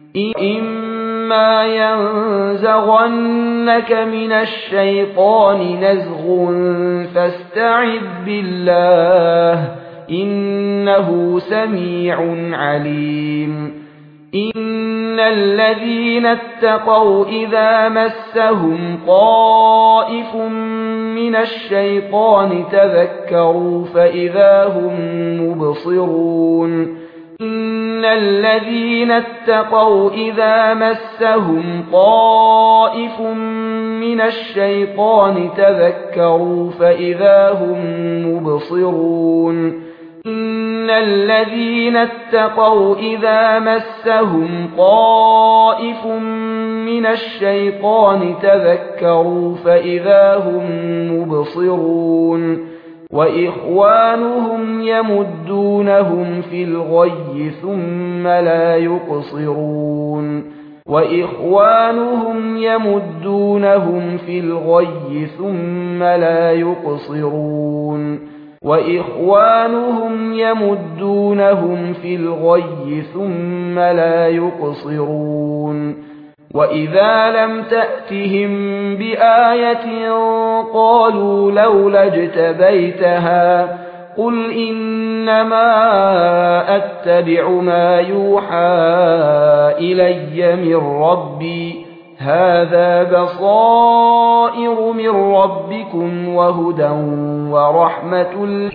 إما ينزغنك من الشيطان نزغ فاستعذ بالله إنه سميع عليم إن الذين اتقوا إذا مسهم طائف من الشيطان تذكروا فإذا هم مبصرون إن الذين اتقوا إذا مسهم طائف من الشيطان تذكروا فإذا هم مبصرون إن الذين اتقوا إذا مسهم طائف من الشيطان تذكروا فإذا هم مبصرون وإخوانهم يمدونهم في الغي ثم لا يقصرون وإخوانهم يمدونهم في الغي ثم لا يقصرون وإخوانهم يمدونهم في الغي ثم لا يقصرون وإذا لم تأتهم بآية قالوا لولا اجتبيتها قل إنما أتبع ما يوحى إلي من ربي هذا بصائر من ربكم وهدى ورحمة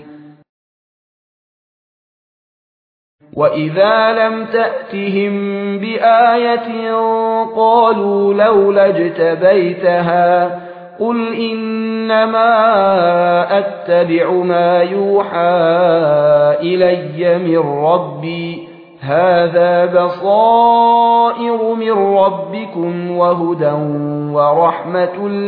وإذا لم تأتهم بآية قالوا لولا اجتبيتها قل إنما أتبع ما يوحى إلي من ربي هذا بصائر من ربكم وهدى ورحمة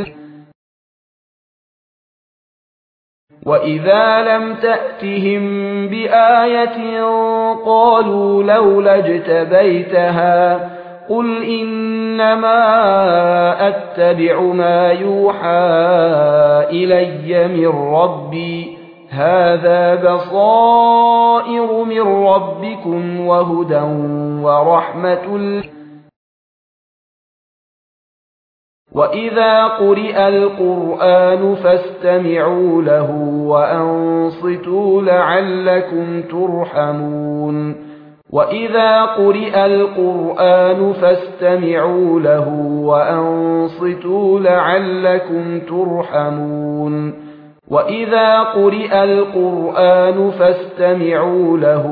وإذا لم تأتهم بآية قالوا لولا اجتبيتها قل إنما أتبع ما يوحى إلي من ربي هذا بصائر من ربكم وهدى ورحمة وإذا قرئ القرآن فاستمعوا له وأنصتوا لعلكم ترحمون وإذا قرئ القرآن فاستمعوا له وأنصتوا لعلكم ترحمون وإذا قرئ القرآن فاستمعوا له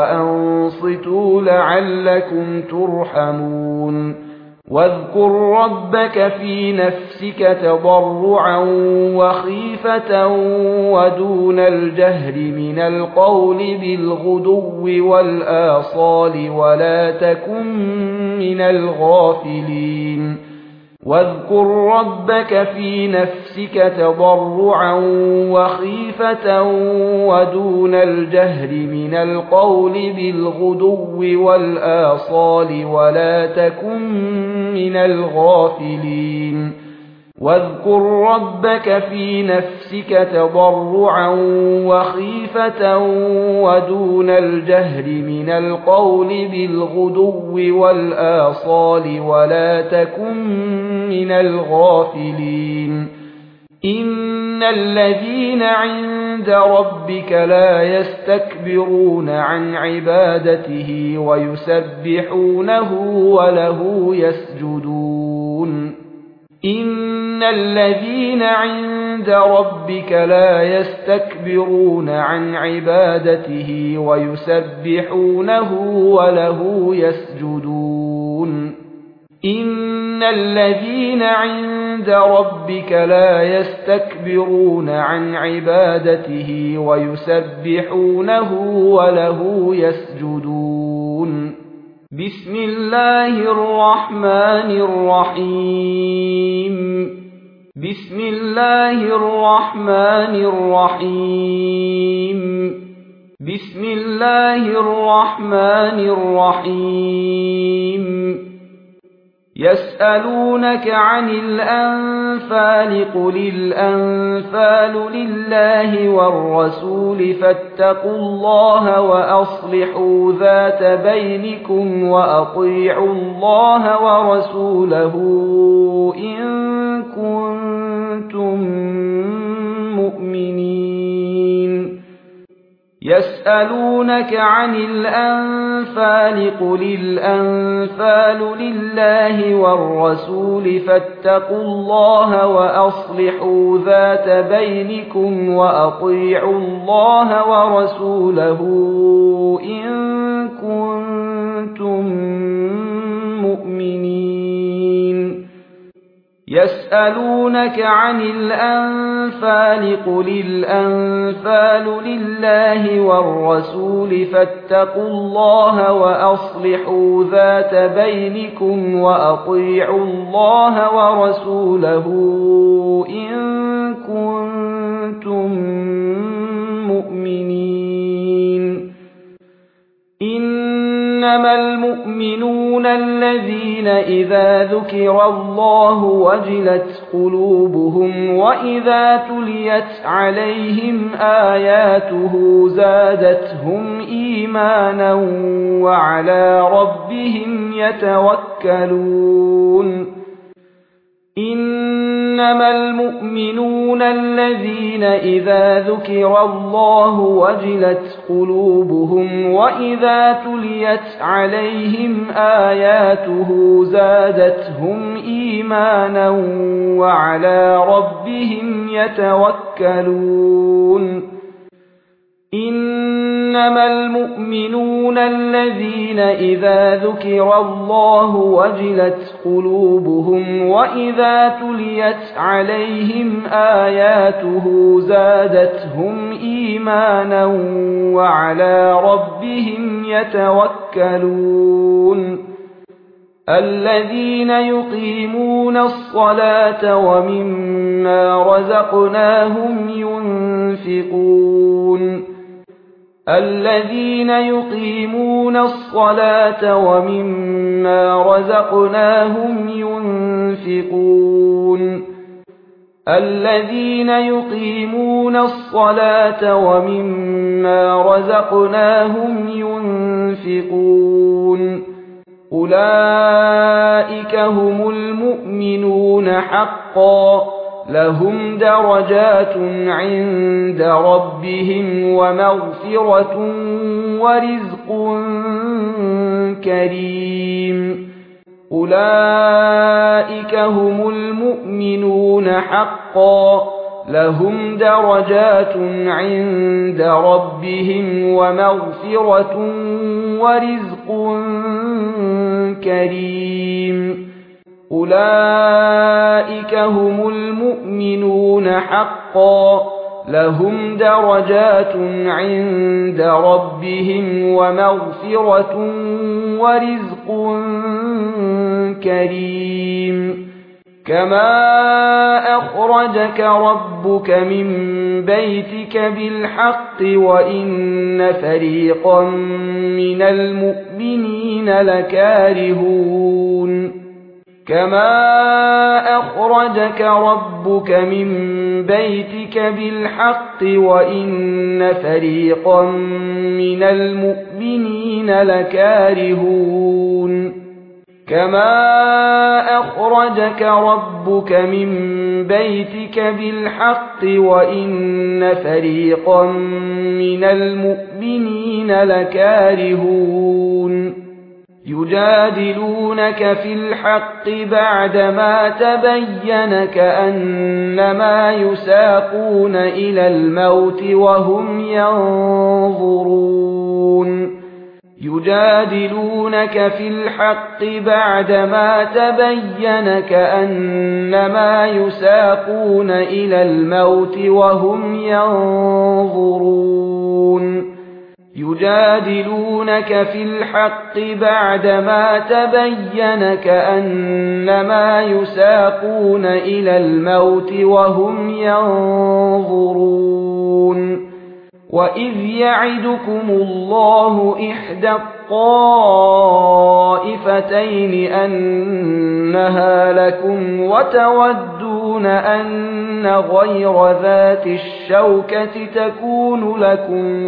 وأنصتوا لعلكم ترحمون واذكر ربك في نفسك تضرعا وخيفة ودون الجهر من القول بالغدو والآصال ولا تكن من الغافلين واذكر ربك في نفسك تضرعا وخيفة ودون الجهر من القول بالغدو والآصال ولا تكن من الغافلين واذكر ربك في نفسك تضرعا وخيفة ودون الجهر من القول بالغدو والآصال ولا تكن من الغافلين إن الذين عند ربك لا يستكبرون عن عبادته ويسبحونه وله يسجدون إن الذين عند ربك لا يستكبرون عن عبادته ويسبحونه وله يسجدون إن الذين عند ربك لا يستكبرون عن عبادته ويسبحونه وله يسجدون بسم الله الرحمن الرحيم بسم الله الرحمن الرحيم بسم الله الرحمن الرحيم يسألونك عن الأنفال قل الأنفال لله والرسول فاتقوا الله وأصلحوا ذات بينكم وأطيعوا الله ورسوله إن كنتم مؤمنين يسألونك عن الأنفال قل الأنفال لله والرسول فاتقوا الله وأصلحوا ذات بينكم وأطيعوا الله ورسوله إن كنتم مؤمنين يسألونك عن الأنفال قل الأنفال لله والرسول فاتقوا الله وأصلحوا ذات بينكم وأطيعوا الله ورسوله إن كنتم المؤمنون الذين إذا ذكر الله وجلت قلوبهم وإذا تليت عليهم آياته زادتهم إيمانا وعلى ربهم يتوكلون إنما المؤمنون الذين إذا ذكر الله وجلت قلوبهم وإذا تليت عليهم آياته زادتهم إيمانا وعلى ربهم يتوكلون إنما المؤمنون الذين إذا ذكر الله وجلت قلوبهم وإذا تليت عليهم آياته زادتهم إيمانا وعلى ربهم يتوكلون الذين يقيمون الصلاة ومما رزقناهم ينفقون الذين يقيمون الصلاة ومما رزقناهم ينفقون الذين يقيمون الصلاة ومما رزقناهم ينفقون أولئك هم المؤمنون حقا لهم درجات عند ربهم ومغفرة ورزق كريم أولئك هم المؤمنون حقا لهم درجات عند ربهم ومغفرة ورزق كريم أولئك هم المؤمنون حقا لهم درجات عند ربهم ومغفرة ورزق كريم كما أخرجك ربك من بيتك بالحق وإن فريقا من المؤمنين لكارهون كما أخرجك ربك من بيتك بالحق وإن فريقا من المؤمنين لكارهون كما أخرجك ربك من بيتك بالحق وإن فريقا من المؤمنين لكارهون يجادلونك في الحق بعدما تبين كأنما يساقون إلى الموت وهم ينظرون يجادلونك في الحق بعدما تبين كأنما يساقون إلى الموت وهم ينظرون يجادلونك في الحق بعدما تبين كأنما يساقون إلى الموت وهم ينظرون وإذ يعدكم الله إحدى الطائفتين أنها لكم وتودون أن غير ذات الشوكة تكون لكم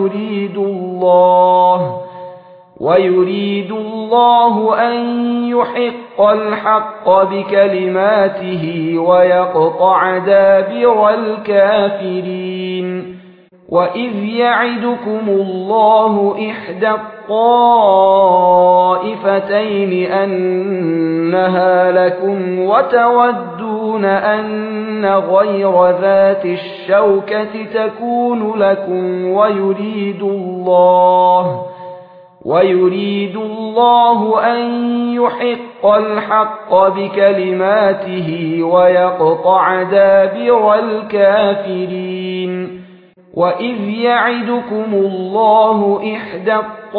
ويريد الله أن يحق الحق بكلماته ويقطع دابر الكافرين وإذ يعدكم الله إحدى الطائفتين أنها لكم وتودون أن غير ذات الشوكة تكون لكم ويريد الله أن يحق الحق بكلماته ويقطع دابر الكافرين وإذ يعدكم الله إحدى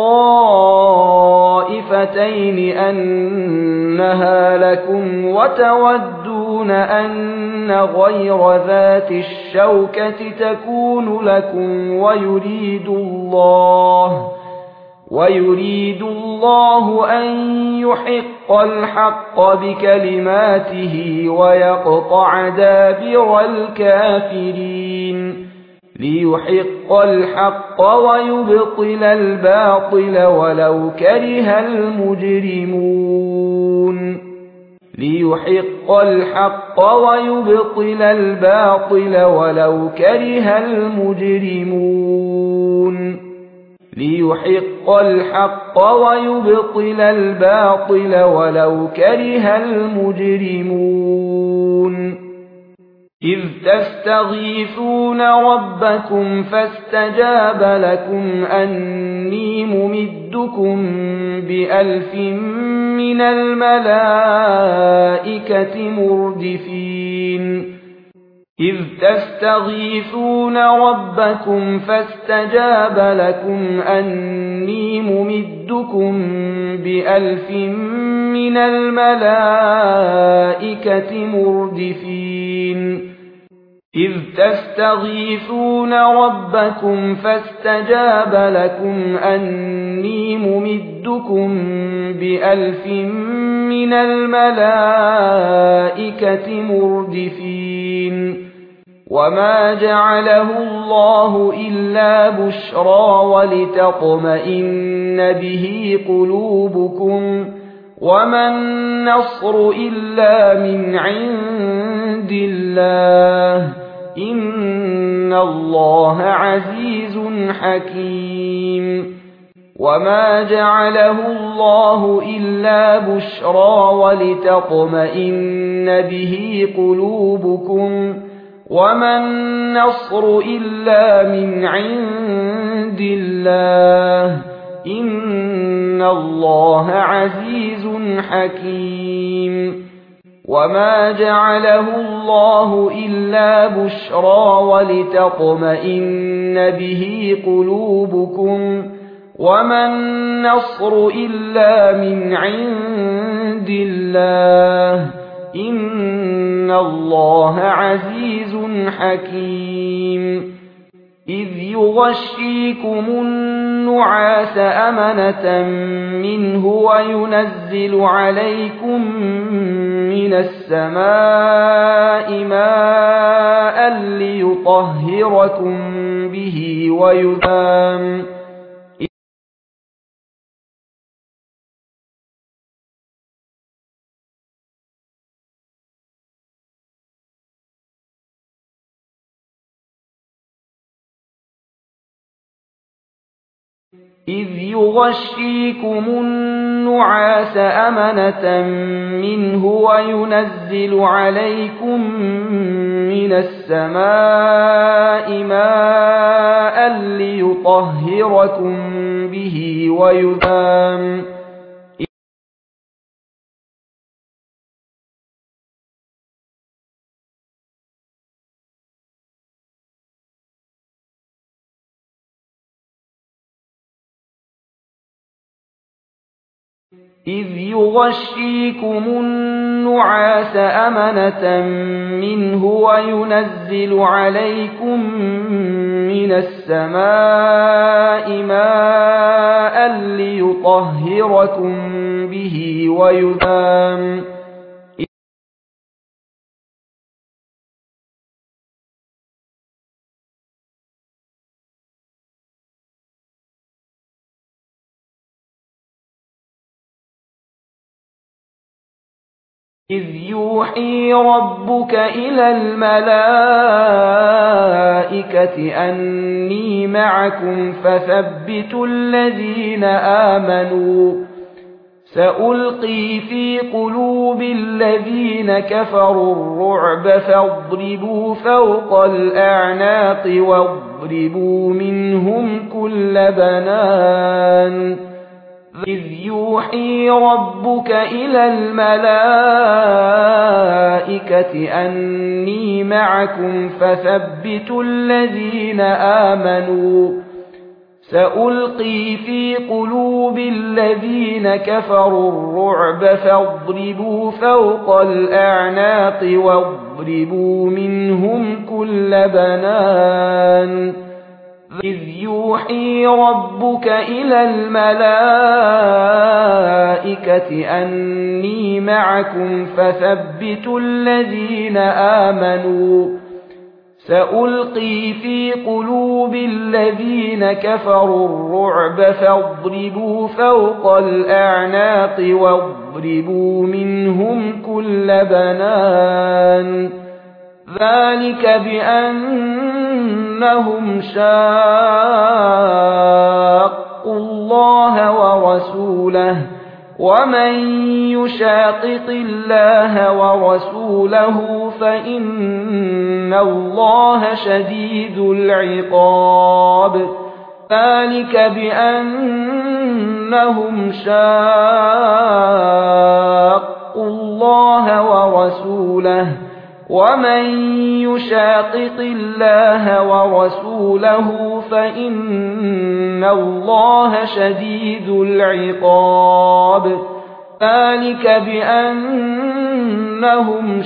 الطائفتين أنها لكم وتودون أن غير ذات الشوكة تكون لكم ويريد الله أن يحق الحق بكلماته ويقطع دابر الكافرين ليحق الحق ويبطل الباطل ولو كره المجرمون ليحق الحق ويبطل الباطل ولو كره المجرمون ليحق الحق ويبطل الباطل ولو كره المجرمون إذ تستغيثون ربكم فاستجاب لكم أني ممدكم ب1000 من الملائكة مردفين إذ تستغيثون ربكم فاستجاب لكم أني ممدكم ب1000 من الملائكة مردفين إذ تستغيثون ربكم فاستجاب لكم أني ممدكم ب1000 من الملائكة مردفين وما جعله الله إلا بشرى ولتطمئن به قلوبكم وما النصر إلا من عند الله إن الله عزيز حكيم وما جعله الله إلا بشرى ولتطمئن به قلوبكم وما النصر إلا من عند الله إن الله عزيز حكيم وما جعله الله إلا بشرى ولتطمئن به قلوبكم وما النصر إلا من عند الله إن الله عزيز حكيم إذ يغشيكم النعاس أمنة منه وينزل عليكم من السماء ماء ليطهركم به إذ يغشيكم النعاس أمنة منه وينزل عليكم من السماء ماء ليطهركم به إذ يغشيكم النعاس أمنة منه وينزل عليكم من السماء ماء ليطهركم به إذ يوحي ربك إلى الملائكة أني معكم فثبتوا الذين آمنوا سألقي في قلوب الذين كفروا الرعب فاضربوا فوق الأعناق واضربوا منهم كل بنان إذ يوحي ربك إلى الملائكة أني معكم فثبتوا الذين آمنوا سألقي في قلوب الذين كفروا الرعب فاضربوا فوق الأعناق واضربوا منهم كل بنان إذ يوحي ربك إلى الملائكة أني معكم فثبتوا الذين آمنوا سألقي في قلوب الذين كفروا الرعب فاضربوا فوق الأعناق واضربوا منهم كل بنان ذلك بأنهم شاقوا الله ورسوله ومن يشاقق الله ورسوله فإن الله شديد العقاب ذلك بأنهم شاقوا الله ورسوله ومن يشاقق الله ورسوله فإن الله شديد العقاب ذلك بأنهم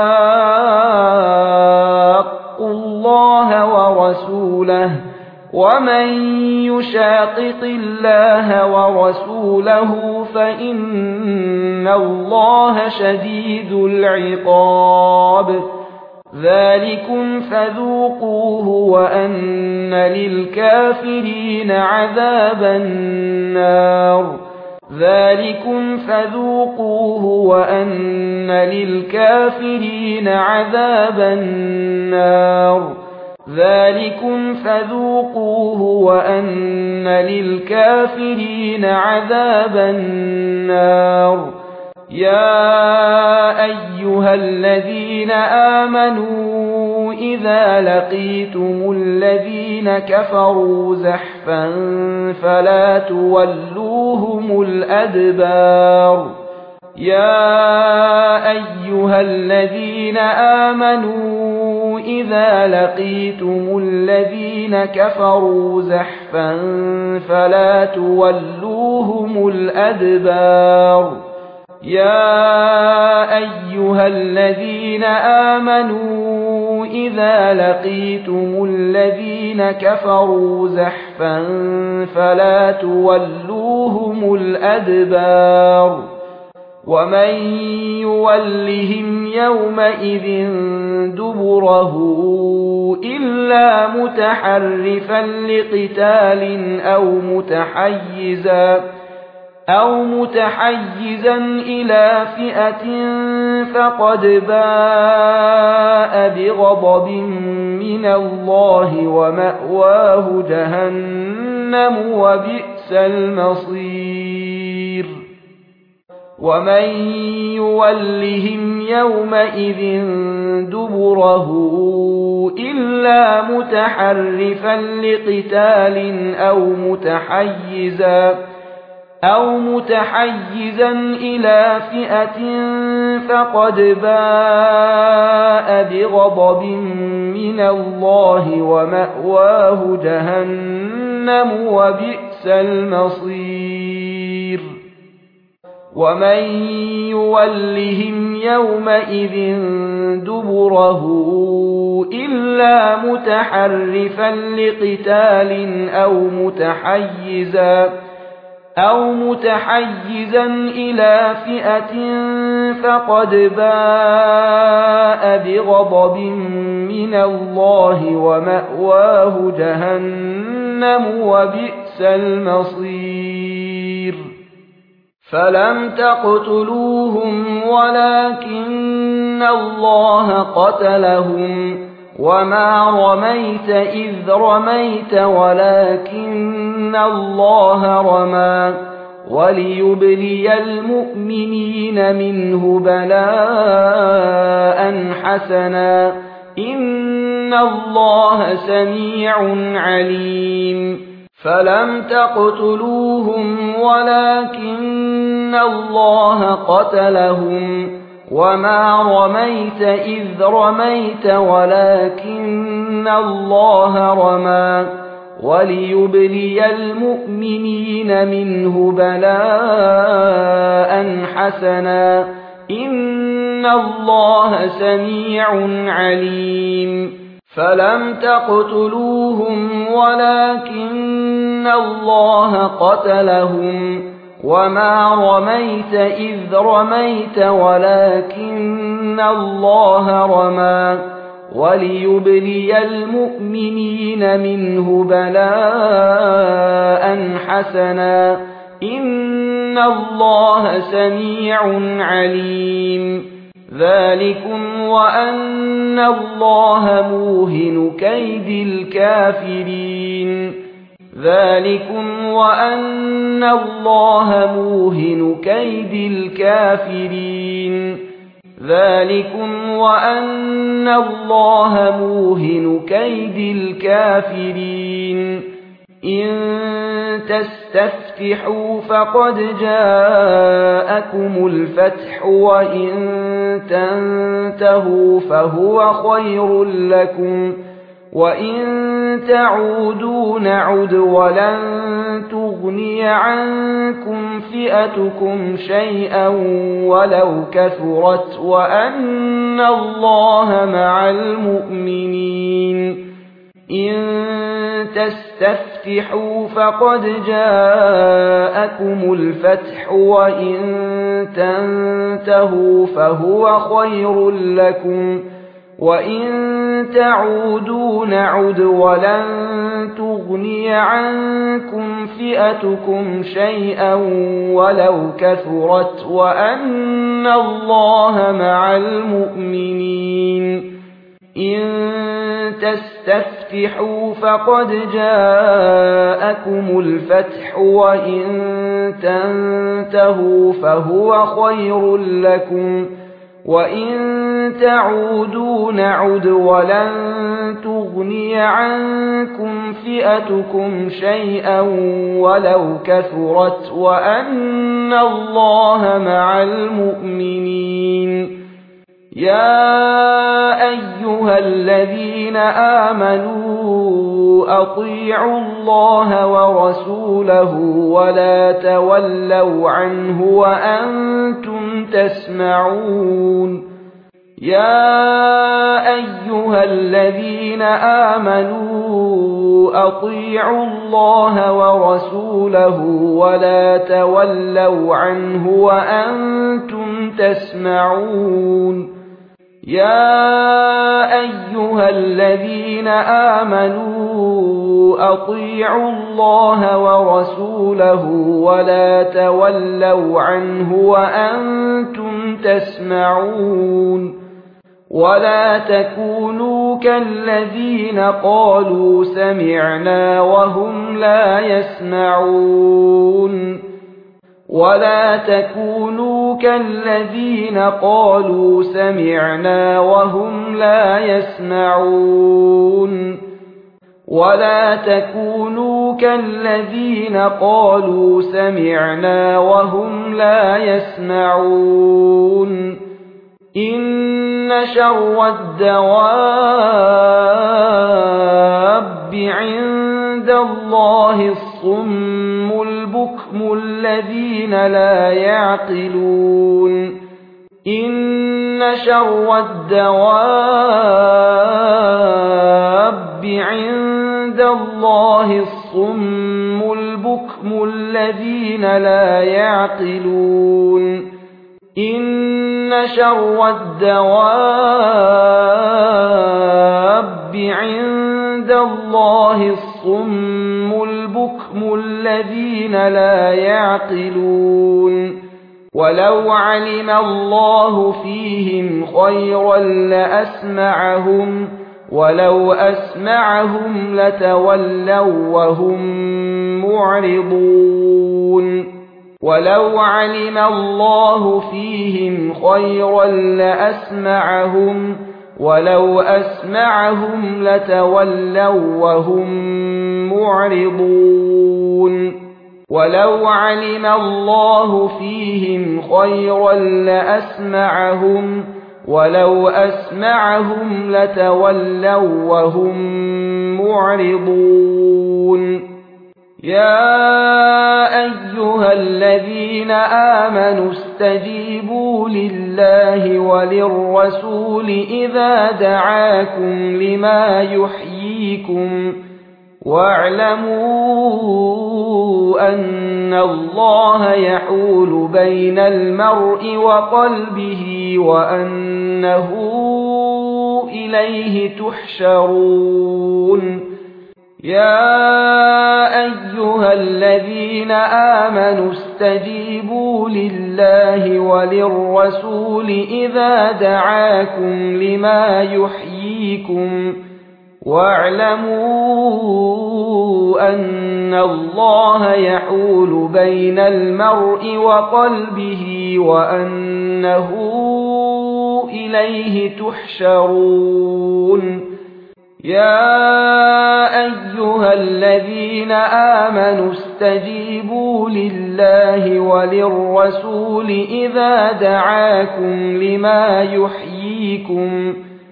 شاقوا الله ورسوله ومن يشاقق الله ورسوله فإن الله شديد العقاب ذلكم فذوقوه وأن للكافرين عذاب النار ذلكم فذوقوه وأن للكافرين عذاب النار ذلكم فذوقوه وأن للكافرين عذاب النار يا أيها الذين آمنوا إذا لقيتم الذين كفروا زحفا فلا تولوهم الأدبار يا أيها الذين آمنوا إذا لقيتم الذين كفروا زحفا فلا تولوهم الأدبار يا أيها الذين آمنوا إذا لقيتم الذين كفروا زحفا فلا تولوهم الأدبار ومن يولهم يومئذ دبره إلا متحرفا لقتال أو متحيزا إلى فئة فقد باء بغضب من الله ومأواه جهنم وبئس المصير ومن يولهم يومئذ دبره إلا متحرفا لقتال أو متحيزا إلى فئة فقد باء بغضب من الله ومأواه جهنم وبئس المصير ومن يولهم يومئذ دبره إلا متحرفا لقتال أو متحيزا إلى فئة فقد باء بغضب من الله ومأواه جهنم وبئس المصير فلم تقتلوهم ولكن الله قتلهم وما رميت إذ رميت ولكن الله رمى وليبلي المؤمنين منه بلاء حسنا إن الله سميع عليم فلم تقتلوهم ولكن الله قتلهم وما رميت إذ رميت ولكن الله رمى وليبلي المؤمنين منه بلاء حسنا إن الله سميع عليم فلم تقتلوهم ولكن الله قتلهم وما رميت إذ رميت ولكن الله رمى وليبلي المؤمنين منه بلاء حسنا إن الله سميع عليم ذلكم وأن الله موهن كيد الكافرين ذلكم وأن الله موهن كيد الكافرين ذلكم وأن الله موهن كيد الكافرين إن تستفتحوا فقد جاءكم الفتح وإن تنتهوا فهو خير لكم وإن تعودوا نعد ولن تغني عنكم فئتكم شيئا ولو كثرت وأن الله مع المؤمنين إن تستفتحوا فقد جاءكم الفتح وإن تنتهوا فهو خير لكم وإن تعودوا نعد ولن تغني عنكم فئتكم شيئا ولو كثرت وأن الله مع المؤمنين إن تستفتحوا فقد جاءكم الفتح وإن تنتهوا فهو خير لكم وإن تعودوا نعد ولن تغني عنكم فئتكم شيئا ولو كثرت وأن الله مع المؤمنين يا أيها الذين آمنوا أطيعوا الله ورسوله ولا تولوا عنه وأنتم تسمعون يا أيها الذين آمنوا أطيعوا الله ورسوله ولا تولوا عنه وأنتم تسمعون يا أيها الذين آمنوا أطيعوا الله ورسوله ولا تولوا عنه وأنتم تسمعون ولا تكونوا كالذين قالوا سمعنا وهم لا يسمعون ولا تكونوا كالذين قالوا سمعنا وهم لا يسمعون ولا تكونوا كالذين قالوا سمعنا وهم لا يسمعون إن شر الدواب عند الله الصم البكم الذين لا يعقلون إن شر الدواب عند الله الصم البكم الذين لا يعقلون إن شر الدواب عند الله الصم البكم الذين لا يعقلون ولو علم الله فيهم خيرا لأسمعهم ولو أسمعهم لتولوا وهم معرضون ولو علم الله فيهم خيرا لأسمعهم ولو أسمعهم لتولوا وهم معرضون ولو علم الله فيهم خيرا لأسمعهم ولو أسمعهم لتولوا وهم معرضون يا أيها الذين آمنوا استجيبوا لله وللرسول إذا دعاكم لما يحييكم واعلموا أن الله يحول بين المرء وقلبه وأنه إليه تحشرون يا أيها الذين آمنوا استجيبوا لله وللرسول إذا دعاكم لما يحييكم واعلموا أن الله يحول بين المرء وقلبه وأنه إليه تحشرون يا أيها الذين آمنوا استجيبوا لله وللرسول إذا دعاكم لما يحييكم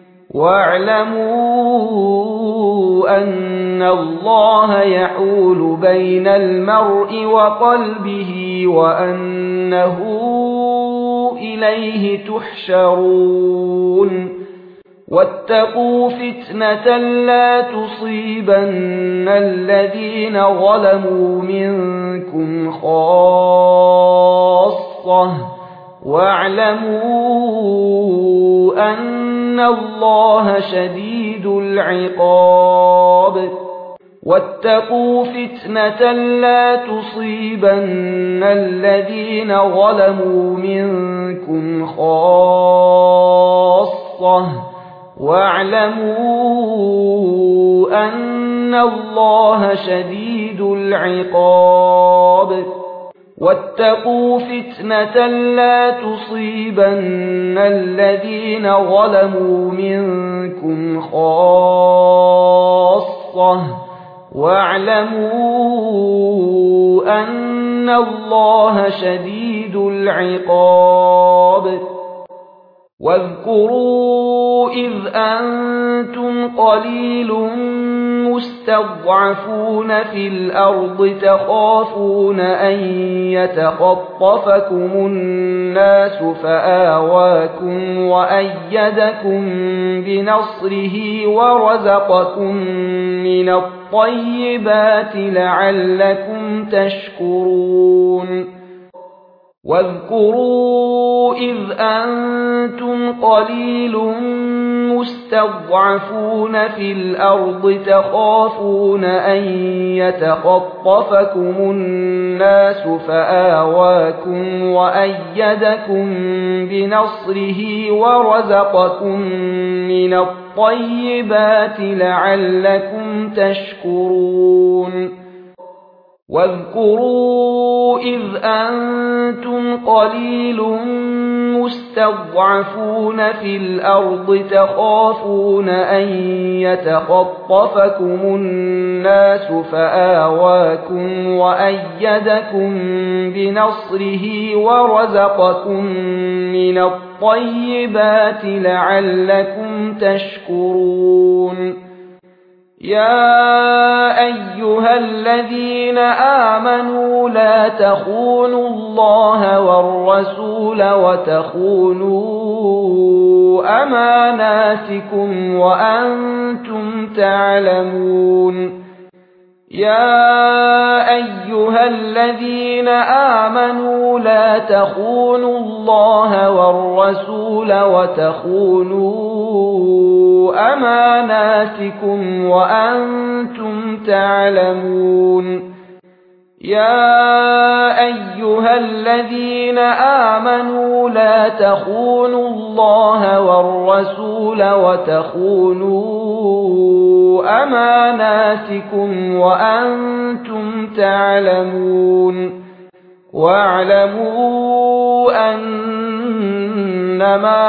واعلموا أن الله يحول بين المرء وقلبه وأنه إليه تحشرون واتقوا فتنة لا تصيبن الذين ظلموا منكم خاصة واعلموا أن الله شديد العقاب واتقوا فتنة لا تصيبن الذين ظلموا منكم خاصة واعلموا أن الله شديد العقاب واتقوا فتنة لا تصيبن الذين ظلموا منكم خاصة واعلموا أن الله شديد العقاب واذكروا إذ أنتم قليل مستضعفون في الأرض تخافون أن يتخطفكم الناس فآواكم وأيدكم بنصره ورزقكم من الطيبات لعلكم تشكرون واذكروا إذ أنتم قليل مستضعفون في الأرض تخافون أن يتخطفكم الناس فآواكم وأيدكم بنصره ورزقكم من الطيبات لعلكم تشكرون واذكروا إذ أنتم قليل مستضعفون في الأرض تخافون أن يتخطفكم الناس فآواكم وأيدكم بنصره ورزقكم من الطيبات لعلكم تشكرون يا أيها الذين آمنوا لا تخونوا الله والرسول وتخونوا أماناتكم وأنتم تعلمون يا أيها الذين آمنوا لا تخونوا الله والرسول وتخونوا أماناتكم وأنتم تعلمون يا أيها الذين آمنوا لا تخونوا الله والرسول وتخونوا أماناتكم وأنتم تعلمون واعلموا أنما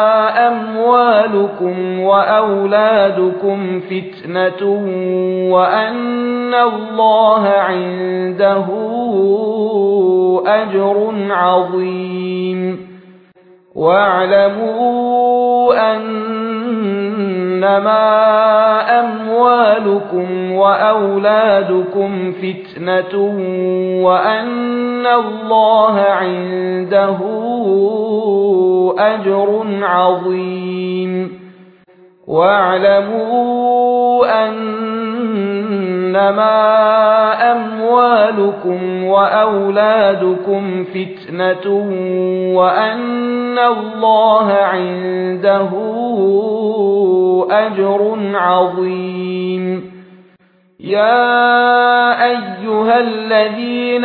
أموالكم وأولادكم فتنة وأن الله عنده أجر عظيم واعلموا أن إنما أموالكم وأولادكم فتنة وأن الله عنده أجر عظيم واعلموا أنما أموالكم وأولادكم فتنة وأن الله عنده أجر عظيم يا أيها الذين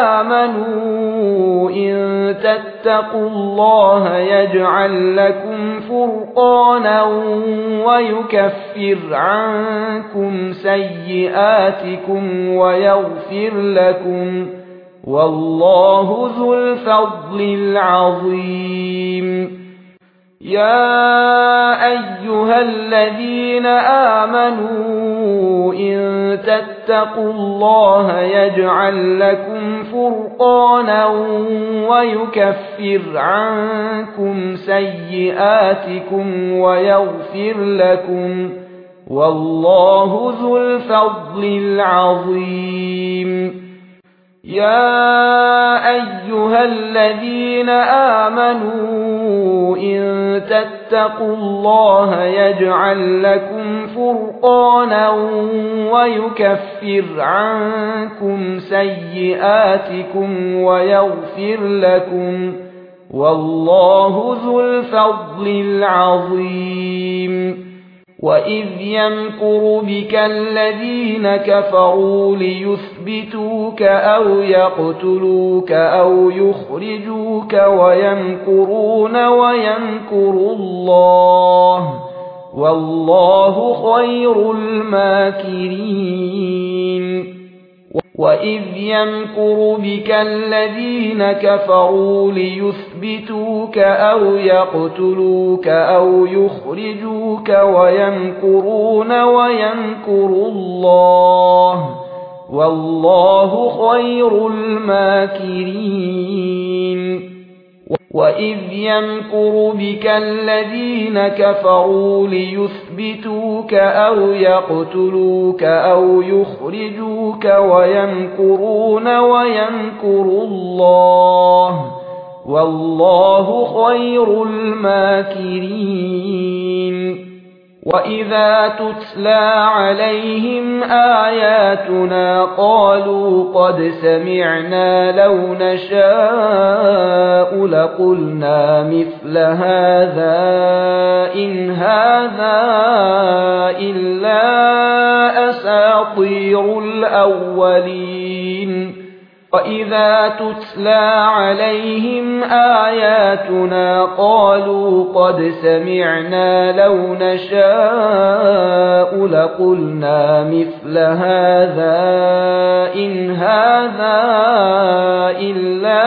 آمنوا إن تتقوا الله يجعل لكم فرقانا ويكفر عنكم سيئاتكم ويغفر لكم والله ذو الفضل العظيم يا أيها الذين آمنوا إن تتقوا الله يجعل لكم فرقانا ويكفر عنكم سيئاتكم ويغفر لكم والله ذو الفضل العظيم يا أيها الذين آمنوا إن تتقوا الله يجعل لكم فرقانا ويكفر عنكم سيئاتكم ويغفر لكم والله ذو الفضل العظيم وإذ يمكر بك الذين كفروا ليثبتوك أو يقتلوك أو يخرجوك ويمكرون ويمكر الله والله خير الماكرين وإذ يمكر بك الذين كفروا ليثبتوك أو يقتلوك أو يخرجوك ويمكرون ويمكر الله والله خير الماكرين وإذ يمكر بك الذين كفروا ليثبتوك أو يقتلوك أو يخرجوك ويمكرون ويمكر الله والله خير الماكرين وإذا تتلى عليهم آياتنا قالوا قد سمعنا لو نشاء لقلنا مثل هذا إن هذا إلا أساطير الأولين وإذا تتلى عليهم آياتنا قالوا قد سمعنا لو نشاء لقلنا مثل هذا إن هذا إلا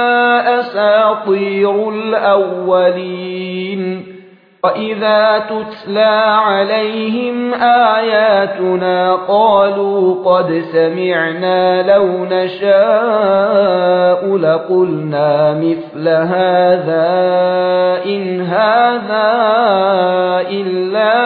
أساطير الأولين وإذا تتلى عليهم آياتنا قالوا قد سمعنا لو نشاء لقلنا مثل هذا إن هذا إلا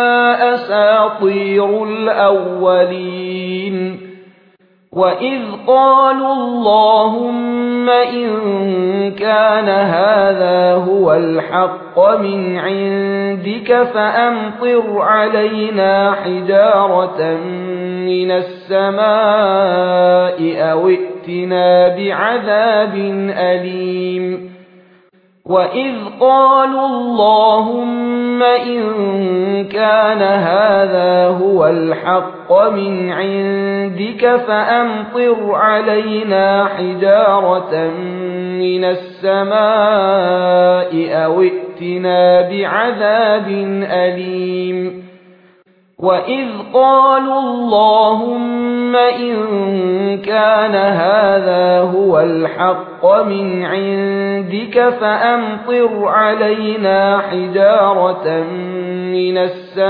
أساطير الأولين وإذ قالوا اللهم إن كان هذا هو الحق من عندك فأمطر علينا حجارة من السماء أو ائتنا بعذاب أليم وإذ قالوا اللهم إن كان هذا هو الحق من عندك فأمطر علينا حجارة من السماء أو ائتنا بعذاب أليم وإذ قالوا اللهم إن كان هذا هو الحق من عندك فأمطر علينا حجارة من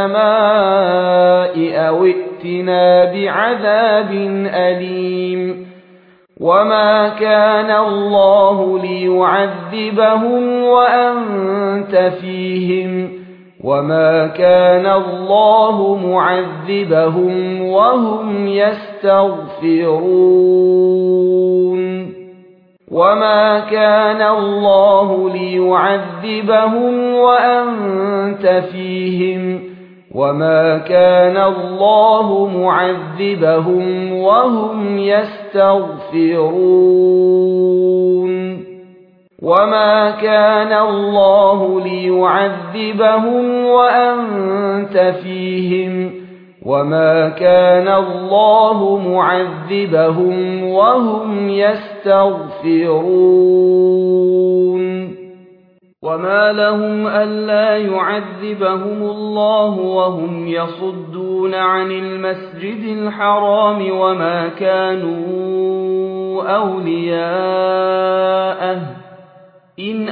السماء أو ائتنا بعذاب أليم وما كان الله ليعذبهم وأنت فيهم وما كان الله معذبهم وهم يستغفرون وما كان الله ليعذبهم وأنت فيهم وما كان الله معذبهم وهم يستغفرون وما كان الله ليعذبهم وأنت فيهم وما كان الله معذبهم وهم يستغفرون وما لهم ألا يعذبهم الله وهم يصدون عن المسجد الحرام وما كانوا أولياءه إن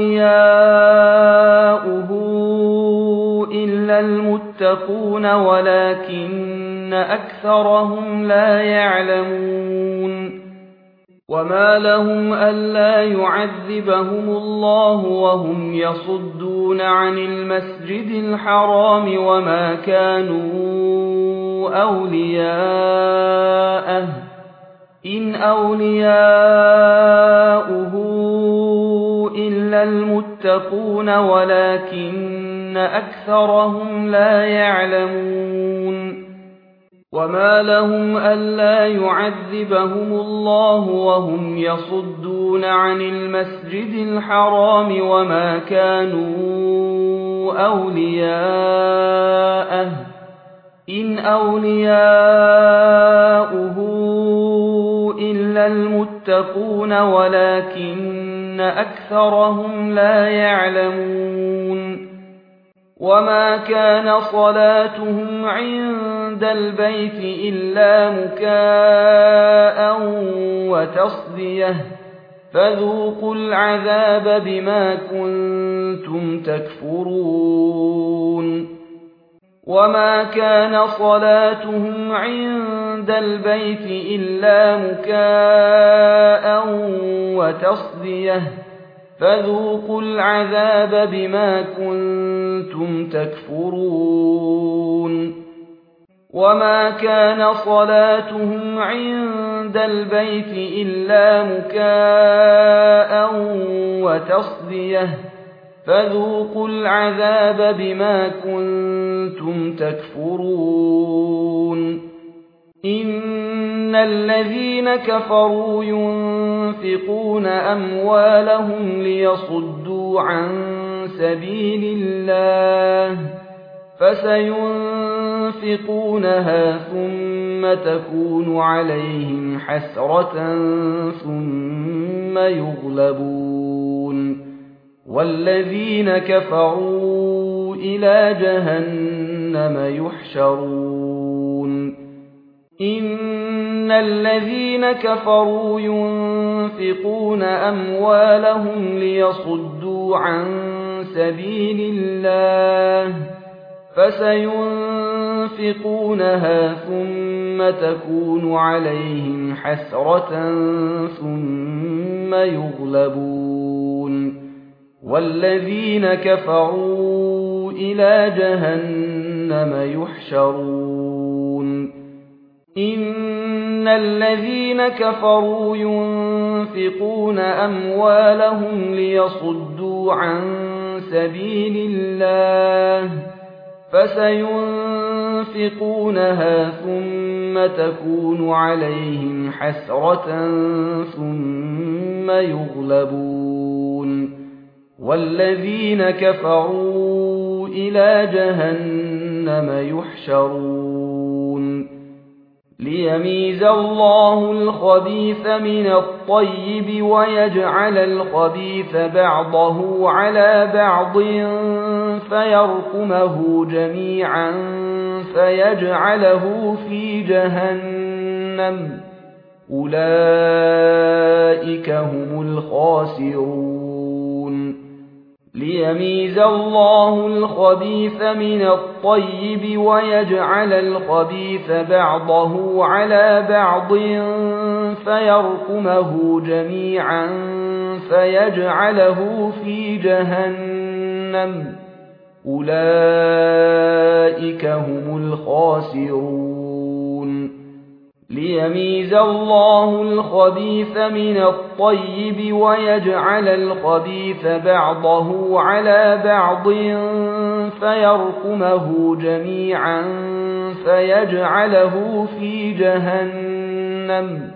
أولياؤه إلا المتقون ولكن أكثرهم لا يعلمون وما لهم ألا يعذبهم الله وهم يصدون عن المسجد الحرام وما كانوا أولياءه إن أولياؤه إلا المتقون ولكن أكثرهم لا يعلمون وما لهم ألا يعذبهم الله وهم يصدون عن المسجد الحرام وما كانوا أولياءه إن أولياؤه إلا المتقون ولكن أكثرهم لا يعلمون وما كان صلاتهم عند البيت إلا مكاء وتصدية فذوقوا العذاب بما كنتم تكفرون وما كان صلاتهم عند البيت إلا مكاء وتصدية فذوقوا العذاب بما كنتم تكفرون وما كان صلاتهم عند البيت إلا مكاء وتصدية فذوقوا العذاب بما كنتم تكفرون إن الذين كفروا ينفقون أموالهم ليصدوا عن سبيل الله فسينفقونها ثم تكون عليهم حسرة ثم يغلبون والذين كفروا إلى جهنم يحشرون إن الذين كفروا ينفقون أموالهم ليصدوا عن سبيل الله فسينفقونها ثم تكون عليهم حسرة ثم يغلبون والذين كفروا إلى جهنم يحشرون إن الذين كفروا ينفقون أموالهم ليصدوا عن سبيل الله فسينفقونها ثم تكون عليهم حسرة ثم يغلبون والذين كفروا إلى جهنم يحشرون ليميز الله الخبيث من الطيب ويجعل الخبيث بعضه على بعض فيركمه جميعا فيجعله في جهنم أولئك هم الخاسرون ليميز الله الخبيث من الطيب ويجعل الخبيث بعضه على بعض فيركمه جميعا فيجعله في جهنم أولئك هم الخاسرون ليميز الله الخبيث من الطيب ويجعل الخبيث بعضه على بعض فيركمه جميعا فيجعله في جهنم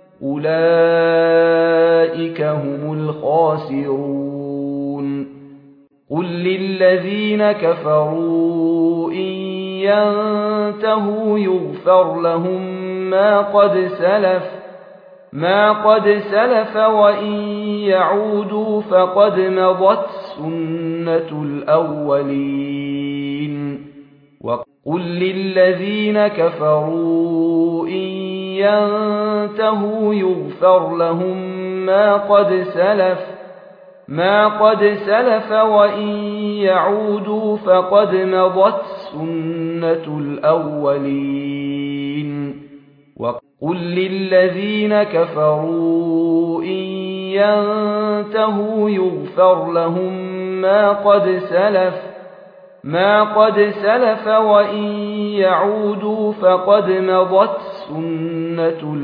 أولئك هم الخاسرون قل للذين كفروا إن ينتهوا يغفر لهم ما قد سلف وإن يعودوا فقد مضت سنة الأولين وقل للذين كفروا إن ينتهوا يغفر لهم ما قد سلف وإن يعودوا فقد مضت سنة الأولين وقل للذين كفروا إن ينتهوا يغفر لهم ما قد سلف وإن يعودوا فقد مضت سنة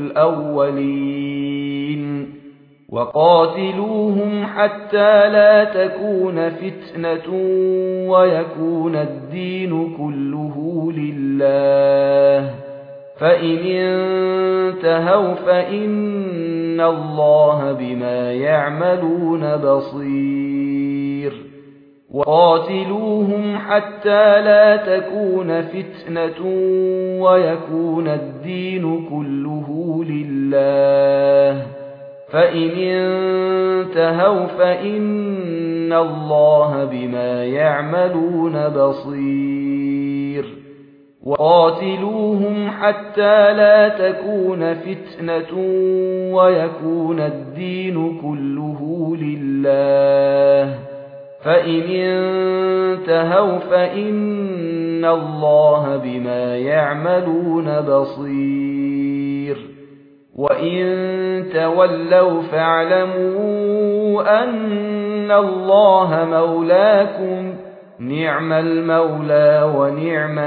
الأولين وقاتلوهم حتى لا تكون فتنة ويكون الدين كله لله فإن انتهوا فإن الله بما يعملون بصير وقاتلوهم حتى لا تكون فتنة ويكون الدين كله لله فإن انتهوا فإن الله بما يعملون بصير وقاتلوهم حتى لا تكون فتنة ويكون الدين كله لله فإن انتهوا فإن الله بما يعملون بصير وإن تولوا فاعلموا أن الله مولاكم نعم المولى ونعم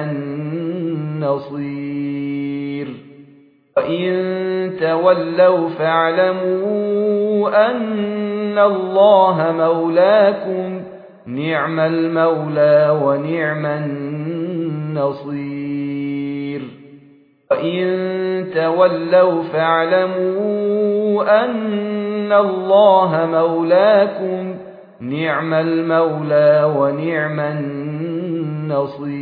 النصير وإن تولوا فاعلموا أن الله مولاكم نعم المولى ونعم النصير وإن تولوا فاعلموا أن الله مولاكم نعم المولى ونعم النصير